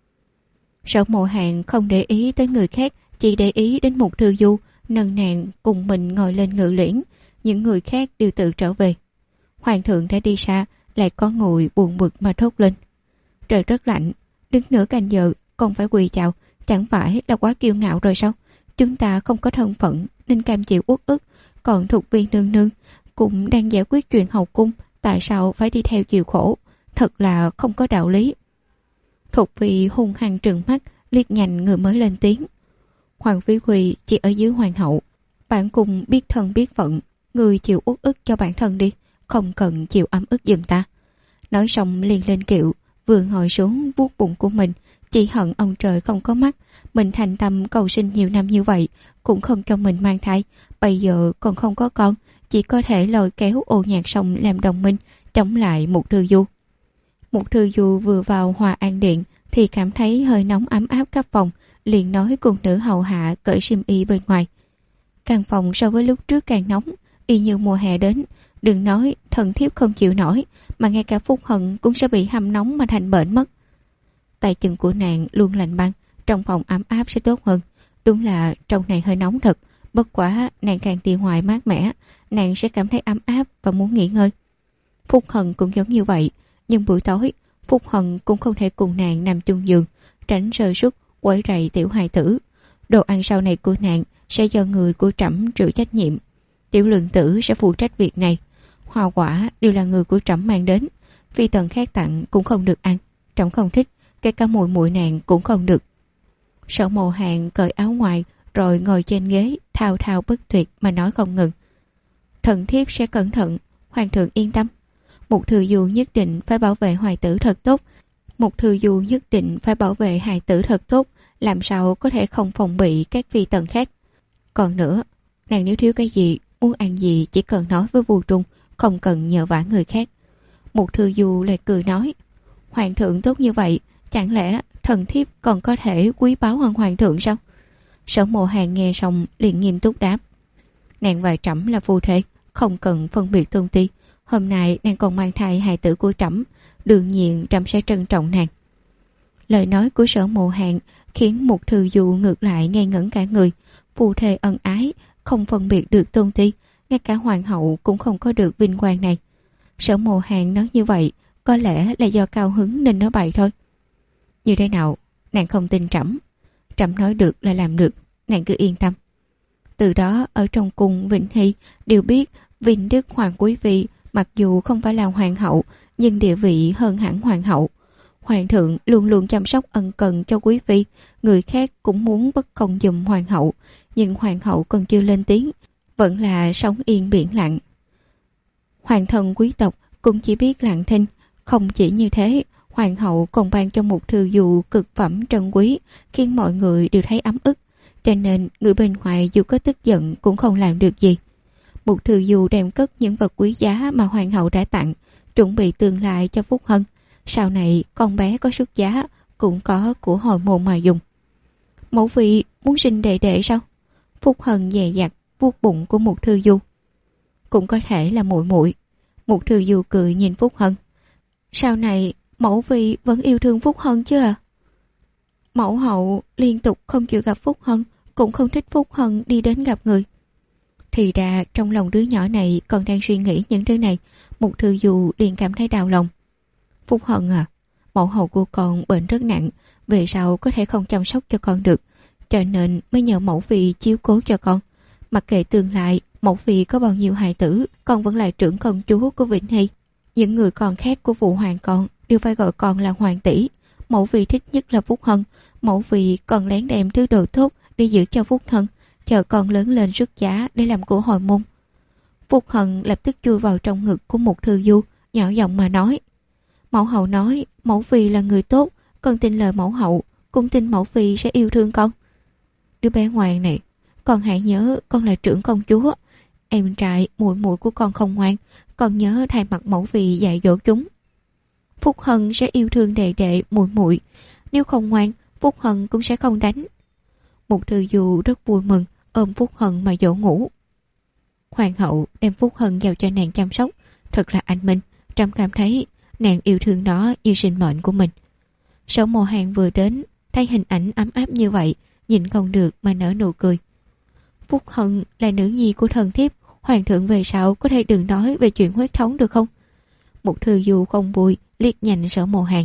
Sở Mộ Hàng không để ý tới người khác, chỉ để ý đến Mục Thư Du, nâng nàng cùng mình ngồi lên ngự liễn. Những người khác đều tự trở về. Hoàng thượng đã đi xa, lại có người buồn bực mà thốt lên. Trời rất lạnh, đứng nửa canh giờ còn phải quỳ chào, chẳng phải là quá kiêu ngạo rồi sao? Chúng ta không có thân phận nên cam chịu uất ức, còn Thục Viên nương nương cũng đang giải quyết chuyện hậu cung, tại sao phải đi theo chịu khổ? Thật là không có đạo lý. Thục Phi hung hăng trừng mắt, liếc nhanh người mới lên tiếng. Hoàng Phi Huy chỉ ở dưới hoàng hậu, bạn cùng biết thân biết phận, người chịu uất ức cho bản thân đi, không cần chịu ấm ức giùm ta. Nói xong liền lên kiệu, vừa ngồi xuống vuốt bụng của mình, chỉ hận ông trời không có mắt. Mình thành tâm cầu sinh nhiều năm như vậy, cũng không cho mình mang thai, bây giờ còn không có con, chỉ có thể lôi kéo Ô Nhạc Sông làm đồng minh, chống lại Mục Thư Du. Mục Thư Du vừa vào Hòa An Điện thì cảm thấy hơi nóng ấm áp khắp phòng, liền nói cùng nữ hầu hạ cởi xiêm y bên ngoài. Căn phòng so với lúc trước càng nóng, y như mùa hè đến. Đừng nói thần thiếp không chịu nổi, mà ngay cả Phúc Hận cũng sẽ bị hâm nóng mà thành bệnh mất. Tay chân của nàng luôn lạnh băng, trong phòng ấm áp sẽ tốt hơn. Đúng là trong này hơi nóng thật, bất quá nàng càng đi ngoài mát mẻ, nàng sẽ cảm thấy ấm áp và muốn nghỉ ngơi. Phúc Hận cũng giống như vậy, nhưng buổi tối Phúc Hận cũng không thể cùng nàng nằm chung giường, tránh sơ suất quấy rầy tiểu hài tử. Đồ ăn sau này của nàng sẽ do người của trẫm chịu trách nhiệm, tiểu lượng tử sẽ phụ trách việc này. Hoa quả đều là người của trẫm mang đến, phi tần khác tặng cũng không được ăn, trẫm không thích, kể cả muội muội nàng cũng không được. Sở Mộ Hàng cởi áo ngoài rồi ngồi trên ghế thao thao bất tuyệt mà nói không ngừng. Thần thiếp sẽ cẩn thận, hoàng thượng yên tâm. Mục Thư Du nhất định phải bảo vệ hài tử thật tốt. Mục Thư Du nhất định phải bảo vệ hài tử thật tốt, làm sao có thể không phòng bị các phi tần khác. Còn nữa, nàng nếu thiếu cái gì, muốn ăn gì chỉ cần nói với Vu Trung, không cần nhờ vả người khác. Mục Thư Du lại cười nói, hoàng thượng tốt như vậy, chẳng lẽ thần thiếp còn có thể quý báu hơn hoàng thượng sao? Sở Mộ Hàng nghe xong liền nghiêm túc đáp, nàng và trẫm là phu thê, không cần phân biệt tôn ti. Hôm nay nàng còn mang thai hài tử của trẫm, đương nhiên trẫm sẽ trân trọng nàng. Lời nói của Sở Mộ Hàng khiến Mục Thư Du ngược lại ngây ngẩn cả người. Phu thê ân ái, không phân biệt được tôn ti, ngay cả hoàng hậu cũng không có được vinh quang này. Sở Mộ Hàng nói như vậy, có lẽ là do cao hứng nên nói bậy thôi. Như thế nào, nàng không tin trẫm? Trẫm nói được là làm được, nàng cứ yên tâm. Từ đó ở trong cung Vĩnh Hy đều biết Vinh Đức Hoàng Quý Phi mặc dù không phải là hoàng hậu nhưng địa vị hơn hẳn hoàng hậu. Hoàng thượng luôn luôn chăm sóc ân cần cho Quý Phi, người khác cũng muốn bất công giùm hoàng hậu, nhưng hoàng hậu còn chưa lên tiếng, vẫn là sống yên biển lặng. Hoàng thân quý tộc cũng chỉ biết lặng thinh. Không chỉ như thế, hoàng hậu còn ban cho Mục Thư Du cực phẩm trân quý, khiến mọi người đều thấy ấm ức, cho nên người bên ngoài dù có tức giận cũng không làm được gì. Mục Thư Du đem cất những vật quý giá mà hoàng hậu đã tặng, chuẩn bị tương lai cho Phúc Hân. Sau này con bé có xuất giá cũng có của hồi môn mà dùng. Mẫu vị muốn sinh đệ đệ sao? Phúc Hân dè dặt vuốt bụng của Mục Thư Du. Cũng có thể là muội muội. Mục Thư Du cười nhìn Phúc Hân. Sau này mẫu vị vẫn yêu thương Phúc Hân chứ à? Mẫu hậu liên tục không chịu gặp Phúc Hân, cũng không thích Phúc Hân đi đến gặp người. Thì ra trong lòng đứa nhỏ này còn đang suy nghĩ những thứ này. Mục Thư Du liền cảm thấy đau lòng. Phúc Hân à, mẫu hậu của con bệnh rất nặng, về sau có thể không chăm sóc cho con được, cho nên mới nhờ mẫu phi chiếu cố cho con. Mặc kệ tương lai mẫu phi có bao nhiêu hài tử, con vẫn là trưởng công chúa của Vĩnh Hy. Những người con khác của phụ hoàng con đều phải gọi con là hoàng tỷ. Mẫu phi thích nhất là Phúc Hân. Mẫu phi còn lén đem thứ đồ tốt đi giữ cho Phúc Hân, chờ con lớn lên xuất giá để làm của hồi môn. Phúc Hân lập tức chui vào trong ngực của Mục Thư Du, nhỏ giọng mà nói. Mẫu hậu nói mẫu phi là người tốt, con tin lời mẫu hậu, cũng tin mẫu phi sẽ yêu thương con. Đứa bé ngoan này, con hãy nhớ con là trưởng công chúa. Em trai muội muội của con không ngoan, con nhớ thay mặt mẫu phi dạy dỗ chúng. Phúc Hân sẽ yêu thương đệ đệ muội muội, nếu không ngoan Phúc Hân cũng sẽ không đánh. Mục Thư Du rất vui mừng, ôm Phúc Hân mà dỗ ngủ. Hoàng hậu đem Phúc Hân giao cho nàng chăm sóc, thật là anh minh. Trẫm cảm thấy nàng yêu thương nó như sinh mệnh của mình. Sở Mộ Hàn vừa đến, thấy hình ảnh ấm áp như vậy, nhìn không được mà nở nụ cười. Phúc Hân là nữ nhi của thần thiếp, hoàng thượng về sau có thể đừng nói về chuyện huyết thống được không? Mục Thư Du không vui, liếc nhìn Sở Mộ Hàn.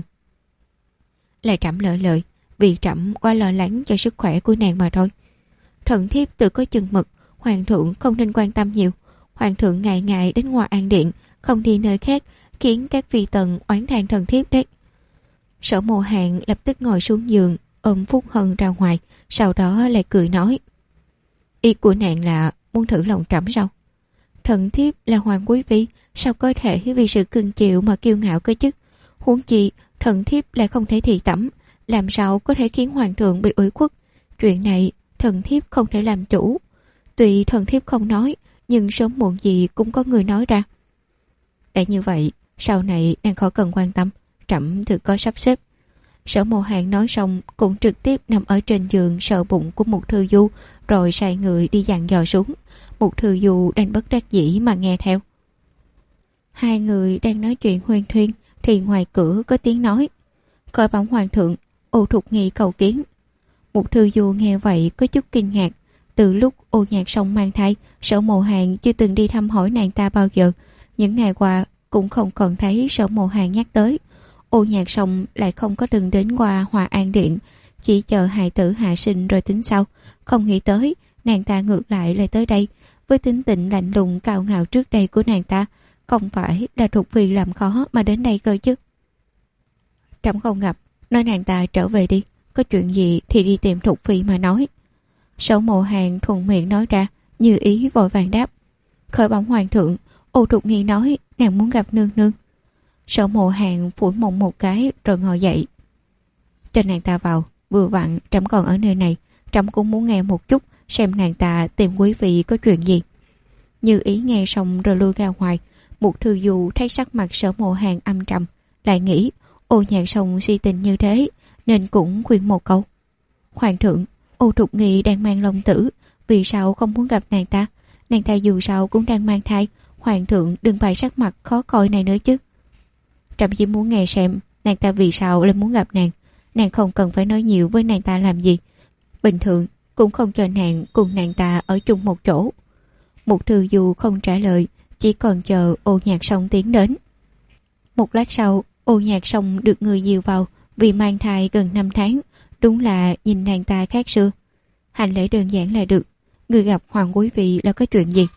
Là trẫm lỡ lời, vì trẫm quá lo lắng cho sức khỏe của nàng mà thôi. Thần thiếp tự có chừng mực, hoàng thượng không nên quan tâm nhiều. Hoàng thượng ngày ngày đến Hoa An Điện, không đi nơi khác, khiến các phi tần oán than thần thiếp đấy. Sở Mộ Hàn lập tức ngồi xuống giường, ôm Phúc Hân ra ngoài, sau đó lại cười nói. Ý của nàng là muốn thử lòng trẫm sao? Thần thiếp là hoàng quý phi, sao có thể vì sự cưng chịu mà kiêu ngạo cơ chứ? Huống chi thần thiếp lại không thể thị tẩm, làm sao có thể khiến hoàng thượng bị ủy khuất? Chuyện này thần thiếp không thể làm chủ. Tuy thần thiếp không nói, nhưng sớm muộn gì cũng có người nói ra. Đã như vậy, sau này nàng khỏi cần quan tâm, trẫm tự có sắp xếp. Sở Mộ Hàn nói xong cũng trực tiếp nằm ở trên giường sờ bụng của Mục Thư Du, rồi sai người đi dặn dò xuống. Mục Thư Du đang bất đắc dĩ mà nghe theo. Hai người đang nói chuyện huyên thuyên thì ngoài cửa có tiếng nói. Khởi bẩm hoàng thượng, Ô Thục Nghi cầu kiến. Mục Thư Du nghe vậy có chút kinh ngạc. Từ lúc Ô Nhạc Song mang thai, Sở Mộ Hàn chưa từng đi thăm hỏi nàng ta bao giờ. Những ngày qua cũng không còn thấy Sở Mộ Hàn nhắc tới. Ô Nhạc Song lại không có từng đến qua Hoa An Điện, chỉ chờ hài tử hạ sinh rồi tính sau. Không nghĩ tới nàng ta ngược lại tới đây. Với tính tình lạnh lùng cao ngạo trước đây của nàng ta, không phải là Thục Phi làm khó mà đến đây cơ chứ. Trẫm không gặp, nói nàng ta trở về đi, có chuyện gì thì đi tìm Thục Phi mà nói. Sở Mộ Hàn thuận miệng nói ra, như ý vội vàng đáp. Khởi bẩm hoàng thượng, Ô Thục Nghi nói nàng muốn gặp nương nương. Sở Mộ Hàn phủi mông một cái rồi ngồi dậy. Cho nàng ta vào, vừa vặn trẫm còn ở nơi này, trẫm cũng muốn nghe một chút xem nàng ta tìm quý vị có chuyện gì. Như ý nghe xong rồi lui ra ngoài. Mục Thư Du thấy sắc mặt Sở Mộ Hàn âm trầm, lại nghĩ Ô Nhạc Song si tình như thế, nên cũng khuyên một câu. Hoàng thượng, Ô Thục Nghi đang mang long tử, vì sao không muốn gặp nàng ta? Nàng ta dù sao cũng đang mang thai, hoàng thượng đừng bày sắc mặt khó coi này nữa chứ. Trẫm chỉ muốn nghe xem nàng ta vì sao lại muốn gặp nàng. Nàng không cần phải nói nhiều với nàng ta làm gì. Bình thường cũng không cho nàng cùng nàng ta ở chung một chỗ. Mục Thư Du không trả lời, chỉ còn chờ Ô Nhạc Song tiến đến. Một lát sau, Ô Nhạc Song được người dìu vào, vì mang thai gần 5 tháng, đúng là nhìn nàng ta khác xưa. Hành lễ đơn giản là được. Người gặp hoàng quý vị là có chuyện gì?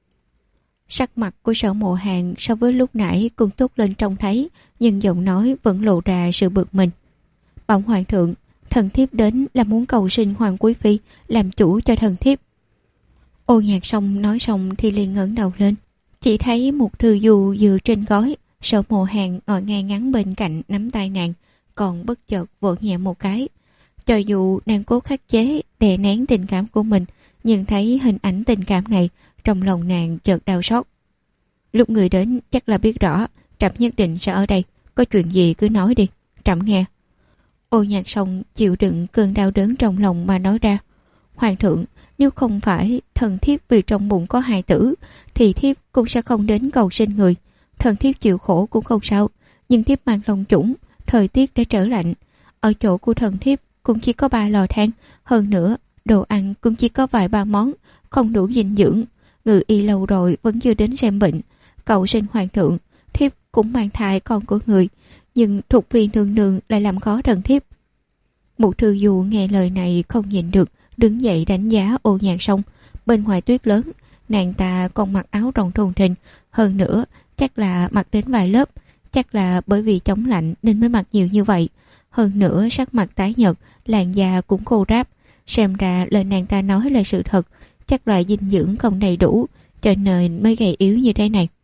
Sắc mặt của Sở Mộ Hàn so với lúc nãy cũng tốt lên trông thấy, nhưng giọng nói vẫn lộ ra sự bực mình. Bẩm hoàng thượng, thần thiếp đến là muốn cầu xin hoàng quý phi làm chủ cho thần thiếp. Ô Nhạc Song nói xong thì liền ngẩng đầu lên, chỉ thấy Mục Thư Du dựa trên gối. Sở Mộ Hàn ngồi ngay ngắn bên cạnh nắm tay nàng, còn bất chợt vỗ nhẹ một cái. Cho dù nàng cố khắc chế đè nén tình cảm của mình, nhưng thấy hình ảnh tình cảm này, trong lòng nàng chợt đau xót. Lúc người đến chắc là biết rõ, trẫm nhất định sẽ ở đây, có chuyện gì cứ nói đi, trẫm nghe. Ô Nhạc Song chịu đựng cơn đau đớn trong lòng mà nói ra. Hoàng thượng, nếu không phải thần thiếp vì trong bụng có hài tử, thì thiếp cũng sẽ không đến cầu xin người. Thần thiếp chịu khổ cũng không sao, nhưng thiếp mang long chủng, thời tiết đã trở lạnh. Ở chỗ của thần thiếp cũng chỉ có 3 lò than, hơn nữa đồ ăn cũng chỉ có vài 3 món, không đủ dinh dưỡng. Ngự y lâu rồi vẫn chưa đến xem bệnh. Cầu xin hoàng thượng, thiếp cũng mang thai con của người, nhưng Thục Phi nương nương lại làm khó thần thiếp. Mục Thư Du nghe lời này không nhịn được, đứng dậy đánh giá Ô Nhạc Song. Bên ngoài tuyết lớn, nàng ta còn mặc áo rộng thùng thình, hơn nữa chắc là mặc đến vài lớp, chắc là bởi vì chống lạnh nên mới mặc nhiều như vậy. Hơn nữa sắc mặt tái nhợt, làn da cũng khô ráp, xem ra lời nàng ta nói là sự thật, chắc là dinh dưỡng không đầy đủ, cho nên mới gầy yếu như thế này.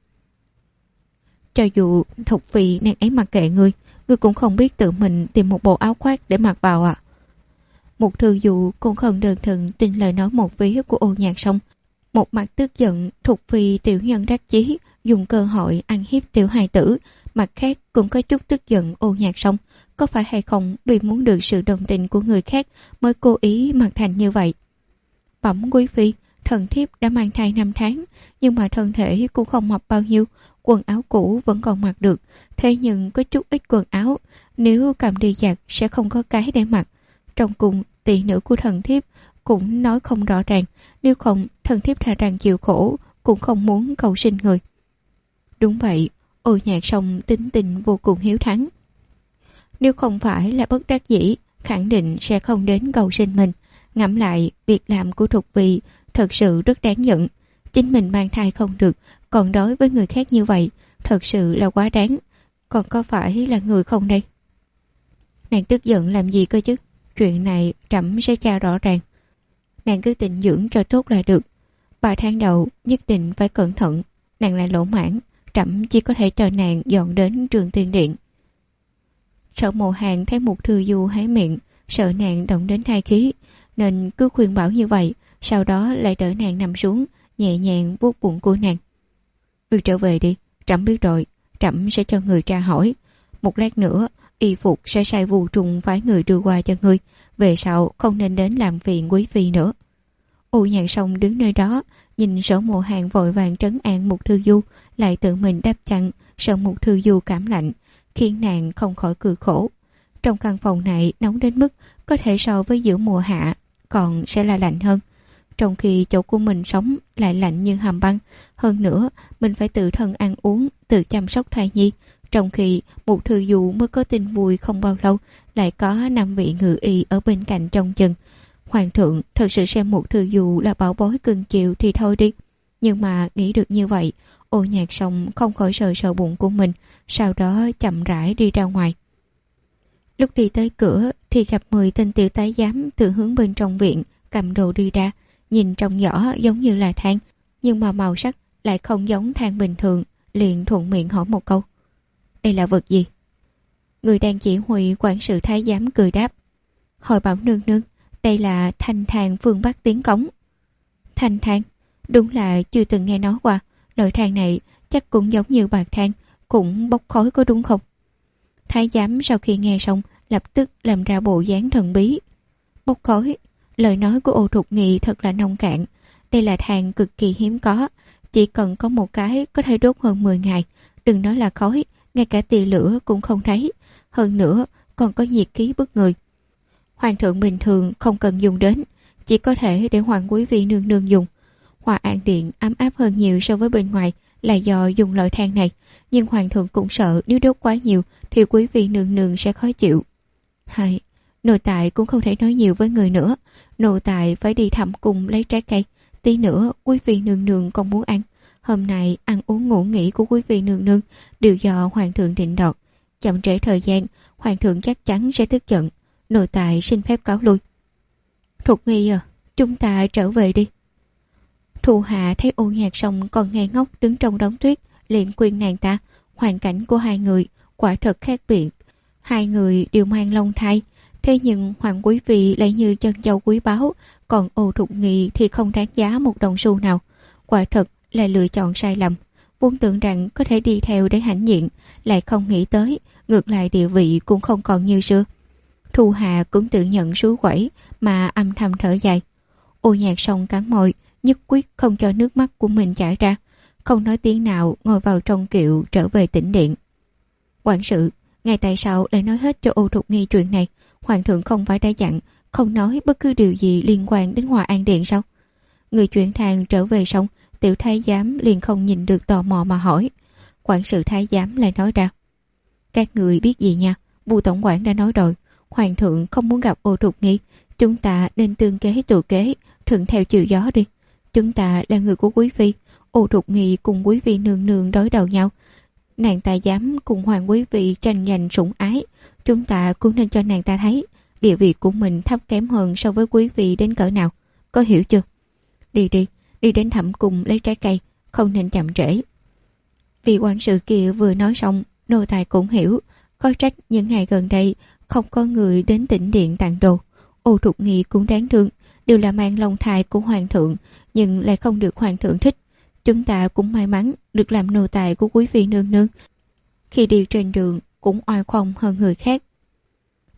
Cho dù Thục Phi nàng ấy mặc kệ ngươi cũng không biết tự mình tìm một bộ áo khoác để mặc vào à? Mục Thư Du cũng không đơn thuần tin lời nói một vía của Ô Nhạc Song. Một mặt tức giận Thục Phi tiểu nhân đắc chí, dùng cơ hội ăn hiếp tiểu hài tử, mặt khác cũng có chút tức giận Ô Nhạc Song có phải hay không vì muốn được sự đồng tình của người khác mới cố ý mặc thành như vậy. Bẩm quý phi, thần thiếp đã mang thai 5 tháng, nhưng mà thân thể cũng không mập bao nhiêu, quần áo cũ vẫn còn mặc được, thế nhưng có chút ít quần áo, nếu cầm đi giặt sẽ không có cái để mặc. Trong cùng, tỷ nữ của thần thiếp cũng nói không rõ ràng, nếu không thần thiếp thà rằng chịu khổ, cũng không muốn cầu sinh người. Đúng vậy, Ô Nhạc Sông tính tình vô cùng hiếu thắng. Nếu không phải là bất đắc dĩ, khẳng định sẽ không đến cầu sinh mình. Ngẫm lại, việc làm của Thục Vy thật sự rất đáng giận. Chính mình mang thai không được, còn đối với người khác như vậy, thật sự là quá đáng. Còn có phải là người không đây? Nàng tức giận làm gì cơ chứ? Chuyện này trẫm sẽ tra rõ ràng. Nàng cứ tịnh dưỡng cho tốt là được. 3 tháng đầu nhất định phải cẩn thận. Nàng là lỗ mãn, trẫm chỉ có thể chờ nàng dọn đến Trường Tiên Điện. Sở Mộ Hàng thấy Mục Thư Du hé miệng, sợ nàng động đến thai khí, nên cứ khuyên bảo như vậy, sau đó lại đỡ nàng nằm xuống, nhẹ nhàng vuốt bụng của nàng. Trở về đi, trẫm biết rồi, trẫm sẽ cho người tra hỏi. Một lát nữa, y phục sẽ sai Vu Trùng phái người đưa qua cho ngươi, về sau không nên đến làm phiền quý phi nữa. Ô Nhạc Sông đứng nơi đó, nhìn Sở Mộ Hàng vội vàng trấn an Mục Thư Du, lại tự mình đắp chăn, sợ Mục Thư Du cảm lạnh, khiến nàng không khỏi cười khổ. Trong căn phòng này nóng đến mức có thể so với giữa mùa hạ, còn sẽ là lạnh hơn. Trong khi chỗ của mình sống lại lạnh như hầm băng, hơn nữa mình phải tự thân ăn uống, tự chăm sóc thai nhi. Trong khi Mục Thư Du mới có tin vui không bao lâu, lại có 5 vị ngự y ở bên cạnh trông chừng. Hoàng thượng thật sự xem Mục Thư Du là bảo bối cưng chiều thì thôi đi. Nhưng mà nghĩ được như vậy, Ô Nhạc Sông không khỏi sờ bụng của mình, sau đó chậm rãi đi ra ngoài. Lúc đi tới cửa thì gặp 10 tên tiểu tái giám từ hướng bên trong viện cầm đồ đi ra, nhìn trông rõ giống như là than, nhưng mà màu sắc lại không giống than bình thường, liền thuận miệng hỏi một câu. Đây là vật gì? Người đang chỉ huy quản sự thái giám cười đáp. Hồi bảo nương nương, đây là thanh thang phương Bắc tiến cống. Thanh thang? Đúng là chưa từng nghe nói qua. Loại than này chắc cũng giống như bạc than, cũng bốc khói có đúng không? Thái giám sau khi nghe xong lập tức làm ra bộ dáng thần bí. Bốc khói? Lời nói của Ô Thục Nghị thật là nông cạn. Đây là than cực kỳ hiếm có, chỉ cần có một cái có thể đốt hơn 10 ngày. Đừng nói là khói, ngay cả tia lửa cũng không thấy. Hơn nữa còn có nhiệt khí bức người. Hoàng thượng bình thường không cần dùng đến, chỉ có thể để Hoàng quý phi nương nương dùng. Hòa An Điện ấm áp hơn nhiều so với bên ngoài là do dùng loại than này, nhưng Hoàng thượng cũng sợ nếu đốt quá nhiều thì quý phi nương nương sẽ khó chịu. Hay, nô tài cũng không thể nói nhiều với người nữa, nô tài phải đi thăm cung lấy trái cây, tí nữa quý phi nương nương còn muốn ăn. Hôm nay ăn uống ngủ nghỉ của quý phi nương nương đều do Hoàng thượng định đoạt, chậm trễ thời gian Hoàng thượng chắc chắn sẽ tức giận. Nô tài xin phép cáo lui. Thục Nghi à, chúng ta trở về đi. Thu Hạ thấy Ô Nhạc Sông còn ngây ngốc đứng trong đống tuyết, liền khuyên nàng ta. Hoàn cảnh của hai người quả thật khác biệt, hai người đều mang long thai, thế nhưng Hoàng quý phi lại như chân châu quý báu, còn Ô Thục Nghi thì không đáng giá một đồng xu nào. Quả thật là lựa chọn sai lầm. Vốn tưởng rằng có thể đi theo để hãnh diện, lại không nghĩ tới ngược lại địa vị cũng không còn như xưa. Thu Hạ cũng tự nhận suối quẩy mà âm thầm thở dài. Ô Nhạc Sông cắn môi, nhất quyết không cho nước mắt của mình chảy ra, không nói tiếng nào ngồi vào trong kiệu trở về tĩnh điện. Quản sự, ngày tại sao lại nói hết cho Ô Thục Nghi chuyện này? Hoàng thượng không phải đã dặn không nói bất cứ điều gì liên quan đến Hòa An Điện sao? Người chuyển thang trở về xong, tiểu thái giám liền không nhìn được tò mò mà hỏi. Quản sự thái giám lại nói ra. Các người biết gì nha, Bù tổng quản đã nói rồi, Hoàng thượng không muốn gặp Ô Thục Nghi, chúng ta nên tương kế tụ kế, thuận theo chiều gió đi. Chúng ta là người của quý phi, Ô Thục Nghi cùng quý phi nương nương đối đầu nhau, nàng ta dám cùng Hoàng quý phi tranh giành sủng ái, chúng ta cũng nên cho nàng ta thấy địa vị của mình thấp kém hơn so với quý phi đến cỡ nào, có hiểu chưa? Đi đến thẩm cung lấy trái cây, không nên chậm trễ. Vị quản sự kia vừa nói xong, nô tài cũng hiểu, có trách những ngày gần đây không có người đến tĩnh điện tặng đồ. Ô Thục Nghi cũng đáng thương, đều là mang long thai của hoàng thượng, nhưng lại không được hoàng thượng thích. Chúng ta cũng may mắn được làm nô tài của quý phi nương nương, khi đi trên đường cũng oai phong hơn người khác.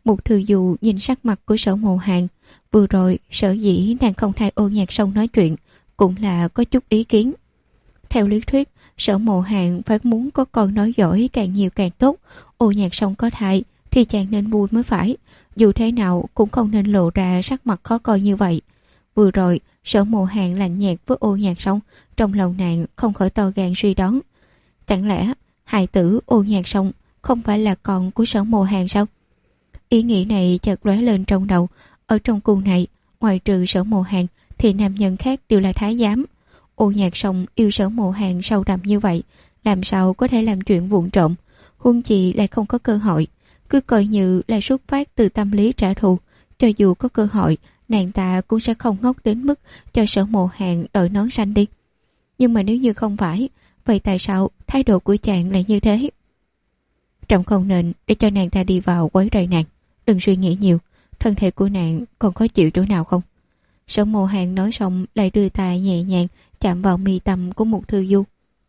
Mục Thư Du nhìn sắc mặt của Sở Mộ Hàng. Vừa rồi sở dĩ nàng không thay Ô Nhạc Sông nói chuyện cũng là có chút ý kiến. Theo lý thuyết, Sở Mộ Hàng phải muốn có con nói giỏi càng nhiều càng tốt. Ô Nhạc Sông có thai thì chàng nên vui mới phải. Dù thế nào cũng không nên lộ ra sắc mặt khó coi như vậy. Vừa rồi Sở Mộ Hàng lạnh nhạt với Ô Nhạc Sông, trong lòng nàng không khỏi to gan suy đoán. Chẳng lẽ hài tử Ô Nhạc Sông không phải là con của Sở Mộ Hàng sao? Ý nghĩ này chợt lóe lên trong đầu. Ở trong cung này, ngoài trừ Sở Mộ Hàng thì nam nhân khác đều là thái giám. Ô Nhạc Sông yêu Sở Mộ Hàng sâu đậm như vậy, làm sao có thể làm chuyện vụng trộm, huống chi lại không có cơ hội. Cứ coi như là xuất phát từ tâm lý trả thù, cho dù có cơ hội, nàng ta cũng sẽ không ngốc đến mức cho Sở Mộ Hàng đội nón xanh đi. Nhưng mà nếu như không phải, vậy tại sao thái độ của chàng lại như thế? Trọng không nên để cho nàng ta đi vào quấy rầy nàng. Đừng suy nghĩ nhiều, thân thể của nàng còn khó chịu chỗ nào không? Sở Mộ Hàng nói xong lại đưa tay nhẹ nhàng chạm vào mi tâm của Mục Thư Du.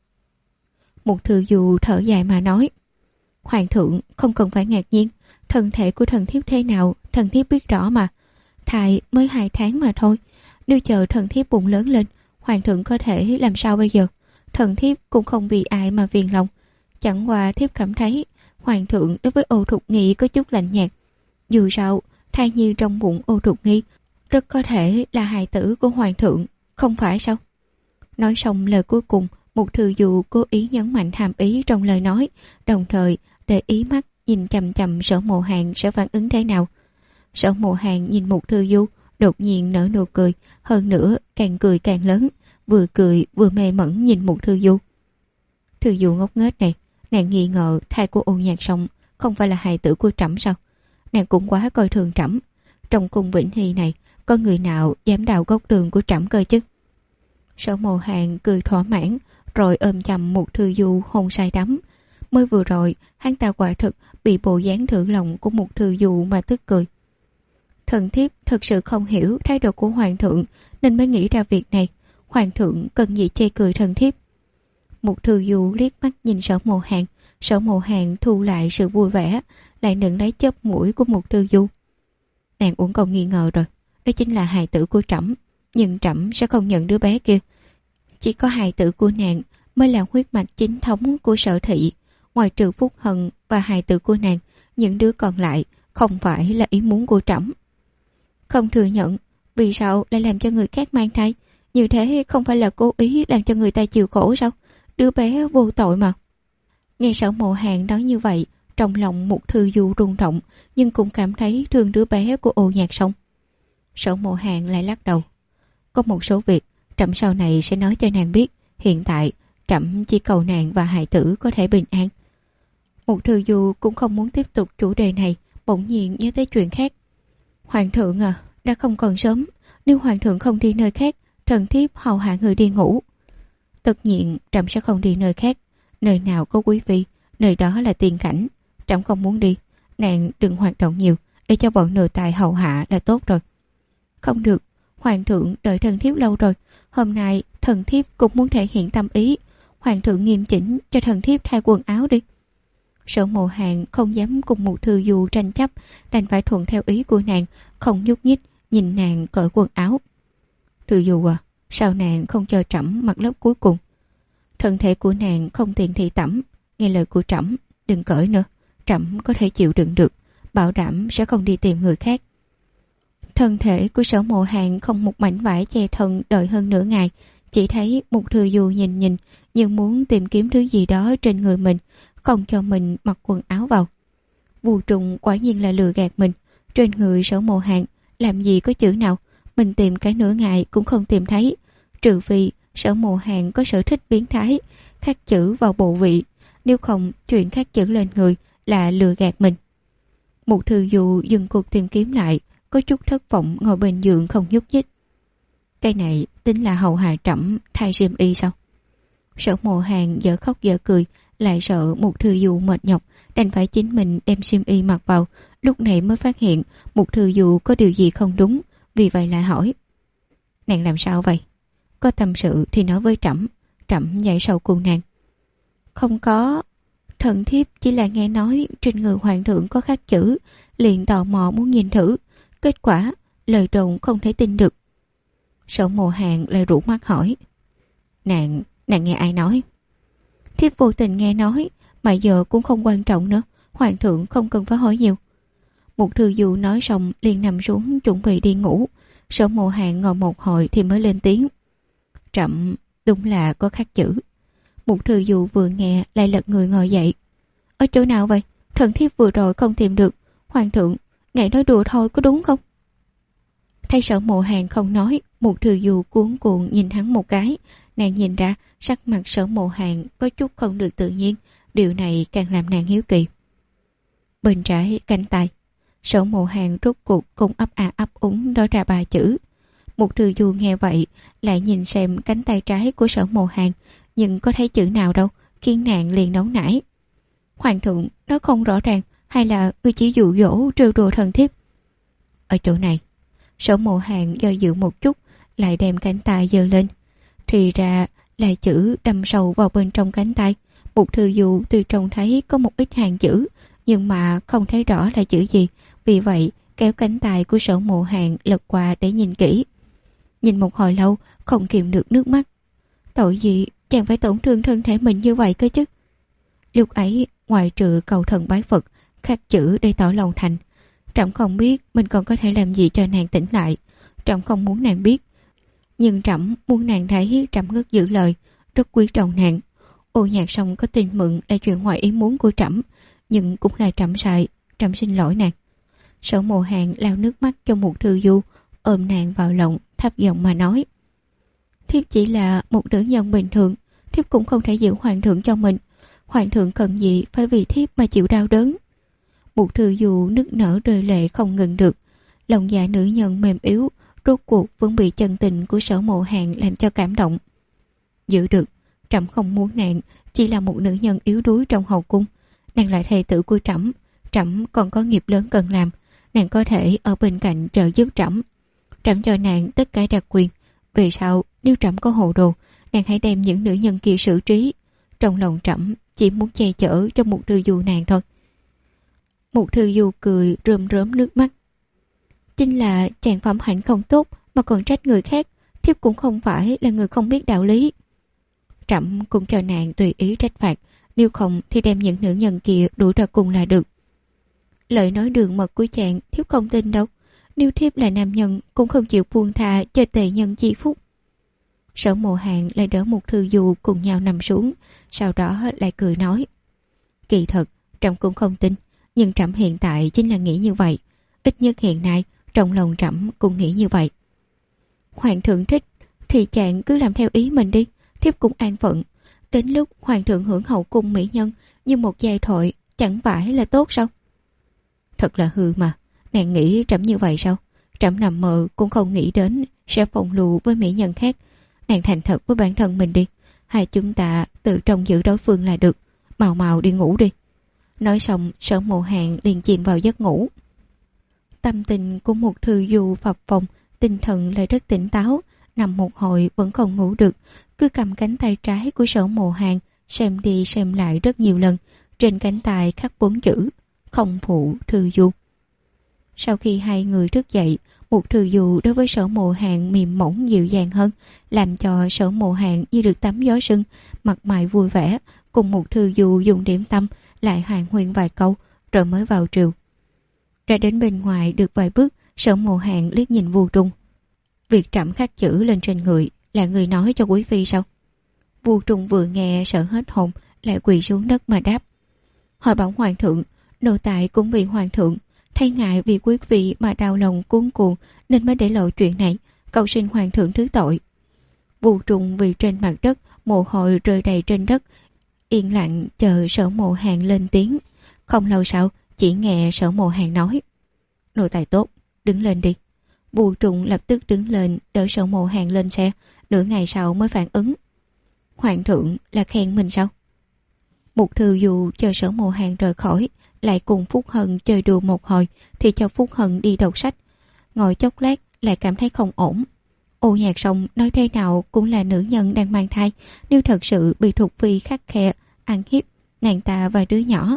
Mục Thư Du thở dài mà nói: Hoàng thượng không cần phải ngạc nhiên, thân thể của thần thiếp thế nào thần thiếp biết rõ mà. Thai mới 2 tháng mà thôi, nếu chờ thần thiếp bụng lớn lên, hoàng thượng có thể làm sao bây giờ? Thần thiếp cũng không vì ai mà phiền lòng. Chẳng qua thiếp cảm thấy hoàng thượng đối với Ô Thục Nghi có chút lạnh nhạt. Dù sao thai nhi trong bụng Ô Thục Nghi rất có thể là hài tử của hoàng thượng, không phải sao? Nói xong lời cuối cùng, Mục Thư Du cố ý nhấn mạnh hàm ý trong lời nói, đồng thời để ý mắt nhìn chằm chằm Sở Mộ Hàng sẽ phản ứng thế nào. Sở Mộ Hàng nhìn Mục Thư Du, đột nhiên nở nụ cười, hơn nữa càng cười càng lớn, vừa cười vừa mê mẩn nhìn Mục Thư Du. Thư Du ngốc nghếch này, nàng nghi ngờ thai của Ô Nhạc Sông không phải là hài tử của trẫm sao? Nàng cũng quá coi thường trẫm. Trong cung Vĩnh Hy này, có người nào dám đào gốc đường của trẫm cơ chứ? Sở Mộ Hàng cười thỏa mãn, rồi ôm chầm Mục Thư Du hôn say đắm. Mới vừa rồi, hắn ta quả thực bị bộ dáng thử lòng của Mục Thư Du mà tức cười. Thần thiếp thật sự không hiểu thái độ của hoàng thượng nên mới nghĩ ra việc này. Hoàng thượng cần gì chê cười thần thiếp? Mục Thư Du liếc mắt nhìn Sở Mộ Hàng. Sở Mộ Hàng thu lại sự vui vẻ, lại nựng lấy chớp mũi của Mục Thư Du. Nàng uổng công nghi ngờ rồi, đó chính là hài tử của trẫm, nhưng trẫm sẽ không nhận đứa bé kia. Chỉ có hài tử của nàng mới là huyết mạch chính thống của Sở thị. Ngoài trừ Phúc Hân và hài tử của nàng, những đứa còn lại không phải là ý muốn của trẫm. Không thừa nhận, vì sao lại làm cho người khác mang thai? Như thế không phải là cố ý làm cho người ta chịu khổ sao? Đứa bé vô tội mà. Nghe Sở Mộ Hàng nói như vậy, trong lòng Mục Thư Du rung động, nhưng cũng cảm thấy thương đứa bé của Ô Nhạc Sông. Sở Mộ Hàng lại lắc đầu. Có một số việc trẫm sau này sẽ nói cho nàng biết. Hiện tại trẫm chỉ cầu nàng và hài tử có thể bình an. Mục Thư Du cũng không muốn tiếp tục chủ đề này, bỗng nhiên nhớ tới chuyện khác. Hoàng thượng à, đã không còn sớm. Nếu hoàng thượng không đi nơi khác, thần thiếp hầu hạ người đi ngủ. Tất nhiên trẫm sẽ không đi nơi khác. Nơi nào có quý phi, nơi đó là tiên cảnh. Trẫm không muốn đi. Nàng đừng hoạt động nhiều, để cho bọn nô tài hầu hạ là tốt rồi. Không được, hoàng thượng đợi thần thiếp lâu rồi. Hôm nay thần thiếp cũng muốn thể hiện tâm ý. Hoàng thượng nghiêm chỉnh cho thần thiếp thay quần áo đi. Sở Mộ Hàng không dám cùng Mục Thư Du tranh chấp, đành phải thuận theo ý của nàng, không nhúc nhích, nhìn nàng cởi quần áo. Thư Du à, sao nàng không cho trẫm mặc lớp cuối cùng? Thân thể của nàng không tiện thị tẩm, nghe lời của trẫm, đừng cởi nữa. Trẫm có thể chịu đựng được, bảo đảm sẽ không đi tìm người khác. Thân thể của Sở Mộ Hàng không một mảnh vải che thân đợi hơn nửa ngày, chỉ thấy Mục Thư Du nhìn nhìn, nhưng muốn tìm kiếm thứ gì đó trên người mình, không cho mình mặc quần áo vào. Vu Trùng quả nhiên là lừa gạt mình. Trên người Sở Mộ Hàng làm gì có chữ nào, mình tìm cả nửa ngày cũng không tìm thấy. Trừ phi Sở Mộ Hàng có sở thích biến thái, khắc chữ vào bộ vị. Nếu không, chuyện khắc chữ lên người là lừa gạt mình. Mục Thư Du dừng cuộc tìm kiếm lại, có chút thất vọng ngồi bên giường không nhúc nhích. Cái này tính là hầu hạ trẫm thay xiêm y sao? Sở Mộ Hàng dở khóc dở cười, lại sợ Mục Thư Du mệt nhọc, đành phải chính mình đem xiêm y mặc vào. Lúc này mới phát hiện Mục Thư Du có điều gì không đúng, vì vậy lại hỏi: Nàng làm sao vậy? Có tâm sự thì nói với trẫm, trẫm giải sầu cùng nàng. Không có, thần thiếp chỉ là nghe nói trên người hoàng thượng có khắc chữ, liền tò mò muốn nhìn thử. Kết quả lời đồn không thể tin được. Sở Mộ Hàn lại rủ mắt hỏi: Nàng nghe ai nói? Thiếp vô tình nghe nói, mà giờ cũng không quan trọng nữa, hoàng thượng không cần phải hỏi nhiều. Mục Thư Du nói xong liền nằm xuống chuẩn bị đi ngủ. Sở Mộ Hàn ngồi một hồi thì mới lên tiếng: Trẫm đúng là có khắc chữ. Mục Thư Du vừa nghe lại lật người ngồi dậy. Ở chỗ nào vậy? Thần thiếp vừa rồi không tìm được. Hoàng thượng, ngài nói đùa thôi có đúng không? Thấy Sở Mộ Hàn không nói, Mục Thư Du cuống cuồng nhìn hắn một cái. Nàng nhìn ra sắc mặt Sở Mộ Hàn có chút không được tự nhiên. Điều này càng làm nàng hiếu kỳ. Bên trái cánh tay, Sở Mộ Hàn rút cuộc cùng ấp úng nói ra 3 chữ. Mục Thư Du nghe vậy lại nhìn xem cánh tay trái của Sở Mộ Hàn, nhưng có thấy chữ nào đâu, khiến nàng liền nóng nảy. Hoàng thượng nói không rõ ràng, hay là ngươi chỉ dụ dỗ trêu đùa thần thiếp? Ở chỗ này. Sở Mộ Hàn do dự một chút, lại đem cánh tay giơ lên. Thì ra là chữ đâm sâu vào bên trong cánh tay. Mục Thư Du tuy trông thấy có một ít hàng chữ, nhưng mà không thấy rõ là chữ gì. Vì vậy kéo cánh tay của Sở Mộ Hàn lật qua để nhìn kỹ. Nhìn một hồi lâu không kìm được nước mắt. Tội gì chàng phải tổn thương thân thể mình như vậy cơ chứ? Lúc ấy ngoài trừ cầu thần bái Phật, khắc chữ để tỏ lòng thành, trẫm không biết mình còn có thể làm gì cho nàng tỉnh lại. Trẫm không muốn nàng biết, nhưng trẫm muốn nàng thấy trẫm rất giữ lời, rất quý trọng nàng. Ô Nhạc Song có tin mừng là chuyện ngoài ý muốn của trẫm, nhưng cũng là trẫm sai, trẫm xin lỗi nàng. Sở Mộ Hàn lau nước mắt cho Mục Thư Du, ôm nàng vào lòng, thấp giọng mà nói: Thiếp chỉ là một nữ nhân bình thường, thiếp cũng không thể giữ hoàng thượng cho mình. Hoàng thượng cần gì phải vì thiếp mà chịu đau đớn. Mục Thư Du nức nở rơi lệ không ngừng được. Lòng dạ nữ nhân mềm yếu rốt cuộc vẫn bị chân tình của Sở Mộ Hàn làm cho cảm động. Giữ được, trẫm không muốn nàng chỉ là một nữ nhân yếu đuối trong hậu cung. Nàng là thê tử của trẫm, trẫm còn có nghiệp lớn cần làm. Nàng có thể ở bên cạnh trợ giúp trẫm. Trẫm cho nàng tất cả đặc quyền. Về sau nếu trẫm có hồ đồ, nàng hãy đem những nữ nhân kia xử trí. Trong lòng trẫm chỉ muốn che chở cho Mục Thư Du nàng thôi. Mục Thư Du cười rơm rớm nước mắt. Chính là chàng phẩm hạnh không tốt mà còn trách người khác. Thiếp cũng không phải là người không biết đạo lý. Trẫm cũng cho nàng tùy ý trách phạt, nếu không thì đem những nữ nhân kia đuổi ra cùng là được. Lời nói đường mật của chàng thiếp không tin đâu. Nếu thiếp là nam nhân cũng không chịu buông tha cho tệ nhân chi phúc. Sở Mộ Hàn lại đỡ Mục Thư Du cùng nhau nằm xuống, sau đó lại cười nói: Kỳ thật trẫm cũng không tin, nhưng trẫm hiện tại chính là nghĩ như vậy. Ít nhất hiện nay trong lòng trẫm cũng nghĩ như vậy. Hoàng thượng thích thì chàng cứ làm theo ý mình đi, thiếp cũng an phận. Đến lúc hoàng thượng hưởng hậu cung mỹ nhân như một giai thoại, chẳng phải là tốt sao? Thật là hư mà. Nàng nghĩ trẫm như vậy sao? Trẫm nằm mơ cũng không nghĩ đến sẽ phong lưu với mỹ nhân khác. Nàng thành thật với bản thân mình đi, hai chúng ta tự trông giữ đối phương là được. Mau mau đi ngủ đi. Nói xong Sở Mộ Hàn liền chìm vào giấc ngủ. Tâm tình của Mục Thư Du phập phồng, tinh thần lại rất tỉnh táo. Nằm một hồi vẫn không ngủ được, cứ cầm cánh tay trái của Sở Mộ Hàn xem đi xem lại rất nhiều lần. Trên cánh tay khắc 4 chữ: Không phụ Thư Du. Sau khi hai người thức dậy, Mục Thư Du đối với Sở Mộ Hàn mềm mỏng dịu dàng hơn, làm cho Sở Mộ Hàn như được tắm gió sưng, mặt mày vui vẻ, cùng Mục Thư Du dùng điểm tâm lại hàn huyên vài câu rồi mới vào triều. Ra đến bên ngoài được vài bước, Sở Mộ Hàn liếc nhìn Vu Trung. Việc trẫm khắc chữ lên trên người là người nói cho quý phi sao? Vu Trung vừa nghe sợ hết hồn, lại quỳ xuống đất mà đáp: Hỏi bẩm hoàng thượng, nô tài cũng vì hoàng thượng, thay ngại vì quý phi mà đau lòng cuống cuồng nên mới để lộ chuyện này, cầu xin hoàng thượng thứ tội. Vu Trung vì trên mặt đất mồ hôi rơi đầy trên đất, yên lặng chờ Sở Mộ Hàn lên tiếng. Không lâu sau chỉ nghe Sở Mộ Hàn nói: Nô tài tốt, đứng lên đi. Vu Trung lập tức đứng lên đỡ Sở Mộ Hàn lên xe, nửa ngày sau mới phản ứng: Hoàng thượng là khen mình sao? Mục Thư Du chờ Sở Mộ Hàn rời khỏi, lại cùng Phúc Hân chơi đùa một hồi thì cho Phúc Hân đi đọc sách. Ngồi chốc lát lại cảm thấy không ổn. Ô Nhạc Song nói thế nào cũng là nữ nhân đang mang thai, nếu thật sự bị Thục Phi khắc khe ăn hiếp nàng ta và đứa nhỏ,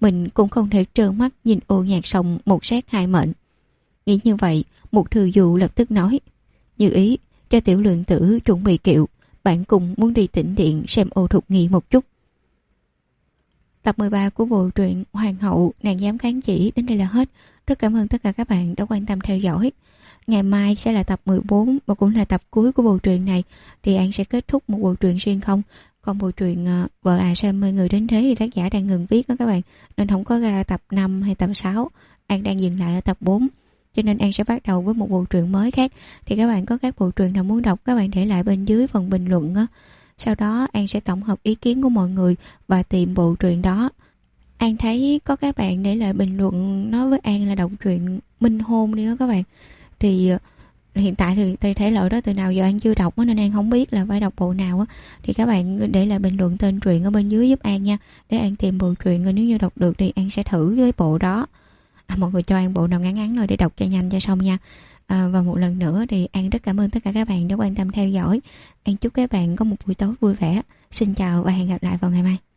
mình cũng không thể trơ mắt nhìn Ô Nhạc Sông một sát hai mệnh. Nghĩ như vậy, một thư dụ lập tức nói: Như ý, cho tiểu lượng tử chuẩn bị kiệu, bạn cùng muốn đi Tĩnh Điện xem Ô Thục Nghi một chút. Tập 13 của bộ truyện Hoàng hậu nàng dám kháng chỉ đến đây là hết. Rất cảm ơn tất cả các bạn đã quan tâm theo dõi. Ngày mai sẽ là tập 14 và cũng là tập cuối của bộ truyện này. Thì An sẽ kết thúc một bộ truyện xuyên không. Còn bộ truyện Vợ à sao mời người đến thế thì tác giả đang ngừng viết đó các bạn. Nên không có ra tập 5 hay tập 6. An đang dừng lại ở tập 4. Cho nên An sẽ bắt đầu với một bộ truyện mới khác. Thì các bạn có các bộ truyện nào muốn đọc, các bạn để lại bên dưới phần bình luận á. Sau đó An sẽ tổng hợp ý kiến của mọi người và tìm bộ truyện đó. An thấy có các bạn để lại bình luận nói với An là đọc truyện Minh Hôn đi đó các bạn. Thì hiện tại thì thể loại đó từ nào giờ An chưa đọc nên An không biết là phải đọc bộ nào á. Thì các bạn để lại bình luận tên truyện ở bên dưới giúp An nha, để An tìm bộ truyện, rồi nếu như đọc được thì An sẽ thử với bộ đó. Mọi người cho An bộ nào ngắn ngắn rồi để đọc cho nhanh cho xong nha. Và một lần nữa thì An rất cảm ơn tất cả các bạn đã quan tâm theo dõi. An chúc các bạn có một buổi tối vui vẻ. Xin chào và hẹn gặp lại vào ngày mai.